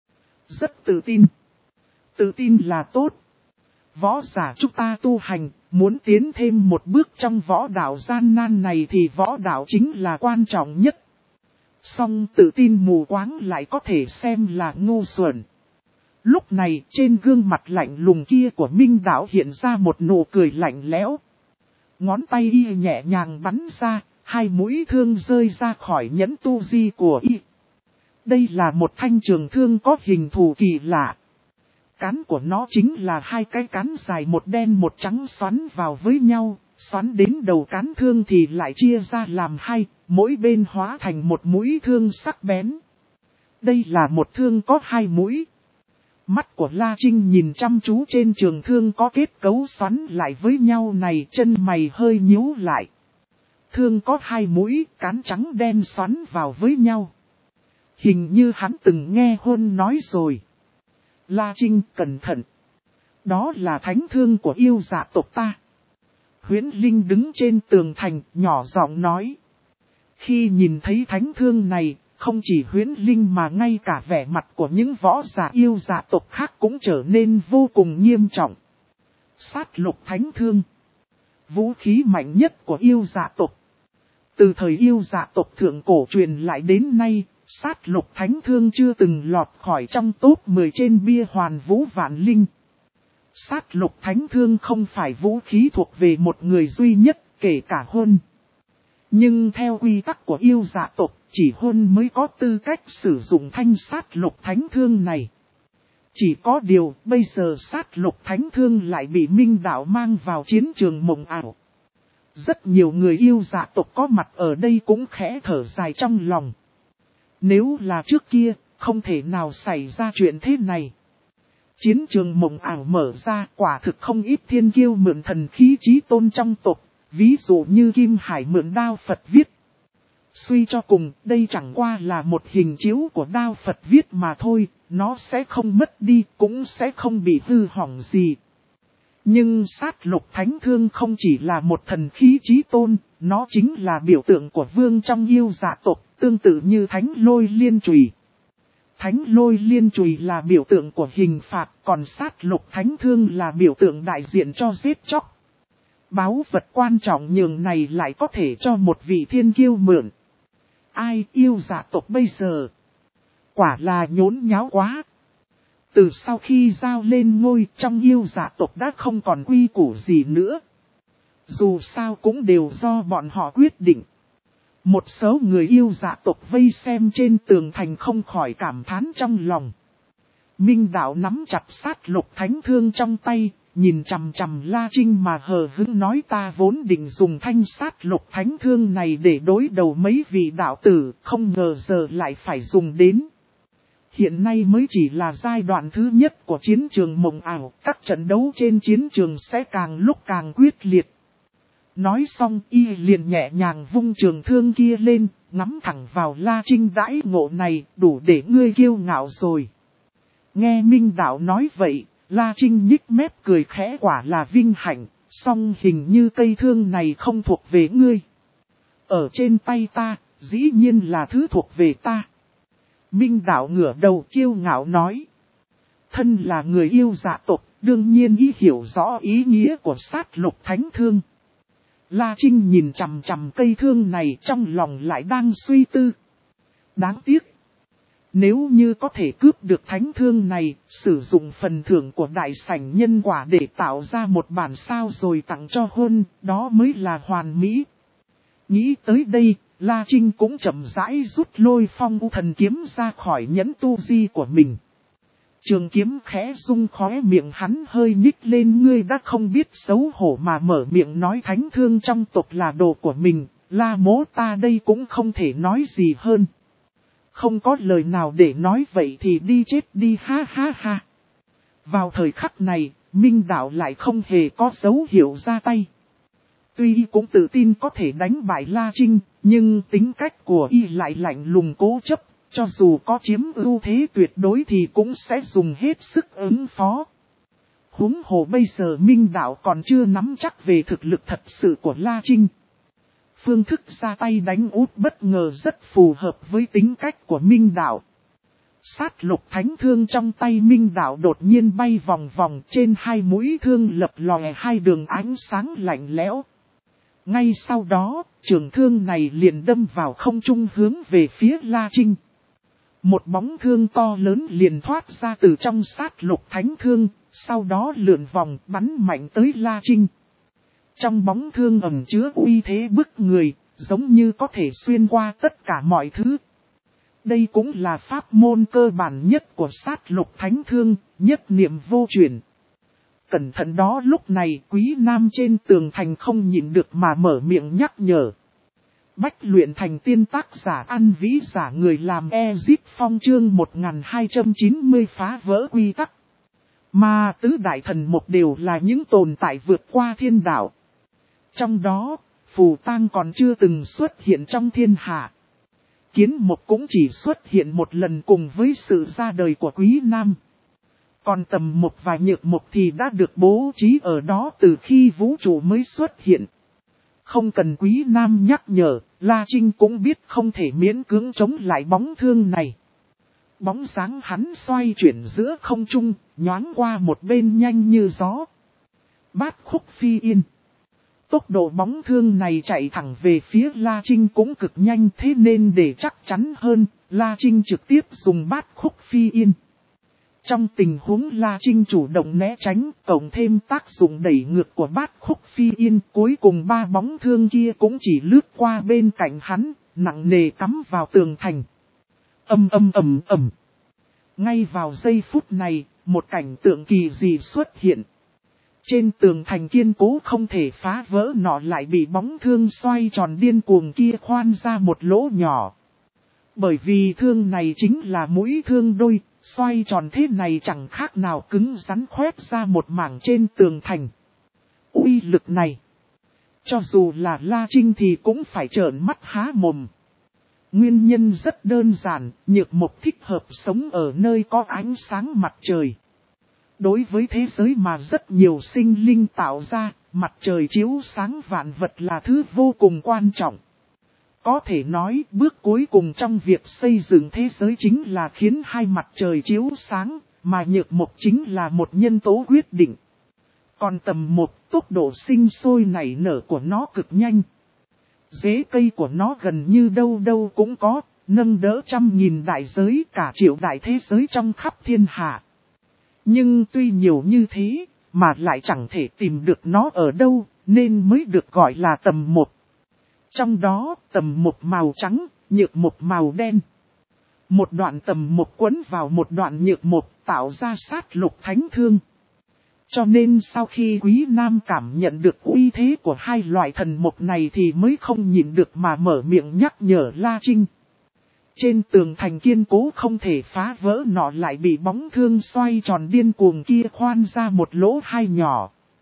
rất tự tin. Tự tin là tốt. Võ giả chúng ta tu hành, muốn tiến thêm một bước trong võ đạo gian nan này thì võ đạo chính là quan trọng nhất. Song tự tin mù quáng lại có thể xem là ngu xuẩn. Lúc này trên gương mặt lạnh lùng kia của Minh Đạo hiện ra một nụ cười lạnh lẽo. Ngón tay y nhẹ nhàng bắn ra, hai mũi thương rơi ra khỏi nhẫn tu di của y. Đây là một thanh trường thương có hình thù kỳ lạ. Cán của nó chính là hai cái cán dài một đen một trắng xoắn vào với nhau, xoắn đến đầu cán thương thì lại chia ra làm hai, mỗi bên hóa thành một mũi thương sắc bén. Đây là một thương có hai mũi. Mắt của La Trinh nhìn chăm chú trên trường thương có kết cấu xoắn lại với nhau này, chân mày hơi nhíu lại. Thương có hai mũi, cán trắng đen xoắn vào với nhau. Hình như hắn từng nghe Hôn nói rồi. La Trinh cẩn thận. Đó là thánh thương của yêu dạ tộc ta. Huyễn Linh đứng trên tường thành, nhỏ giọng nói. Khi nhìn thấy thánh thương này, không chỉ Huyễn Linh mà ngay cả vẻ mặt của những võ giả yêu dạ tộc khác cũng trở nên vô cùng nghiêm trọng. Sát lục thánh thương. Vũ khí mạnh nhất của yêu dạ tộc. Từ thời yêu dạ tộc thượng cổ truyền lại đến nay, sát lục thánh thương chưa từng lọt khỏi trong top mười trên bia hoàn vũ vạn linh. Sát lục thánh thương không phải vũ khí thuộc về một người duy nhất, kể cả Hôn. Nhưng theo quy tắc của yêu dạ tộc, chỉ Hôn mới có tư cách sử dụng thanh sát lục thánh thương này. Chỉ có điều, bây giờ sát lục thánh thương lại bị Minh Đạo mang vào chiến trường mộng ảo. Rất nhiều người yêu dạ tộc có mặt ở đây cũng khẽ thở dài trong lòng. Nếu là trước kia, không thể nào xảy ra chuyện thế này. Chiến trường mộng ảo mở ra, quả thực không ít thiên kiêu mượn thần khí chí tôn trong tộc, ví dụ như Kim Hải mượn đao Phật viết. Suy cho cùng, đây chẳng qua là một hình chiếu của đao Phật viết mà thôi, nó sẽ không mất đi, cũng sẽ không bị hư hỏng gì. Nhưng sát lục thánh thương không chỉ là một thần khí chí tôn, nó chính là biểu tượng của vương trong yêu dạ tộc, tương tự như thánh lôi liên chùy. Thánh lôi liên chùy là biểu tượng của hình phạt, còn sát lục thánh thương là biểu tượng đại diện cho giết chóc. Báu vật quan trọng nhường này lại có thể cho một vị thiên kiêu mượn. Ai yêu dạ tộc bây giờ? Quả là nhốn nháo quá. Từ sau khi giao lên ngôi trong yêu dạ tộc đã không còn quy củ gì nữa. Dù sao cũng đều do bọn họ quyết định. Một số người yêu dạ tộc vây xem trên tường thành không khỏi cảm thán trong lòng. Minh Đạo nắm chặt sát lục thánh thương trong tay, nhìn chằm chằm La Trinh mà hờ hững nói ta vốn định dùng thanh sát lục thánh thương này để đối đầu mấy vị đạo tử, không ngờ giờ lại phải dùng đến. Hiện nay mới chỉ là giai đoạn thứ nhất của chiến trường mộng ảo, các trận đấu trên chiến trường sẽ càng lúc càng quyết liệt. Nói xong y liền nhẹ nhàng vung trường thương kia lên, ngắm thẳng vào La Trinh. Đãi ngộ này đủ để ngươi kiêu ngạo rồi. Nghe Minh Đạo nói vậy, La Trinh nhích mép cười khẽ, quả là vinh hạnh, song hình như cây thương này không thuộc về ngươi. Ở trên tay ta, dĩ nhiên là thứ thuộc về ta. Minh Đạo ngửa đầu kiêu ngạo nói. Thân là người yêu dạ tộc, đương nhiên ý hiểu rõ ý nghĩa của sát lục thánh thương. La Trinh nhìn chằm chằm cây thương này, trong lòng lại đang suy tư. Đáng tiếc. Nếu như có thể cướp được thánh thương này, sử dụng phần thưởng của đại sảnh nhân quả để tạo ra một bản sao rồi tặng cho Hôn, đó mới là hoàn mỹ. Nghĩ tới đây, La Trinh cũng chậm rãi rút Lôi Phong U Thần kiếm ra khỏi nhẫn tu di của mình. Trường kiếm khẽ rung, khóe miệng hắn hơi nhích lên. Ngươi đã không biết xấu hổ mà mở miệng nói thánh thương trong tộc là đồ của mình, La Mỗ ta đây cũng không thể nói gì hơn. Không có lời nào để nói, vậy thì đi chết đi, ha ha ha. Vào thời khắc này, Minh Đạo lại không hề có dấu hiệu ra tay. Tuy y cũng tự tin có thể đánh bại La Trinh, nhưng tính cách của y lại lạnh lùng cố chấp. Cho dù có chiếm ưu thế tuyệt đối thì cũng sẽ dùng hết sức ứng phó. Huống hồ bây giờ Minh Đạo còn chưa nắm chắc về thực lực thật sự của La Trinh. Phương thức ra tay đánh út bất ngờ rất phù hợp với tính cách của Minh Đạo. Sát lục thánh thương trong tay Minh Đạo đột nhiên bay vòng vòng, trên hai mũi thương lập lòe hai đường ánh sáng lạnh lẽo. Ngay sau đó, trường thương này liền đâm vào không trung hướng về phía La Trinh. Một bóng thương to lớn liền thoát ra từ trong sát lục thánh thương, sau đó lượn vòng bắn mạnh tới La Trinh. Trong bóng thương ẩn chứa uy thế bức người, giống như có thể xuyên qua tất cả mọi thứ. Đây cũng là pháp môn cơ bản nhất của sát lục thánh thương, nhất niệm vô chuyển. Cẩn thận đó, lúc này Quý Nam trên tường thành không nhịn được mà mở miệng nhắc nhở. Bách luyện thành tiên, tác giả An Vĩ, giả người làm Ezip Phong, chương một nghìn hai trăm chín mươi phá vỡ quy tắc. Mà tứ đại thần một đều là những tồn tại vượt qua thiên đạo. Trong đó, Phù Tang còn chưa từng xuất hiện trong thiên hạ. Kiến Mộc cũng chỉ xuất hiện một lần cùng với sự ra đời của Quý Nam. Còn Tầm Mộc và Nhược Mộc thì đã được bố trí ở đó từ khi vũ trụ mới xuất hiện. Không cần Quý Nam nhắc nhở, La Trinh cũng biết không thể miễn cưỡng chống lại bóng thương này. Bóng dáng hắn xoay chuyển giữa không trung, nhoáng qua một bên nhanh như gió. Bát khúc phi yên. Tốc độ bóng thương này chạy thẳng về phía La Trinh cũng cực nhanh, thế nên để chắc chắn hơn, La Trinh trực tiếp dùng bát khúc phi yên. Trong tình huống La Trinh chủ động né tránh, cộng thêm tác dụng đẩy ngược của bát khúc phi yên, cuối cùng ba bóng thương kia cũng chỉ lướt qua bên cạnh hắn, nặng nề cắm vào tường thành. Ầm ầm ầm ầm. Ngay vào giây phút này, một cảnh tượng kỳ dị xuất hiện. Trên tường thành kiên cố không thể phá vỡ nọ lại bị bóng thương xoay tròn điên cuồng kia khoan ra một lỗ nhỏ. Bởi vì thương này chính là mũi thương đôi, xoay tròn thế này chẳng khác nào cứng rắn khoét ra một mảng trên tường thành. Uy lực này, cho dù là La Trinh thì cũng phải trợn mắt há mồm. Nguyên nhân rất đơn giản, Nhược Mộc thích hợp sống ở nơi có ánh sáng mặt trời. Đối với thế giới mà rất nhiều sinh linh tạo ra, mặt trời chiếu sáng vạn vật là thứ vô cùng quan trọng. Có thể nói bước cuối cùng trong việc xây dựng thế giới chính là khiến hai mặt trời chiếu sáng, mà Nhược Mộc chính là một nhân tố quyết định. Còn Tầm Mộc, tốc độ sinh sôi nảy nở của nó cực nhanh. Rễ cây của nó gần như đâu đâu cũng có, nâng đỡ trăm nghìn đại giới, cả triệu đại thế giới trong khắp thiên hạ. Nhưng tuy nhiều như thế, mà lại chẳng thể tìm được nó ở đâu, nên mới được gọi là Tầm Mộc. Trong đó, Tầm Mộc màu trắng, Nhược Mộc màu đen. Một đoạn Tầm Mộc quấn vào một đoạn Nhược Mộc tạo ra sát lục thánh thương. Cho nên sau khi Quý Nam cảm nhận được uy thế của hai loại thần mộc này thì mới không nhịn được mà mở miệng nhắc nhở La Trinh. Trên tường thành kiên cố không thể phá vỡ nọ lại bị bóng thương xoay tròn điên cuồng kia khoan ra một lỗ hai nhỏ.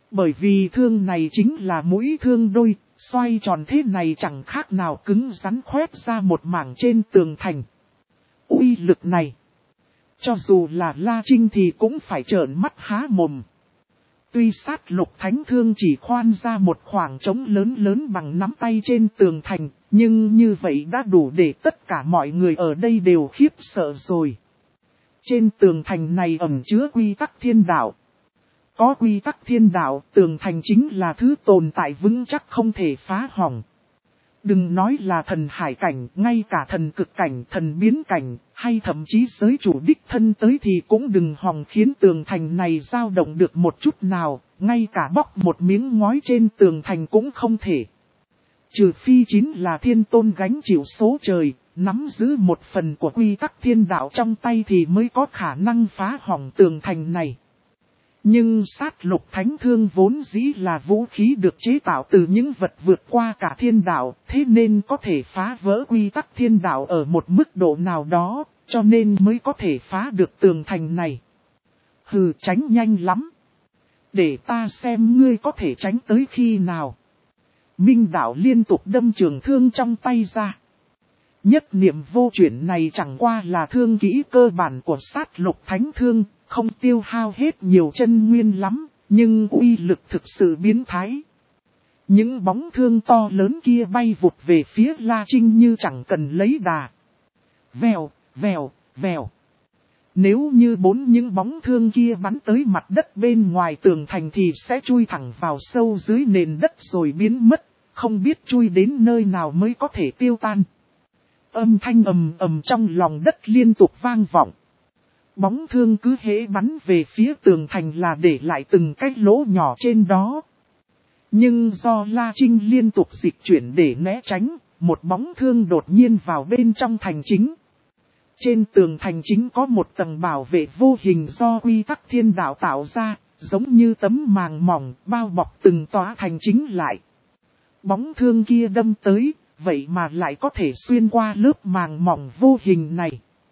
Bởi vì thương này chính là mũi thương đôi, xoay tròn thế này chẳng khác nào cứng rắn khoét ra một mảng trên tường thành. Uy lực này, cho dù là La Trinh thì cũng phải trợn mắt há mồm. Tuy sát lục thánh thương chỉ khoan ra một khoảng trống lớn lớn bằng nắm tay trên tường thành, nhưng như vậy đã đủ để tất cả mọi người ở đây đều khiếp sợ rồi. Trên tường thành này ẩn chứa quy tắc thiên đạo. Có quy tắc thiên đạo, tường thành chính là thứ tồn tại vững chắc không thể phá hỏng. Đừng nói là thần hải cảnh, ngay cả thần cực cảnh, thần biến cảnh, hay thậm chí giới chủ đích thân tới thì cũng đừng hòng khiến tường thành này dao động được một chút nào, ngay cả bóc một miếng ngói trên tường thành cũng không thể. Trừ phi chính là thiên tôn gánh chịu số trời, nắm giữ một phần của quy tắc thiên đạo trong tay thì mới có khả năng phá hỏng tường thành này. Nhưng sát lục thánh thương vốn dĩ là vũ khí được chế tạo từ những vật vượt qua cả thiên đạo, thế nên có thể phá vỡ quy tắc thiên đạo ở một mức độ nào đó, cho nên mới có thể phá được tường thành này. Hừ, tránh nhanh lắm. Để ta xem ngươi có thể tránh tới khi nào. Minh đạo liên tục đâm trường thương trong tay ra. Nhất niệm vô chuyển này chẳng qua là thương kỹ cơ bản của sát lục thánh thương, không tiêu hao hết nhiều chân nguyên lắm, nhưng uy lực thực sự biến thái. Những bóng thương to lớn kia bay vụt về phía La Trinh như chẳng cần lấy đà. Vèo, vèo, vèo. Nếu như bốn những bóng thương kia bắn tới mặt đất bên ngoài tường thành thì sẽ chui thẳng vào sâu dưới nền đất rồi biến mất, không biết chui đến nơi nào mới có thể tiêu tan. Âm thanh ầm ầm trong lòng đất liên tục vang vọng. Bóng thương cứ hễ bắn về phía tường thành là để lại từng cái lỗ nhỏ trên đó. Nhưng do La Trinh liên tục dịch chuyển để né tránh, một bóng thương đột nhiên vào bên trong thành chính. Trên tường thành chính có một tầng bảo vệ vô hình do quy tắc thiên đạo tạo ra, giống như tấm màng mỏng bao bọc từng tòa thành chính lại. Bóng thương kia đâm tới, vậy mà lại có thể xuyên qua lớp màng mỏng vô hình này.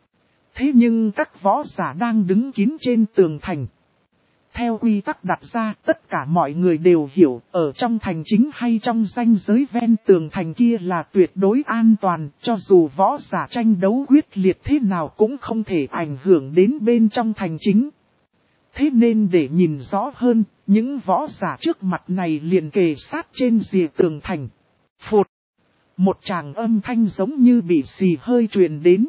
Thế nhưng các võ giả đang đứng kín trên tường thành. Theo quy tắc đặt ra, tất cả mọi người đều hiểu, ở trong thành chính hay trong ranh giới ven tường thành kia là tuyệt đối an toàn, cho dù võ giả tranh đấu quyết liệt thế nào cũng không thể ảnh hưởng đến bên trong thành chính. Thế nên để nhìn rõ hơn, những võ giả trước mặt này liền kề sát trên rìa tường thành. Phụt! Một tràng âm thanh giống như bị xì hơi truyền đến.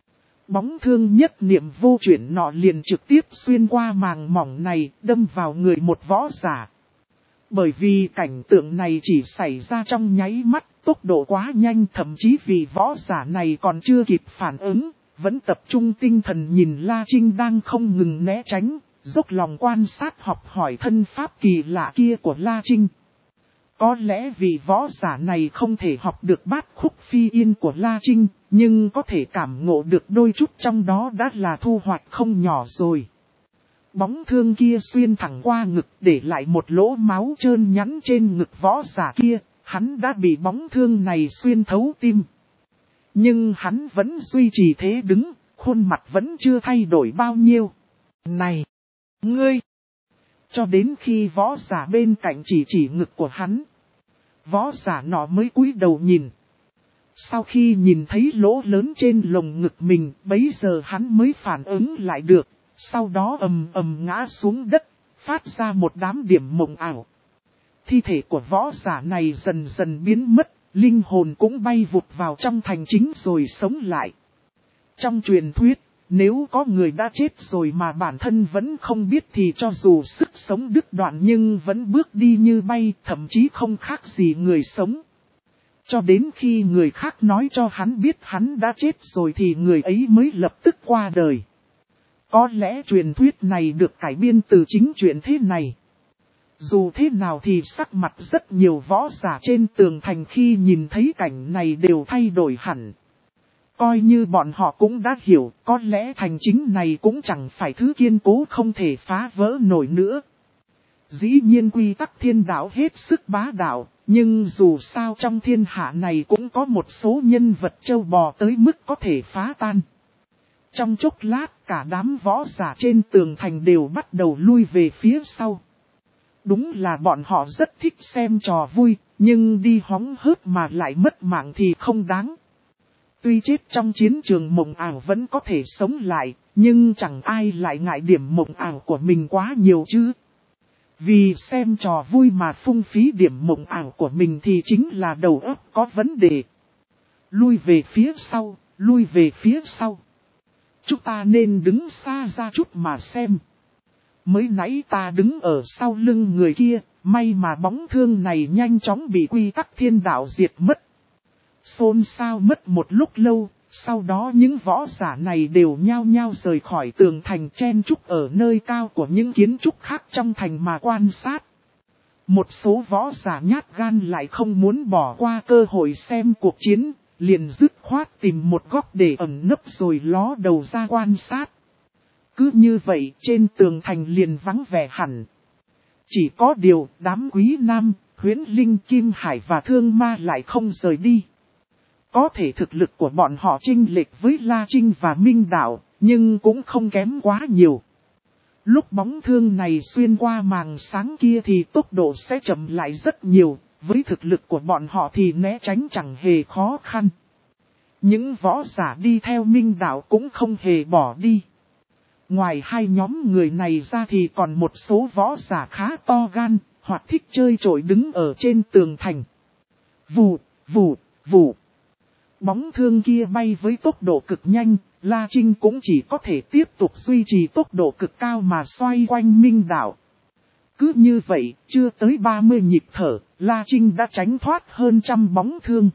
Bóng thương nhất niệm vô chuyển nọ liền trực tiếp xuyên qua màng mỏng này, đâm vào người một võ giả. Bởi vì cảnh tượng này chỉ xảy ra trong nháy mắt, tốc độ quá nhanh, thậm chí vì võ giả này còn chưa kịp phản ứng, vẫn tập trung tinh thần nhìn La Trinh đang không ngừng né tránh, dốc lòng quan sát học hỏi thân pháp kỳ lạ kia của La Trinh. Có lẽ vì võ giả này không thể học được bát khúc phi yên của La Trinh, nhưng có thể cảm ngộ được đôi chút trong đó đã là thu hoạch không nhỏ rồi. Bóng thương kia xuyên thẳng qua ngực để lại một lỗ máu trơn nhẵn trên ngực võ giả kia, hắn đã bị bóng thương này xuyên thấu tim. Nhưng hắn vẫn duy trì thế đứng, khuôn mặt vẫn chưa thay đổi bao nhiêu. Này! Ngươi! Cho đến khi võ giả bên cạnh chỉ chỉ ngực của hắn, võ giả nọ mới cúi đầu nhìn. Sau khi nhìn thấy lỗ lớn trên lồng ngực mình, bấy giờ hắn mới phản ứng lại được, sau đó ầm ầm ngã xuống đất, phát ra một đám điểm mộng ảo. Thi thể của võ giả này dần dần biến mất, linh hồn cũng bay vụt vào trong thành chính rồi sống lại. Trong truyền thuyết, nếu có người đã chết rồi mà bản thân vẫn không biết thì cho dù sức sống đứt đoạn nhưng vẫn bước đi như bay, thậm chí không khác gì người sống. Cho đến khi người khác nói cho hắn biết hắn đã chết rồi thì người ấy mới lập tức qua đời. Có lẽ truyền thuyết này được cải biên từ chính chuyện thế này. Dù thế nào thì sắc mặt rất nhiều võ giả trên tường thành khi nhìn thấy cảnh này đều thay đổi hẳn. Coi như bọn họ cũng đã hiểu, có lẽ thành chính này cũng chẳng phải thứ kiên cố không thể phá vỡ nổi nữa. Dĩ nhiên quy tắc thiên đạo hết sức bá đạo, nhưng dù sao trong thiên hạ này cũng có một số nhân vật trâu bò tới mức có thể phá tan. Trong chốc lát cả đám võ giả trên tường thành đều bắt đầu lui về phía sau. Đúng là bọn họ rất thích xem trò vui, nhưng đi hóng hớt mà lại mất mạng thì không đáng. Tuy chết trong chiến trường mộng ảo vẫn có thể sống lại, nhưng chẳng ai lại ngại điểm mộng ảo của mình quá nhiều chứ. Vì xem trò vui mà phung phí điểm mộng ảo của mình thì chính là đầu óc có vấn đề. Lui về phía sau, lui về phía sau. Chúng ta nên đứng xa ra chút mà xem. Mới nãy ta đứng ở sau lưng người kia, may mà bóng thương này nhanh chóng bị quy tắc thiên đạo diệt mất. Xôn xao mất một lúc lâu, sau đó những võ giả này đều nhao nhao rời khỏi tường thành chen trúc ở nơi cao của những kiến trúc khác trong thành mà quan sát. Một số võ giả nhát gan lại không muốn bỏ qua cơ hội xem cuộc chiến, liền dứt khoát tìm một góc để ẩn nấp rồi ló đầu ra quan sát. Cứ như vậy trên tường thành liền vắng vẻ hẳn. Chỉ có điều đám quý nam, Huyễn Linh, Kim Hải và Thương Ma lại không rời đi. Có thể thực lực của bọn họ chênh lệch với La Trinh và Minh Đạo, nhưng cũng không kém quá nhiều. Lúc bóng thương này xuyên qua màng sáng kia thì tốc độ sẽ chậm lại rất nhiều, với thực lực của bọn họ thì né tránh chẳng hề khó khăn. Những võ giả đi theo Minh Đạo cũng không hề bỏ đi. Ngoài hai nhóm người này ra thì còn một số võ giả khá to gan, hoặc thích chơi trội đứng ở trên tường thành. Vù, vù, vù. Bóng thương kia bay với tốc độ cực nhanh, La Trinh cũng chỉ có thể tiếp tục duy trì tốc độ cực cao mà xoay quanh Minh Đạo. Cứ như vậy, chưa tới ba mươi nhịp thở, La Trinh đã tránh thoát hơn trăm bóng thương.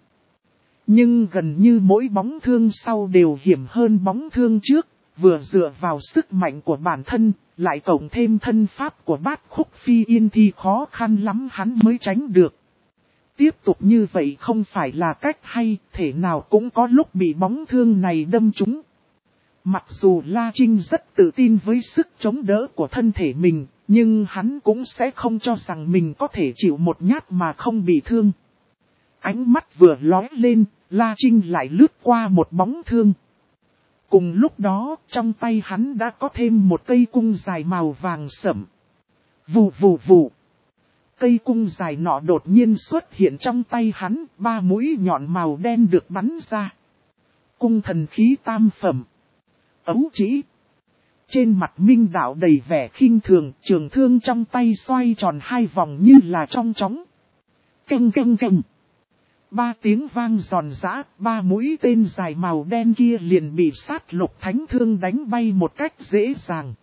Nhưng gần như mỗi bóng thương sau đều hiểm hơn bóng thương trước, vừa dựa vào sức mạnh của bản thân, lại cộng thêm thân pháp của Bát Khúc Phi Yên thì khó khăn lắm hắn mới tránh được. Tiếp tục như vậy không phải là cách hay, thể nào cũng có lúc bị bóng thương này đâm trúng. Mặc dù La Trinh rất tự tin với sức chống đỡ của thân thể mình, nhưng hắn cũng sẽ không cho rằng mình có thể chịu một nhát mà không bị thương. Ánh mắt vừa lóe lên, La Trinh lại lướt qua một bóng thương. Cùng lúc đó, trong tay hắn đã có thêm một cây cung dài màu vàng sẫm. Vù vù vù. Cây cung dài nọ đột nhiên xuất hiện trong tay hắn, ba mũi nhọn màu đen được bắn ra. Cung thần khí tam phẩm. Ấu chỉ. Trên mặt Minh Đạo đầy vẻ khinh thường, trường thương trong tay xoay tròn hai vòng như là trong chóng. Căng căng căng. Ba tiếng vang giòn giã, ba mũi tên dài màu đen kia liền bị sát lục thánh thương đánh bay một cách dễ dàng.